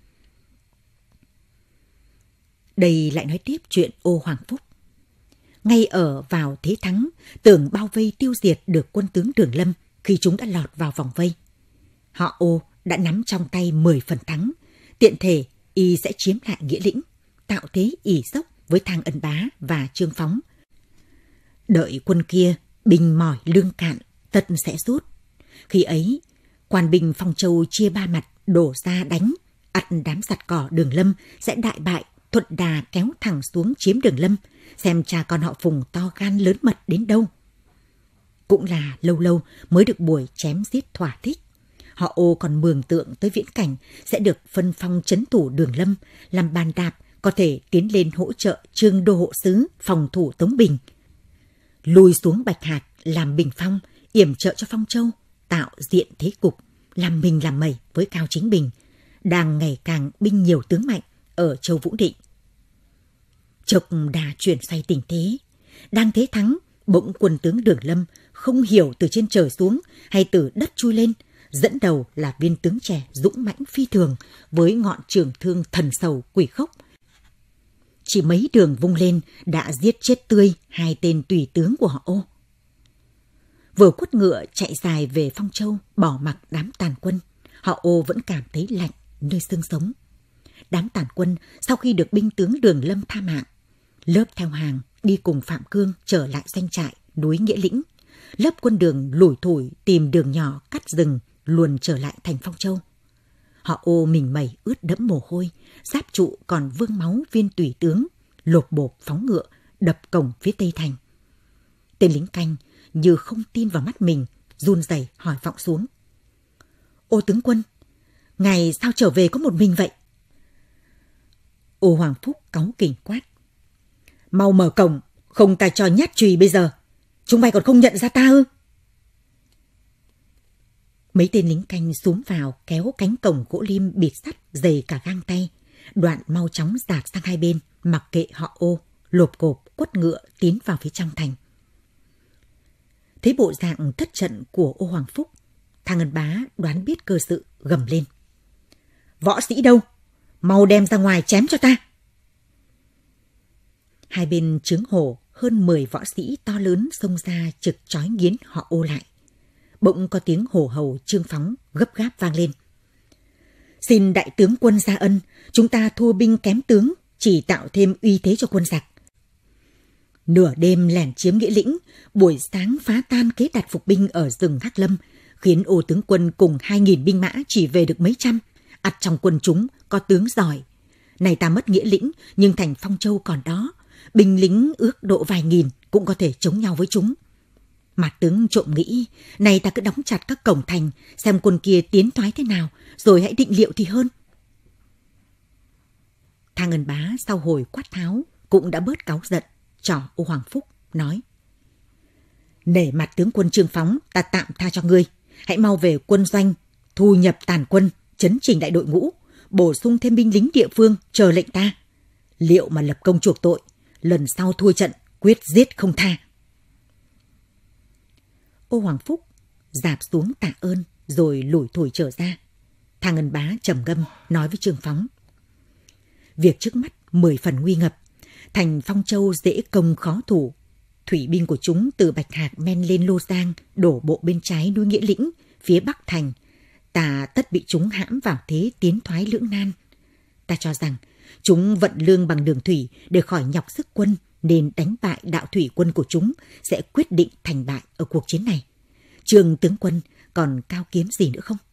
Đây lại nói tiếp chuyện Ô Hoàng Phúc. Ngay ở vào thế thắng, tưởng bao vây tiêu diệt được quân tướng Đường Lâm khi chúng đã lọt vào vòng vây. Họ Ô đã nắm trong tay 10 phần thắng, tiện thể y sẽ chiếm lại Nghĩa Lĩnh, tạo thế ỷ dốc với Thang Ân Bá và Trương Phóng. Đợi quân kia binh mỏi lương cạn, tất sẽ rút. Khi ấy, quan binh Phong Châu chia 3 mặt đổ ra đánh, ắt đám giặt cỏ Đường Lâm sẽ đại bại, thuận đà kéo thẳng xuống chiếm Đường Lâm, xem cha con họ Phùng to gan lớn mật đến đâu. Cũng là lâu lâu mới được buổi chém giết thỏa thích. Họ Ô còn mường tượng tới viễn cảnh sẽ được phân phong trấn thủ Đường Lâm, làm bàn đạp có thể tiến lên hỗ trợ Trương Đô hộ sứ phòng thủ Tống Bình, lùi xuống Bạch Hạc làm bình phong, yểm trợ cho Phong Châu, tạo diện thế cục, làm mình làm mẩy với Cao Chính Bình, đang ngày càng binh nhiều tướng mạnh ở Châu Vũ Định. Chộc đà chuyển xoay tình thế, đang thế thắng, bỗng quân tướng Đường Lâm không hiểu từ trên trời xuống hay từ đất chui lên, dẫn đầu là viên tướng trẻ dũng mãnh phi thường với ngọn trường thương thần sầu quỷ khốc. Chỉ mấy đường vung lên đã giết chết tươi 2 tên tùy tướng của họ Ô. Vừa quất ngựa chạy dài về Phong Châu, bỏ mặc đám tàn quân, họ Ô vẫn cảm thấy lạnh nơi xương sống. Đám tàn quân sau khi được binh tướng Đường Lâm tha mạng, lớp theo hàng đi cùng Phạm Cương trở lại doanh trại núi Nghĩa Lĩnh, lớp quân Đường lủi thủi tìm đường nhỏ cắt rừng luồn trở lại thành Phong Châu. Họ Ô mình mẩy ướt đẫm mồ hôi, giáp trụ còn vương máu viên tùy tướng, lộp bộp phóng ngựa đập cổng phía tây thành. Tên lính canh như không tin vào mắt mình, run rẩy hỏi vọng xuống: "Ô tướng quân, ngài sao trở về có một mình vậy?" Ô Hoàng Phúc cáu kỉnh quát: "Mau mở cổng, không ta cho nhát chùy bây giờ. Chúng mày còn không nhận ra ta ư?" Mấy tên lính canh xúm vào kéo cánh cổng gỗ lim bịt sắt dày cả gang tay, Đoạn mau chóng dạt sang hai bên, mặc kệ họ Ô, lộp cộp quất ngựa tiến vào phía trong thành. Thấy bộ dạng thất trận của Ô Hoàng Phúc, Thang Ngân Bá đoán biết cơ sự, gầm lên: "Võ sĩ đâu? Mau đem ra ngoài chém cho ta!" Hai bên trướng hổ hơn 10 võ sĩ to lớn xông ra trực trói nghiến họ Ô lại. Bỗng có tiếng hổ hầu Trương Phóng gấp gáp vang lên: "Xin đại tướng quân ra ân, chúng ta thua binh kém tướng, chỉ tạo thêm uy thế cho quân giặc. Nửa đêm lẻn chiếm Nghĩa Lĩnh, buổi sáng phá tan kế đặt phục binh ở rừng Hắc Lâm, khiến Ô tướng quân cùng 2.000 binh mã chỉ về được mấy trăm. Ắt trong quân chúng có tướng giỏi. Này ta mất Nghĩa Lĩnh, nhưng thành Phong Châu còn đó, binh lính ước độ vài nghìn cũng có thể chống nhau với chúng. Mà tướng trộm nghĩ, này ta cứ đóng chặt các cổng thành, xem quân kia tiến thoái thế nào, rồi hãy định liệu thì hơn." Thang Ngân Bá sau hồi quát tháo cũng đã bớt cáu giận, trỏ Ô Hoàng Phúc nói: "Nể mặt tướng quân Trương Phóng, ta tạm tha cho ngươi. Hãy mau về quân doanh, thu nhập tàn quân, chấn chỉnh đại đội ngũ, bổ sung thêm binh lính địa phương chờ lệnh ta. Liệu mà lập công chuộc tội, lần sau thua trận quyết giết không tha." Ô Hoàng Phúc dạp xuống tạ ơn rồi lủi thủi trở ra. Thang Ngân Bá trầm ngâm nói với Trương Phóng: "Việc trước mắt 10 phần nguy ngập, thành Phong Châu dễ công khó thủ. Thủy binh của chúng từ Bạch Hạc men lên Lô Giang, đổ bộ bên trái núi Nghĩa Lĩnh, phía bắc thành. Ta tất bị chúng hãm vào thế tiến thoái lưỡng nan. Ta cho rằng chúng vận lương bằng đường thủy để khỏi nhọc sức quân, nên đánh bại đạo thủy quân của chúng sẽ quyết định thành bại ở cuộc chiến này. Trương tướng quân còn cao kiếm gì nữa không?"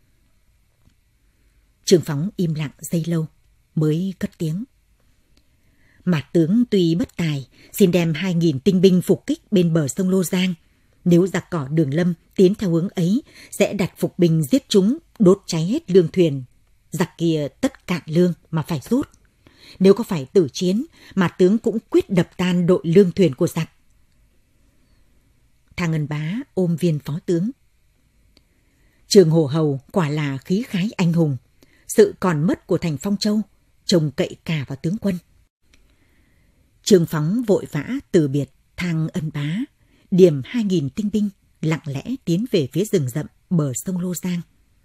Trương Phóng im lặng giây lâu mới cất tiếng: "Mạt tướng tuy bất tài, xin đem 2.000 tinh binh phục kích bên bờ sông Lô Giang. Nếu giặc cỏ Đường Lâm tiến theo hướng ấy, sẽ đặt phục binh giết chúng, đốt cháy hết lương thuyền. Giặc kia tất cạn lương mà phải rút. Nếu có phải tử chiến, Mạt tướng cũng quyết đập tan đội lương thuyền của giặc." Thang Ngân Bá ôm viên phó tướng: "Trường Hổ Hầu quả là khí khái anh hùng. Sự còn mất của thành Phong Châu trông cậy cả vào tướng quân." Trương Phóng vội vã từ biệt Thang Ân Bá, điểm 2.000 tinh binh lặng lẽ tiến về phía rừng rậm bờ sông Lô Giang.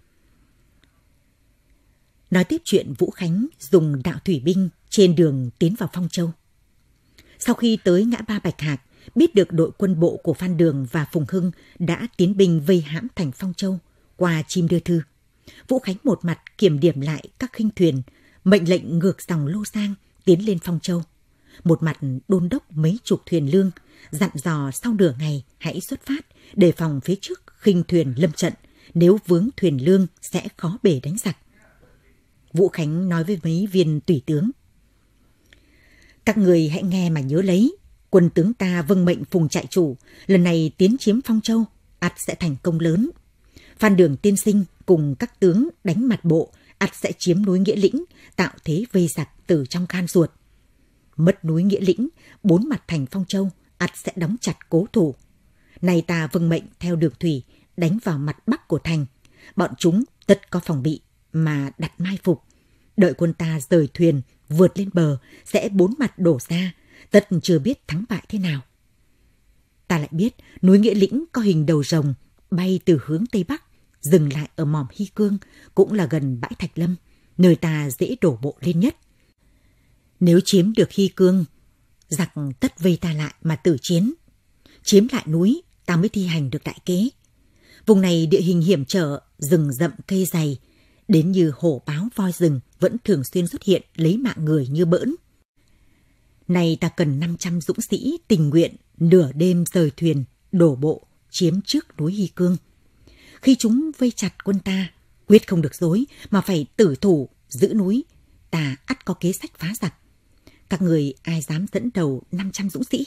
Nói tiếp chuyện Vũ Khánh dùng đạo thủy binh trên đường tiến vào Phong Châu. Sau khi tới ngã ba Bạch Hạc, biết được đội quân bộ của Phan Đường và Phùng Hưng đã tiến binh vây hãm thành Phong Châu, qua chim đưa thư, Vũ Khánh một mặt kiểm điểm lại các khinh thuyền, mệnh lệnh ngược dòng Lô Giang tiến lên Phong Châu, một mặt đôn đốc mấy chục thuyền lương, dặn dò sau nửa ngày hãy xuất phát, đề phòng phía trước khinh thuyền lâm trận, nếu vướng thuyền lương sẽ khó bề đánh giặc. Vũ Khánh nói với mấy viên tùy tướng: "Các người hãy nghe mà nhớ lấy, quân tướng ta vâng mệnh Phùng trại chủ, lần này tiến chiếm Phong Châu, ắt sẽ thành công lớn. Phan Đường tiên sinh cùng các tướng đánh mặt bộ, ắt sẽ chiếm núi Nghĩa Lĩnh, tạo thế vây giặc từ trong khan ruột. Mất núi Nghĩa Lĩnh, 4 mặt thành Phong Châu, ắt sẽ đóng chặt cố thủ. Này ta vâng mệnh theo đường thủy, đánh vào mặt bắc của thành. Bọn chúng tất có phòng bị mà đặt mai phục. Đợi quân ta rời thuyền, vượt lên bờ, sẽ bốn mặt đổ ra, tất chưa biết thắng bại thế nào. Ta lại biết núi Nghĩa Lĩnh có hình đầu rồng bay từ hướng Tây Bắc, dừng lại ở mỏm Hy Cương, cũng là gần bãi Thạch Lâm, nơi ta dễ đổ bộ lên nhất. Nếu chiếm được Hy Cương, giặc tất vây ta lại mà tử chiến. Chiếm lại núi, ta mới thi hành được đại kế. Vùng này địa hình hiểm trở, rừng rậm cây dày, đến như hổ báo voi rừng vẫn thường xuyên xuất hiện lấy mạng người như bỡn. Này ta cần 500 dũng sĩ tình nguyện nửa đêm rời thuyền, đổ bộ, chiếm trước núi Hy Cương. Khi chúng vây chặt quân ta, quyết không được dối mà phải tử thủ, giữ núi. Ta ắt có kế sách phá giặc. Các người ai dám dẫn đầu 500 dũng sĩ?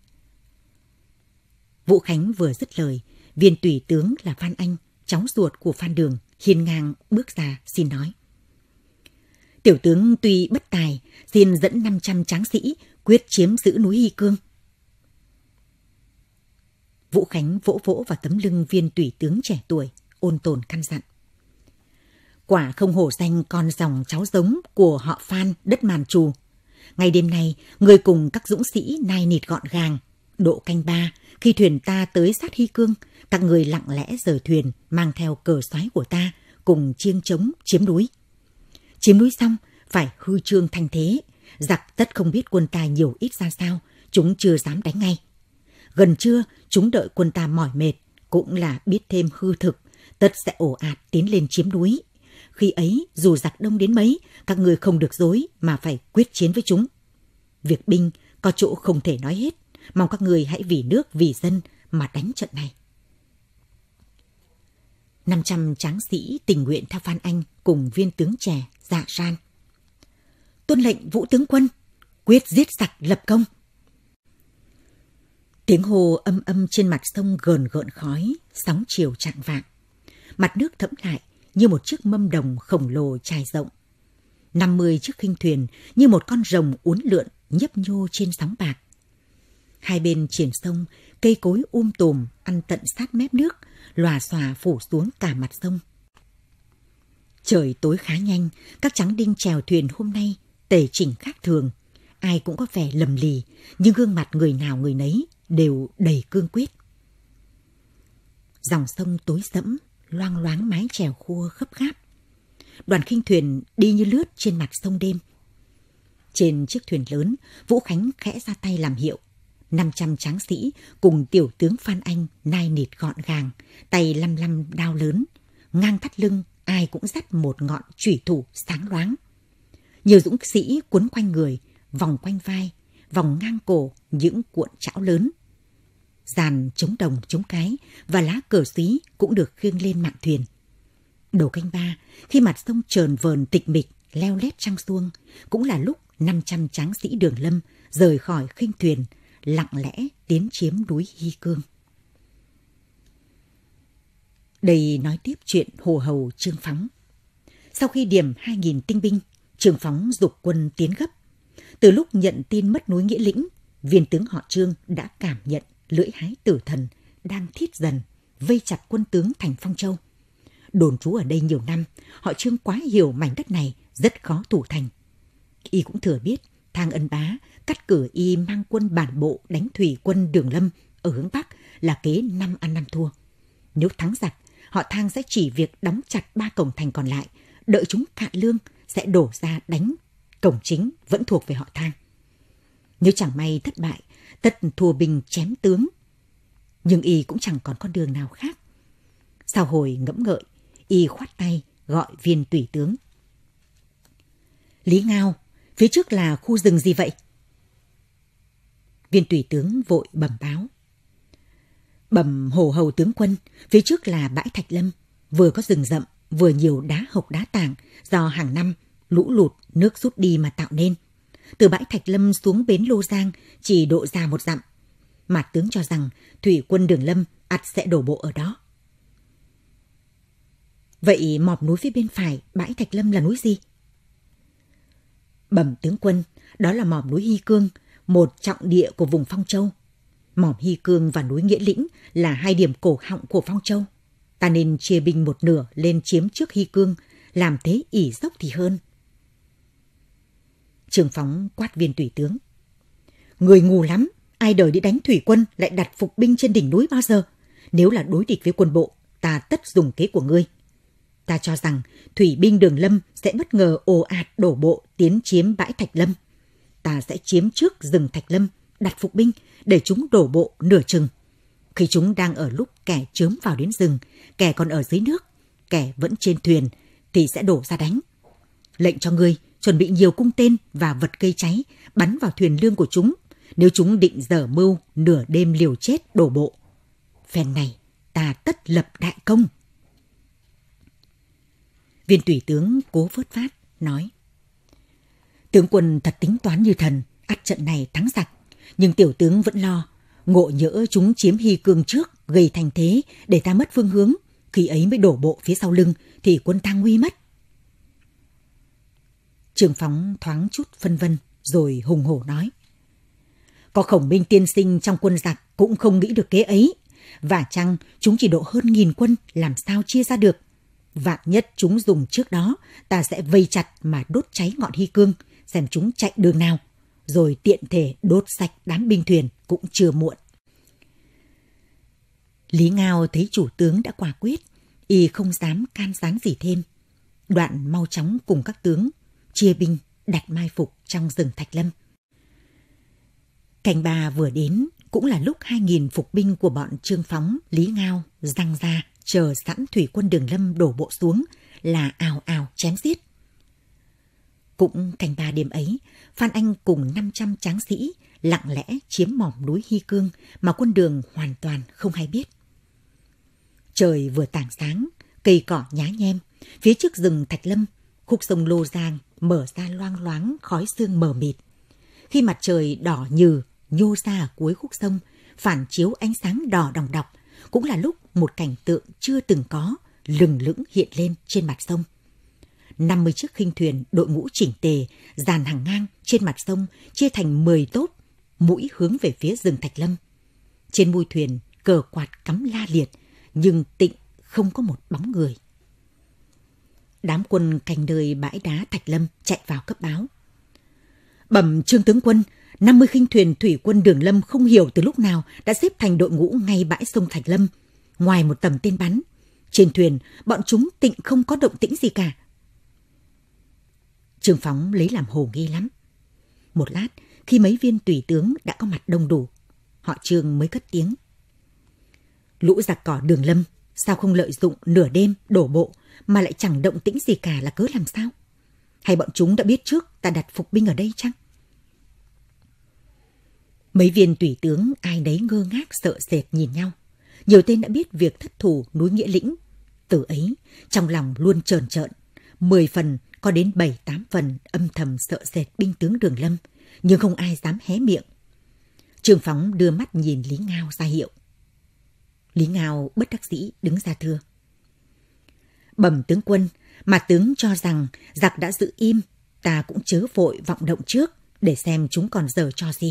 Vũ Khánh vừa dứt lời, viên tùy tướng là Phan Anh, cháu ruột của Phan Đường, hiên ngang bước ra xin nói. Tiểu tướng tuy bất tài, xin dẫn 500 tráng sĩ quyết chiếm giữ núi Hy Cương. Vũ Khánh vỗ vỗ vào tấm lưng viên tùy tướng trẻ tuổi, ôn tồn căn dặn. Quả không hổ danh con dòng cháu giống của họ Phan đất Màn Trù. Ngày đêm nay, người cùng các dũng sĩ nai nịt gọn gàng. Độ canh 3, khi thuyền ta tới sát Hy Cương, các người lặng lẽ rời thuyền mang theo cờ soái của ta cùng chiêng trống chiếm núi. Chiếm núi xong, phải hư trương thanh thế. Giặc tất không biết quân ta nhiều ít ra sao, chúng chưa dám đánh ngay. Gần trưa, chúng đợi quân ta mỏi mệt, cũng là biết thêm hư thực, tất sẽ ồ ạt tiến lên chiếm núi. Khi ấy, dù giặc đông đến mấy, các người không được dối mà phải quyết chiến với chúng. Việc binh có chỗ không thể nói hết, mong các người hãy vì nước vì dân mà đánh trận này. 500 tráng sĩ tình nguyện theo Phan Anh cùng viên tướng trẻ dạ ran. Tuân lệnh Vũ tướng quân, quyết giết giặc lập công. Tiếng hô âm âm trên mặt sông gờn gợn khói, sóng chiều chạng vạng. Mặt nước thẫm lại như một chiếc mâm đồng khổng lồ trải rộng. 50 chiếc khinh thuyền như một con rồng uốn lượn nhấp nhô trên sóng bạc. Hai bên triển sông, cây cối tùm ăn tận sát mép nước, lòa xòa phủ xuống cả mặt sông. Trời tối khá nhanh, các tráng đinh chèo thuyền hôm nay tề chỉnh khác thường. Ai cũng có vẻ lầm lì, nhưng gương mặt người nào người nấy đều đầy cương quyết. Dòng sông tối sẫm, loang loáng mái chèo khua khấp kháp. Đoàn khinh thuyền đi như lướt trên mặt sông đêm. Trên chiếc thuyền lớn, Vũ Khánh khẽ ra tay làm hiệu. 500 tráng sĩ cùng tiểu tướng Phan Anh nai nịt gọn gàng, tay lăm lăm đao lớn, ngang thắt lưng ai cũng dắt một ngọn chủy thủ sáng loáng. Nhiều dũng sĩ quấn quanh người, vòng quanh vai, vòng ngang cổ những cuộn chảo lớn. Dàn chống đồng chống cái và lá cờ xí cũng được khiêng lên mạn thuyền. Đầu canh 3, khi mặt sông trờn vờn tịch mịch leo lét trăng xuông, cũng là lúc 500 tráng sĩ Đường Lâm rời khỏi khinh thuyền, lặng lẽ tiến chiếm núi Hy Cương. Đây nói tiếp chuyện Hồ Hầu Trương Phóng. Sau khi điểm 2.000 tinh binh, Trương Phóng giục quân tiến gấp. Từ lúc nhận tin mất núi Nghĩa Lĩnh, viên tướng họ Trương đã cảm nhận lưỡi hái tử thần đang thiết dần vây chặt quân tướng thành Phong Châu. Đồn trú ở đây nhiều năm, họ Trương quá hiểu mảnh đất này rất khó thủ thành. Y cũng thừa biết Thang Ân Bá cắt cử y mang quân bản bộ đánh thủy quân Đường Lâm ở hướng Bắc là kế 5 ăn 5 thua. Nếu thắng giặc, họ Thang sẽ chỉ việc đóng chặt 3 cổng thành còn lại, đợi chúng cạn lương sẽ đổ ra đánh cổng chính vẫn thuộc về họ Thang. Nếu chẳng may thất bại, tất thua binh chém tướng. Nhưng y cũng chẳng còn con đường nào khác. Sau hồi ngẫm ngợi, y khoát tay gọi viên tùy tướng. Lý Ngao, phía trước là khu rừng gì vậy? Viên tùy tướng vội bẩm báo. Bẩm Hồ Hầu tướng quân, phía trước là bãi Thạch Lâm, vừa có rừng rậm, vừa nhiều đá hộc đá tảng do hàng năm lũ lụt nước rút đi mà tạo nên. Từ bãi Thạch Lâm xuống bến Lô Giang chỉ độ ra 1 dặm. Mạt tướng cho rằng thủy quân Đường Lâm ắt sẽ đổ bộ ở đó. Vậy mỏm núi phía bên phải bãi Thạch Lâm là núi gì? Bẩm tướng quân, đó là mỏm núi Hy Cương, một trọng địa của vùng Phong Châu. Mỏm Hy Cương và núi Nghĩa Lĩnh là 2 điểm cổ họng của Phong Châu. Ta nên chia binh một nửa lên chiếm trước Hy Cương, làm thế ỷ dốc thì hơn. Trương Phóng quát viên tùy tướng. Người ngu lắm, ai đời đi đánh thủy quân lại đặt phục binh trên đỉnh núi bao giờ? Nếu là đối địch với quân bộ, ta tất dùng kế của ngươi. Ta cho rằng thủy binh Đường Lâm sẽ bất ngờ ồ ạt đổ bộ tiến chiếm bãi Thạch Lâm. Ta sẽ chiếm trước rừng Thạch Lâm, đặt phục binh để chúng đổ bộ nửa chừng. Khi chúng đang ở lúc kẻ chớm vào đến rừng, kẻ còn ở dưới nước, kẻ vẫn trên thuyền thì sẽ đổ ra đánh. Lệnh cho ngươi chuẩn bị nhiều cung tên và vật gây cháy bắn vào thuyền lương của chúng, nếu chúng định dở mưu nửa đêm liều chết đổ bộ. Phen này ta tất lập đại công. Viên tùy tướng Cố Phớt Phát nói: Tướng quân thật tính toán như thần, ắt trận này thắng giặc, nhưng tiểu tướng vẫn lo, ngộ nhỡ chúng chiếm Hy Cương trước, gây thành thế để ta mất phương hướng, khi ấy mới đổ bộ phía sau lưng thì quân ta nguy mất. Trương Phóng thoáng chút phân vân rồi hùng hổ nói: Có Khổng Minh tiên sinh trong quân giặc cũng không nghĩ được kế ấy, và chăng chúng chỉ độ hơn 1000 quân, làm sao chia ra được. Vạn nhất chúng dùng trước đó, ta sẽ vây chặt mà đốt cháy ngọn Hy Cương, xem chúng chạy đường nào, rồi tiện thể đốt sạch đám binh thuyền cũng chưa muộn. Lý Ngao thấy chủ tướng đã quả quyết, y không dám can gián gì thêm. Đoạn mau chóng cùng các tướng chia binh đặt mai phục trong rừng Thạch Lâm. Canh ba vừa đến cũng là lúc 2000 phục binh của bọn Trương Phóng, Lý Ngao giăng ra chờ sẵn thủy quân Đường Lâm đổ bộ xuống là ào ào chém giết. Cũng canh ba đêm ấy, Phan Anh cùng 500 tráng sĩ lặng lẽ chiếm mỏm núi Hy Cương mà quân Đường hoàn toàn không hay biết. Trời vừa tảng sáng, cây cỏ nhá nhem, phía trước rừng Thạch Lâm, khúc sông Lô Giang mở ra loang loáng khói sương mờ mịt. Khi mặt trời đỏ nhừ nhô ra ở cuối khúc sông, phản chiếu ánh sáng đỏ đòng đọc, cũng là lúc một cảnh tượng chưa từng có lừng lững hiện lên trên mặt sông. 50 chiếc khinh thuyền đội ngũ chỉnh tề, dàn hàng ngang trên mặt sông, chia thành 10 tốp, mũi hướng về phía rừng Thạch Lâm. Trên mui thuyền cờ quạt cắm la liệt, nhưng tịnh không có một bóng người. Đám quân canh nơi bãi đá Thạch Lâm chạy vào cấp báo: Bẩm Trương tướng quân, 50 khinh thuyền thủy quân Đường Lâm không hiểu từ lúc nào đã xếp thành đội ngũ ngay bãi sông Thạch Lâm. Ngoài một tầm tên bắn, trên thuyền bọn chúng tịnh không có động tĩnh gì cả. Trương Phóng lấy làm hồ nghi lắm. Một lát, khi mấy viên tùy tướng đã có mặt đông đủ, họ Trương mới cất tiếng: Lũ giặc cỏ Đường Lâm sao không lợi dụng nửa đêm đổ bộ mà lại chẳng động tĩnh gì cả là cớ làm sao? Hay bọn chúng đã biết trước ta đặt phục binh ở đây chăng? Mấy viên tùy tướng ai nấy ngơ ngác sợ sệt nhìn nhau. Nhiều tên đã biết việc thất thủ núi Nghĩa Lĩnh. Từ ấy, trong lòng luôn trờn trợn. 10 phần có đến 7-8 phần âm thầm sợ sệt binh tướng Đường Lâm, nhưng không ai dám hé miệng. Trương Phóng đưa mắt nhìn Lý Ngao ra hiệu. Lý Ngao bất đắc dĩ đứng ra thưa: Bẩm tướng quân, mà tướng cho rằng giặc đã giữ im, ta cũng chớ vội vọng động trước để xem chúng còn giở trò gì.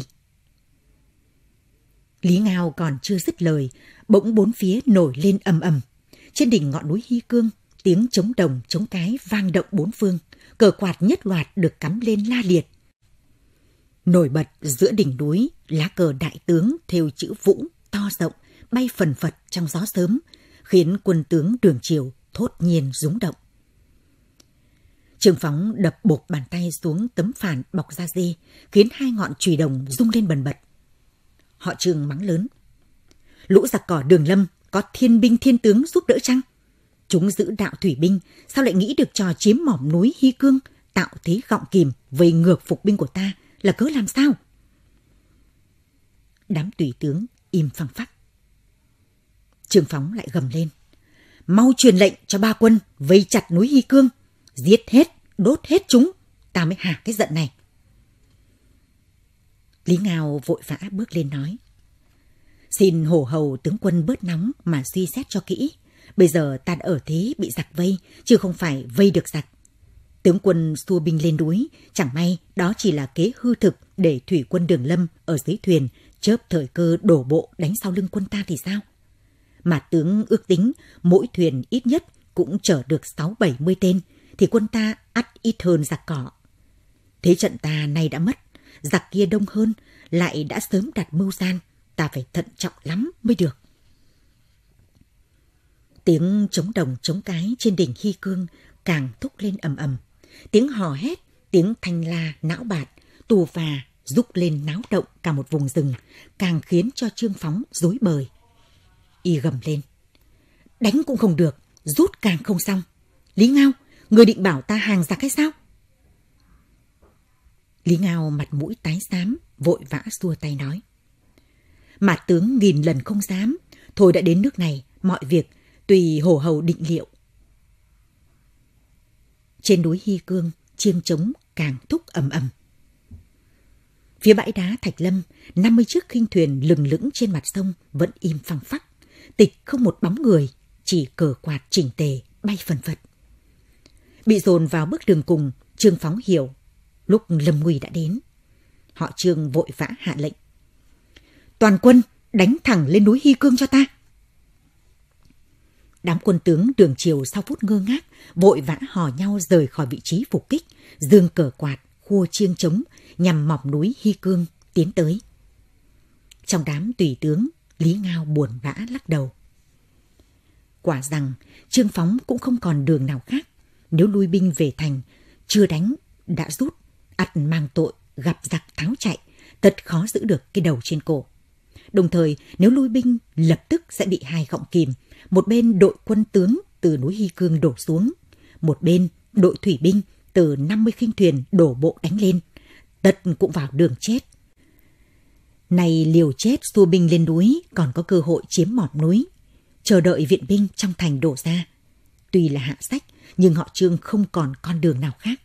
Lý Ngao còn chưa dứt lời, bỗng bốn phía nổi lên ầm ầm. Trên đỉnh ngọn núi Hy Cương, tiếng trống đồng trống cái vang động bốn phương, cờ quạt nhất loạt được cắm lên la liệt. Nổi bật giữa đỉnh núi, lá cờ đại tướng thêu chữ Vũ to rộng bay phần phật trong gió sớm, khiến quân tướng Đường Triều thốt nhiên rúng động. Trương Phóng đập bộp bàn tay xuống tấm phản bọc da dê, khiến hai ngọn chùy đồng rung lên bần bật. Họ Trương mắng lớn: Lũ giặc cỏ Đường Lâm có thiên binh thiên tướng giúp đỡ chăng? Chúng giữ đạo thủy binh, sao lại nghĩ được trò chiếm mỏm núi Hy Cương, tạo thế gọng kìm vây ngược phục binh của ta là cớ làm sao? Đám tùy tướng im phăng phắc. Trương Phóng lại gầm lên: Mau truyền lệnh cho ba quân vây chặt núi Hy Cương, giết hết, đốt hết chúng, ta mới hả cái giận này. Lý Ngao vội vã bước lên nói: Xin hổ hầu tướng quân bớt nóng mà suy xét cho kỹ. Bây giờ ta đã ở thế bị giặc vây, chứ không phải vây được giặc. Tướng quân xua binh lên núi, chẳng may đó chỉ là kế hư thực để thủy quân Đường Lâm ở dưới thuyền chớp thời cơ đổ bộ đánh sau lưng quân ta thì sao? mà tướng ước tính mỗi thuyền ít nhất cũng chở được 60-70 tên, thì quân ta ắt ít hơn giặc cỏ. Thế trận ta nay đã mất, giặc kia đông hơn, lại đã sớm đặt mưu gian, ta phải thận trọng lắm mới được. Tiếng trống đồng trống cái trên đỉnh Hy Cương càng thúc lên ầm ầm. Tiếng hò hét, tiếng thanh la não bạt, tù và rúc lên náo động cả một vùng rừng, càng khiến cho Trương Phóng rối bời. Y gầm lên: đánh cũng không được, rút càng không xong. Lý Ngao, người định bảo ta hàng giặc hay sao? Lý Ngao mặt mũi tái xám, vội vã xua tay nói: Mạt tướng nghìn lần không dám, thôi đã đến nước này, mọi việc tùy hổ hầu định liệu. Trên núi Hy Cương, chiêng trống càng thúc ầm ầm. Phía bãi đá Thạch Lâm, 50 chiếc khinh thuyền lừng lững trên mặt sông vẫn im phăng phắc, tịch không một bóng người, chỉ cờ quạt chỉnh tề bay phần phật. Bị dồn vào bước đường cùng, Trương Phóng hiểu lúc lâm nguy đã đến. Họ Trương vội vã hạ lệnh: toàn quân đánh thẳng lên núi Hy Cương cho ta. Đám quân tướng Đường Triều sau phút ngơ ngác vội vã hò nhau rời khỏi vị trí phục kích, giương cờ quạt, khua chiêng trống nhằm mỏm núi Hy Cương tiến tới. Trong đám tùy tướng, Lý Ngao buồn bã lắc đầu. Quả rằng Trương Phóng cũng không còn đường nào khác. Nếu lui binh về thành, chưa đánh đã rút, ắt mang tội gặp giặc tháo chạy, thật khó giữ được cái đầu trên cổ. Đồng thời, nếu lui binh lập tức sẽ bị hai gọng kìm, một bên đội quân tướng từ núi Hy Cương đổ xuống, một bên đội thủy binh từ 50 khinh thuyền đổ bộ đánh lên, tất cũng vào đường chết. Này liều chết xua binh lên núi, còn có cơ hội chiếm mỏm núi, chờ đợi viện binh trong thành đổ ra. Tuy là hạ sách, nhưng họ Trương không còn con đường nào khác.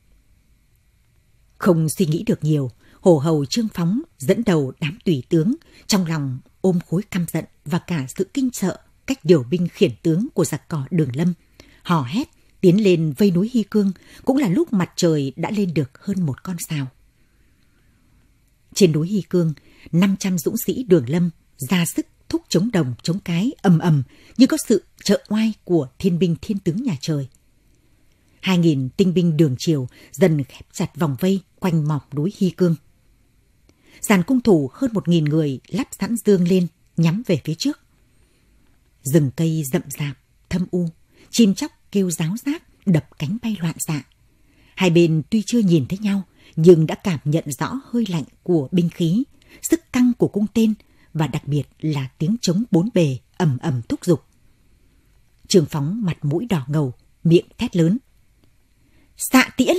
Không suy nghĩ được nhiều, hổ hầu Trương Phóng dẫn đầu đám tùy tướng, trong lòng ôm khối căm giận và cả sự kinh sợ cách điều binh khiển tướng của giặc cỏ Đường Lâm, hò hét tiến lên vây núi Hy Cương, cũng là lúc mặt trời đã lên được hơn một con sao. Trên núi Hy Cương, 500 dũng sĩ Đường Lâm ra sức thúc chống đồng chống cái ầm ầm như có sự trợ oai của thiên binh thiên tướng nhà trời. 2.000 tinh binh Đường Triều dần khép chặt vòng vây quanh mỏm núi Hy Cương. Dàn cung thủ hơn 1.000 người lắp sẵn dương lên nhắm về phía trước. Rừng cây rậm rạp, thâm u, chim chóc kêu ráo rác, đập cánh bay loạn xạ. Hai bên tuy chưa nhìn thấy nhau, nhưng đã cảm nhận rõ hơi lạnh của binh khí, sức căng của cung tên và đặc biệt là tiếng trống bốn bề ầm ầm thúc giục. Trương Phóng mặt mũi đỏ ngầu, miệng thét lớn: xạ tiễn!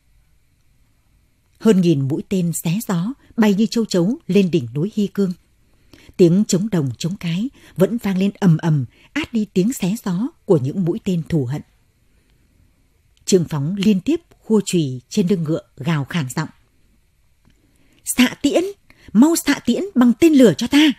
Hơn 1.000 mũi tên xé gió bay như châu chấu lên đỉnh núi Hy Cương. Tiếng trống đồng trống cái vẫn vang lên ầm ầm, át đi tiếng xé gió của những mũi tên thù hận. Trương Phóng liên tiếp khua chùy trên lưng ngựa gào khản giọng: xạ tiễn! Mau xạ tiễn bằng tên lửa cho ta!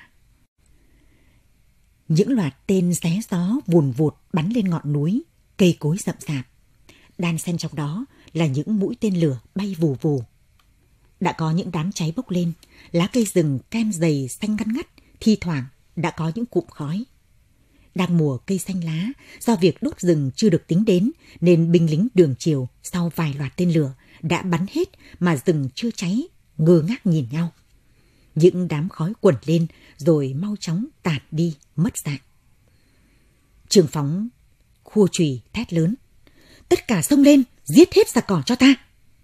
Những loạt tên xé gió vùn vụt bắn lên ngọn núi, cây cối rậm rạp. Đan xen trong đó là những mũi tên lửa bay vù vù. Đã có những đám cháy bốc lên, lá cây rừng kem dày xanh ngăn ngắt, thi thoảng đã có những cụm khói. Đang mùa cây xanh lá, do việc đốt rừng chưa được tính đến nên binh lính Đường Triều sau vài loạt tên lửa đã bắn hết mà rừng chưa cháy, ngơ ngác nhìn nhau. Những đám khói quẩn lên rồi mau chóng tạt đi mất dạng. Trương Phóng khua chùy thét lớn: tất cả xông lên, giết hết giặc cỏ cho ta!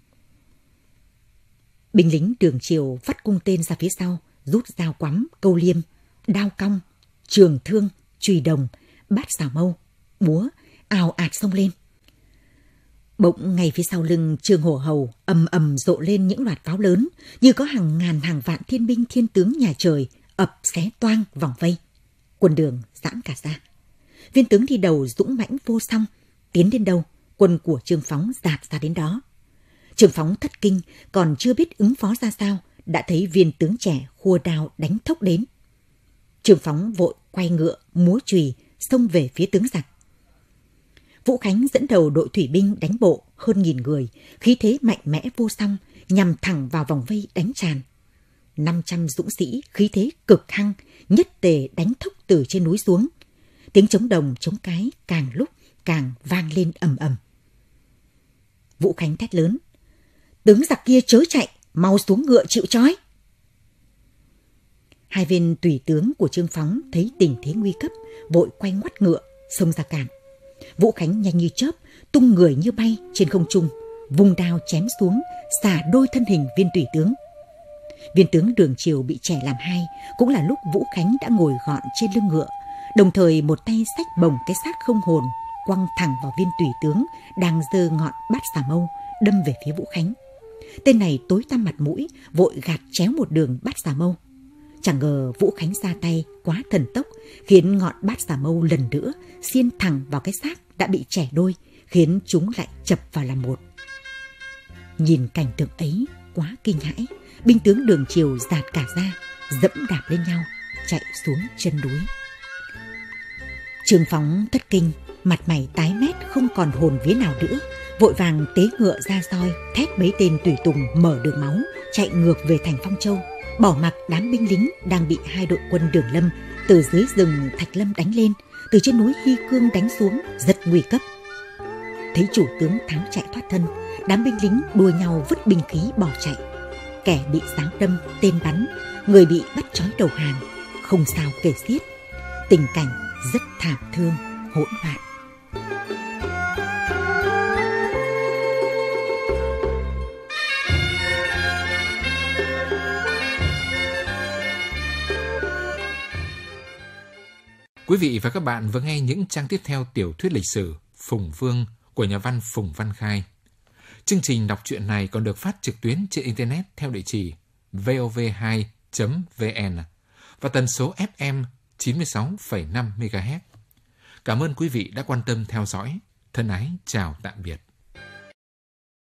Binh lính Đường Triều vắt cung tên ra phía sau, rút dao quắm, câu liêm, đao cong, trường thương, chùy đồng, bát xào mâu, búa, ào ạt xông lên. Bỗng ngay phía sau lưng Trương Hổ Hầu ầm ầm rộ lên những loạt pháo lớn, như có hàng ngàn hàng vạn thiên binh thiên tướng nhà trời ập xé toang vòng vây. Quân Đường giãn cả ra. Viên tướng đi đầu dũng mãnh vô song, tiến đến đâu quân của Trương Phóng dạt ra đến đó. Trương Phóng thất kinh, còn chưa biết ứng phó ra sao, đã thấy viên tướng trẻ khua đao đánh thốc đến. Trương Phóng vội quay ngựa, múa chùy xông về phía tướng giặc. Vũ Khánh dẫn đầu đội thủy binh đánh bộ hơn 1.000 người, khí thế mạnh mẽ vô song, nhằm thẳng vào vòng vây đánh tràn. 500 dũng sĩ khí thế cực hăng, nhất tề đánh thốc từ trên núi xuống. Tiếng trống đồng trống cái càng lúc càng vang lên ầm ầm. Vũ Khánh thét lớn: "Tướng giặc kia chớ chạy, mau xuống ngựa chịu trói." Hai viên tùy tướng của Trương Phóng thấy tình thế nguy cấp, vội quay ngoắt ngựa xông ra cản. Vũ Khánh nhanh như chớp, tung người như bay trên không trung, vung đao chém xuống, xả đôi thân hình viên tùy tướng. Viên tướng Đường Triều bị chẻ làm hai, cũng là lúc Vũ Khánh đã ngồi gọn trên lưng ngựa, đồng thời một tay xách bổng cái xác không hồn, quăng thẳng vào viên tùy tướng đang giơ ngọn bát xà mâu đâm về phía Vũ Khánh. Tên này tối tăm mặt mũi, vội gạt chéo một đường bát xà mâu. Chẳng ngờ Vũ Khánh ra tay quá thần tốc, khiến ngọn bát xà mâu lần nữa xiên thẳng vào cái xác đã bị chẻ đôi, khiến chúng lại chập vào làm một. Nhìn cảnh tượng ấy quá kinh hãi, binh tướng Đường Triều dạt cả ra, dẫm đạp lên nhau, chạy xuống chân núi. Trương Phóng thất kinh, mặt mày tái mét không còn hồn vía nào nữa, vội vàng tế ngựa ra roi, thét mấy tên tùy tùng mở đường máu, chạy ngược về thành Phong Châu, bỏ mặc đám binh lính đang bị hai đội quân Đường Lâm từ dưới rừng Thạch Lâm đánh lên, từ trên núi Hy Cương đánh xuống, rất nguy cấp. Thấy chủ tướng thắng chạy thoát thân, đám binh lính đua nhau vứt binh khí bỏ chạy. Kẻ bị giáng đâm, tên bắn, người bị bắt trói đầu hàng, không sao kể xiết. Tình cảnh rất thảm thương, hỗn loạn. Quý vị và các bạn vừa nghe những trang tiếp theo tiểu thuyết lịch sử Phùng Vương của nhà văn Phùng Văn Khai. Chương trình đọc truyện này còn được phát trực tuyến trên Internet theo địa chỉ vov2.vn và tần số FM 96,5 MHz. Cảm ơn quý vị đã quan tâm theo dõi. Thân ái chào tạm biệt.